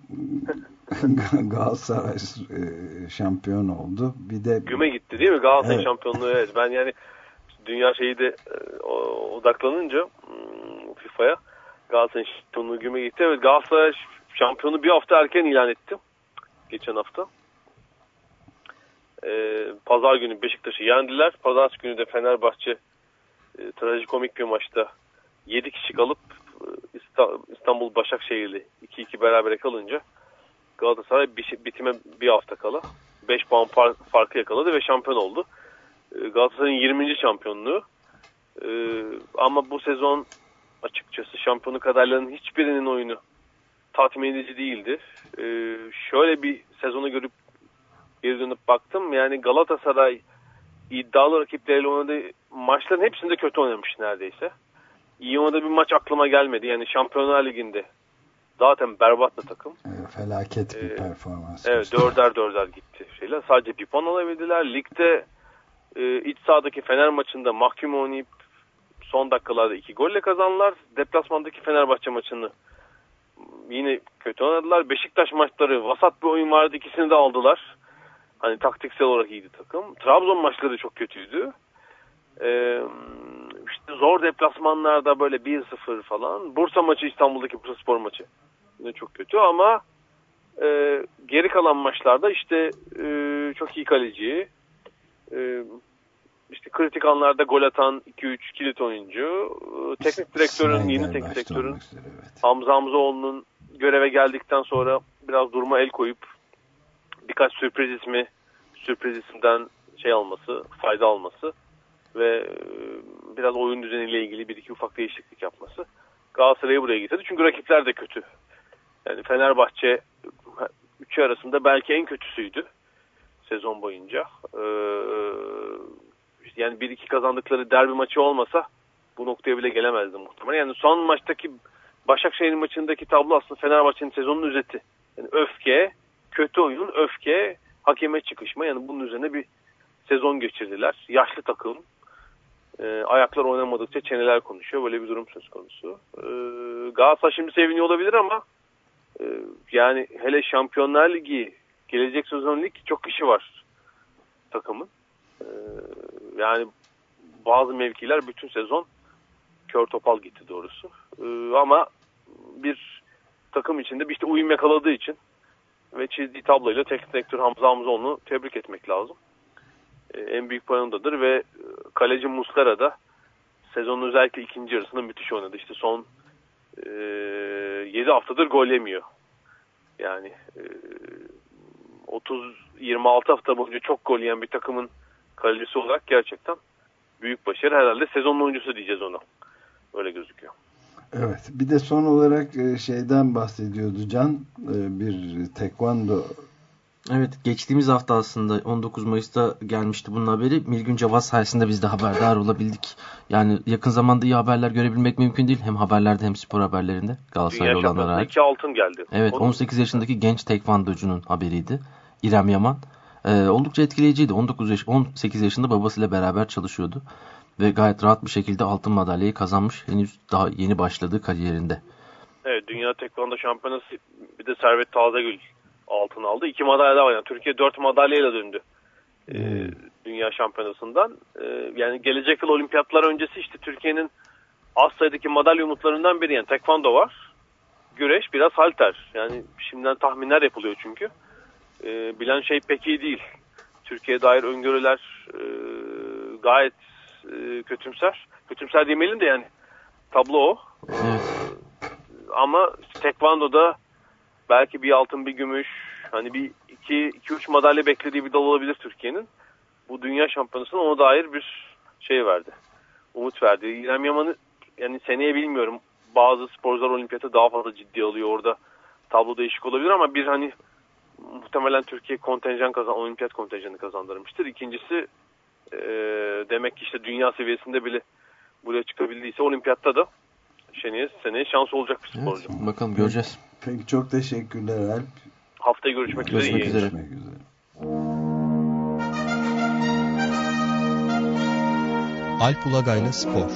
Galatasaray şampiyon oldu. Bir de güme gitti değil mi? Galatasaray evet. Şampiyonluğu, evet. Ben yani dünya de odaklanınca FIFA'ya Galatasaray şampiyonluğu güme gitti. Evet, Galatasaray şampiyonu bir hafta erken ilan etti. Geçen hafta. Pazar günü Beşiktaş'ı yendiler. Pazartesi günü de Fenerbahçe trajikomik bir maçta 7 kişi kalıp İstanbul Başakşehir'li 2-2 berabere kalınca Galatasaray bitime bir hafta kala 5 puan farkı yakaladı ve şampiyon oldu. Galatasaray'ın 20. şampiyonluğu. Ama bu sezon açıkçası şampiyonluk adaylarının hiçbirinin oyunu tatmin edici değildi. Şöyle bir sezonu görüp geri dönüp baktım. Yani Galatasaray iddialı rakipleriyle oynadığı maçların hepsinde kötü oynamış neredeyse. İyona'da bir maç aklıma gelmedi. Yani Şampiyonlar Ligi'nde zaten berbat da takım. Felaket bir performans. Evet, 4'er gitti şeyler. Sadece bir puan alabildiler. Ligde iç sahadaki Fener maçında mahkum oynayıp son dakikalarda 2 golle kazandılar. Deplasmandaki Fenerbahçe maçını yine kötü oynadılar. Beşiktaş maçları vasat bir oyun vardı. İkisini de aldılar. Hani taktiksel olarak iyiydi takım. Trabzon maçları çok kötüydü. İşte zor deplasmanlarda böyle 1-0 falan. Bursa maçı, İstanbul'daki Bursaspor maçı yine çok kötü ama geri kalan maçlarda işte çok iyi kaleci, işte kritik anlarda gol atan 2-3 kilit oyuncu, teknik direktörün, yeni teknik direktörün Hamza Hamzoğlu'nun göreve geldikten sonra biraz duruma el koyup birkaç sürpriz isimden fayda alması ve biraz oyun düzeniyle ilgili bir iki ufak değişiklik yapması Galatasaray'ı buraya getirdi. Çünkü rakipler de kötü. Yani Fenerbahçe üçü arasında belki en kötüsüydü sezon boyunca. Yani 1-2 kazandıkları derbi maçı olmasa bu noktaya bile gelemezdi muhtemelen. Yani son maçtaki Başakşehir maçındaki tablo aslında Fenerbahçe'nin sezonun özeti. Yani öfke, kötü oyun, öfke, hakeme çıkışma. Yani bunun üzerine bir sezon geçirdiler. Yaşlı takım. Ayaklar oynamadıkça çeneler konuşuyor. Böyle bir durum söz konusu. Galatasaray şimdi seviniyor olabilir ama yani hele Şampiyonlar Ligi, gelecek sezon lig çok işi var takımın. Yani bazı mevkiler bütün sezon kör topal gitti doğrusu. Ama bir takım içinde işte uyum yakaladığı için ve çizdiği tabloyla teknik direktör Hamza Hamzoğlu'nu tebrik etmek lazım. En büyük payındadır ve kaleci Muslera da sezonun özellikle ikinci yarısında müthiş oynadı. İşte son 7 haftadır gol yemiyor. Yani 26 hafta boyunca çok gol yiyen bir takımın kalecisi olarak gerçekten büyük başarı. Herhalde sezonun oyuncusu diyeceğiz ona. Öyle gözüküyor. Evet. Bir de son olarak şeyden bahsediyordu Can. Bir tekvando. Evet, geçtiğimiz hafta aslında 19 Mayıs'ta gelmişti bunun haberi. Milgün Cavaz sayesinde biz de haberdar olabildik. Yani yakın zamanda iyi haberler görebilmek mümkün değil. Hem haberlerde hem spor haberlerinde. Galatasaraylı olanlara ait. 2 altın geldi. Evet, 18 yaşındaki genç tekvandocunun haberiydi. İrem Yaman. Oldukça etkileyiciydi. 18 yaşında babasıyla beraber çalışıyordu. Ve gayet rahat bir şekilde altın madalyayı kazanmış. Henüz daha yeni başladığı kariyerinde. Evet, Dünya Tekvando Şampiyonası bir de Servet Tazegül altın aldı. 2 madalya daha var. Yani Türkiye 4 madalyayla döndü. Dünya Şampiyonası'ndan. Yani gelecek yıl olimpiyatlar öncesi işte Türkiye'nin az sayıdaki madalya umutlarından biri. Yani tekvando var. Güreş, biraz halter. Yani şimdiden tahminler yapılıyor çünkü. Bilen şey pek iyi değil. Türkiye'ye dair öngörüler gayet kötümser. Kötümser demeyelim de yani tablo o. Ama tekvandoda belki bir altın bir gümüş, hani bir 2-3 madalya beklediği bir dal olabilir Türkiye'nin. Bu dünya şampiyonasına ona dair bir şey verdi. Umut verdi. İrem Yaman'ı yani seneye bilmiyorum. Bazı sporcular olimpiyatı daha fazla ciddi alıyor. Orada tablo değişik olabilir ama bir hani muhtemelen Türkiye olimpiyat kontenjanı kazandırmıştır. İkincisi demek ki işte dünya seviyesinde bile buraya çıkabildiyse olimpiyatta da seneye şans olacak bir sporcu. Evet, bakalım göreceğiz. Peki, çok teşekkürler Alp. Haftaya görüşmek üzere. Görüşmek üzere. Alp Ulagay'la Spor.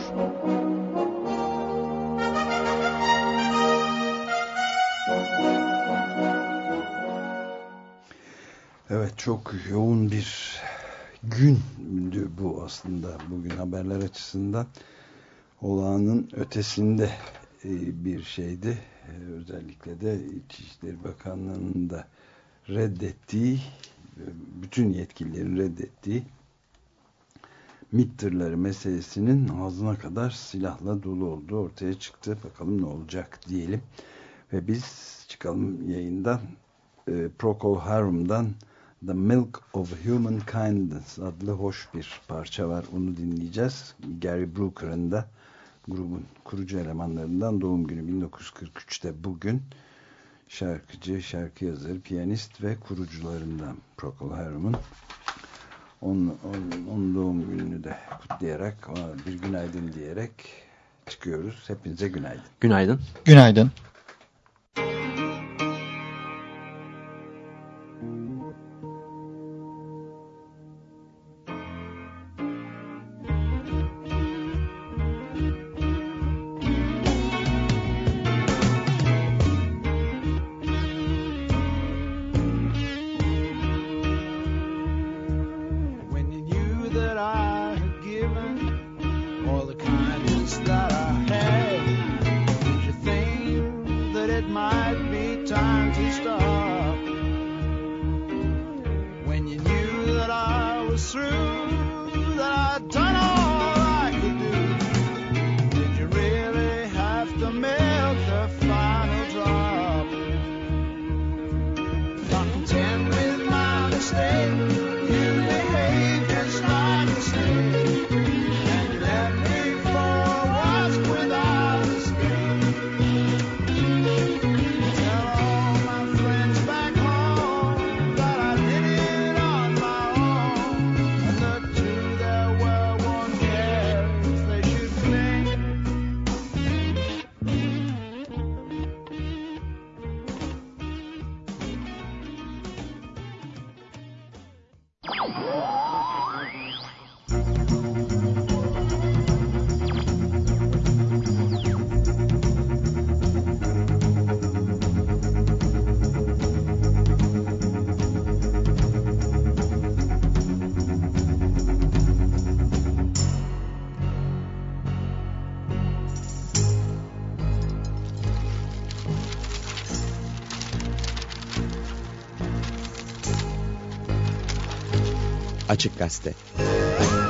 Evet, çok yoğun bir gündü bu aslında. Bugün haberler açısından olağanın ötesinde bir şeydi. Özellikle de İçişleri Bakanlığı'nın da reddettiği, bütün yetkililerin reddettiği MİT tırları meselesinin ağzına kadar silahla dolu olduğu ortaya çıktı. Bakalım ne olacak diyelim. Ve biz çıkalım yayından. Procol Harum'dan The Milk of Human Kindness adlı hoş bir parça var. Onu dinleyeceğiz. Gary Brooker'ın da grubun kurucu elemanlarından, doğum günü 1943'te bugün. Şarkıcı, şarkı yazarı, piyanist ve kurucularından Procol Harum'un. Onun doğum gününü de kutlayarak, ona bir günaydın diyerek çıkıyoruz. Hepinize günaydın. Günaydın. Günaydın. Açık Gazete.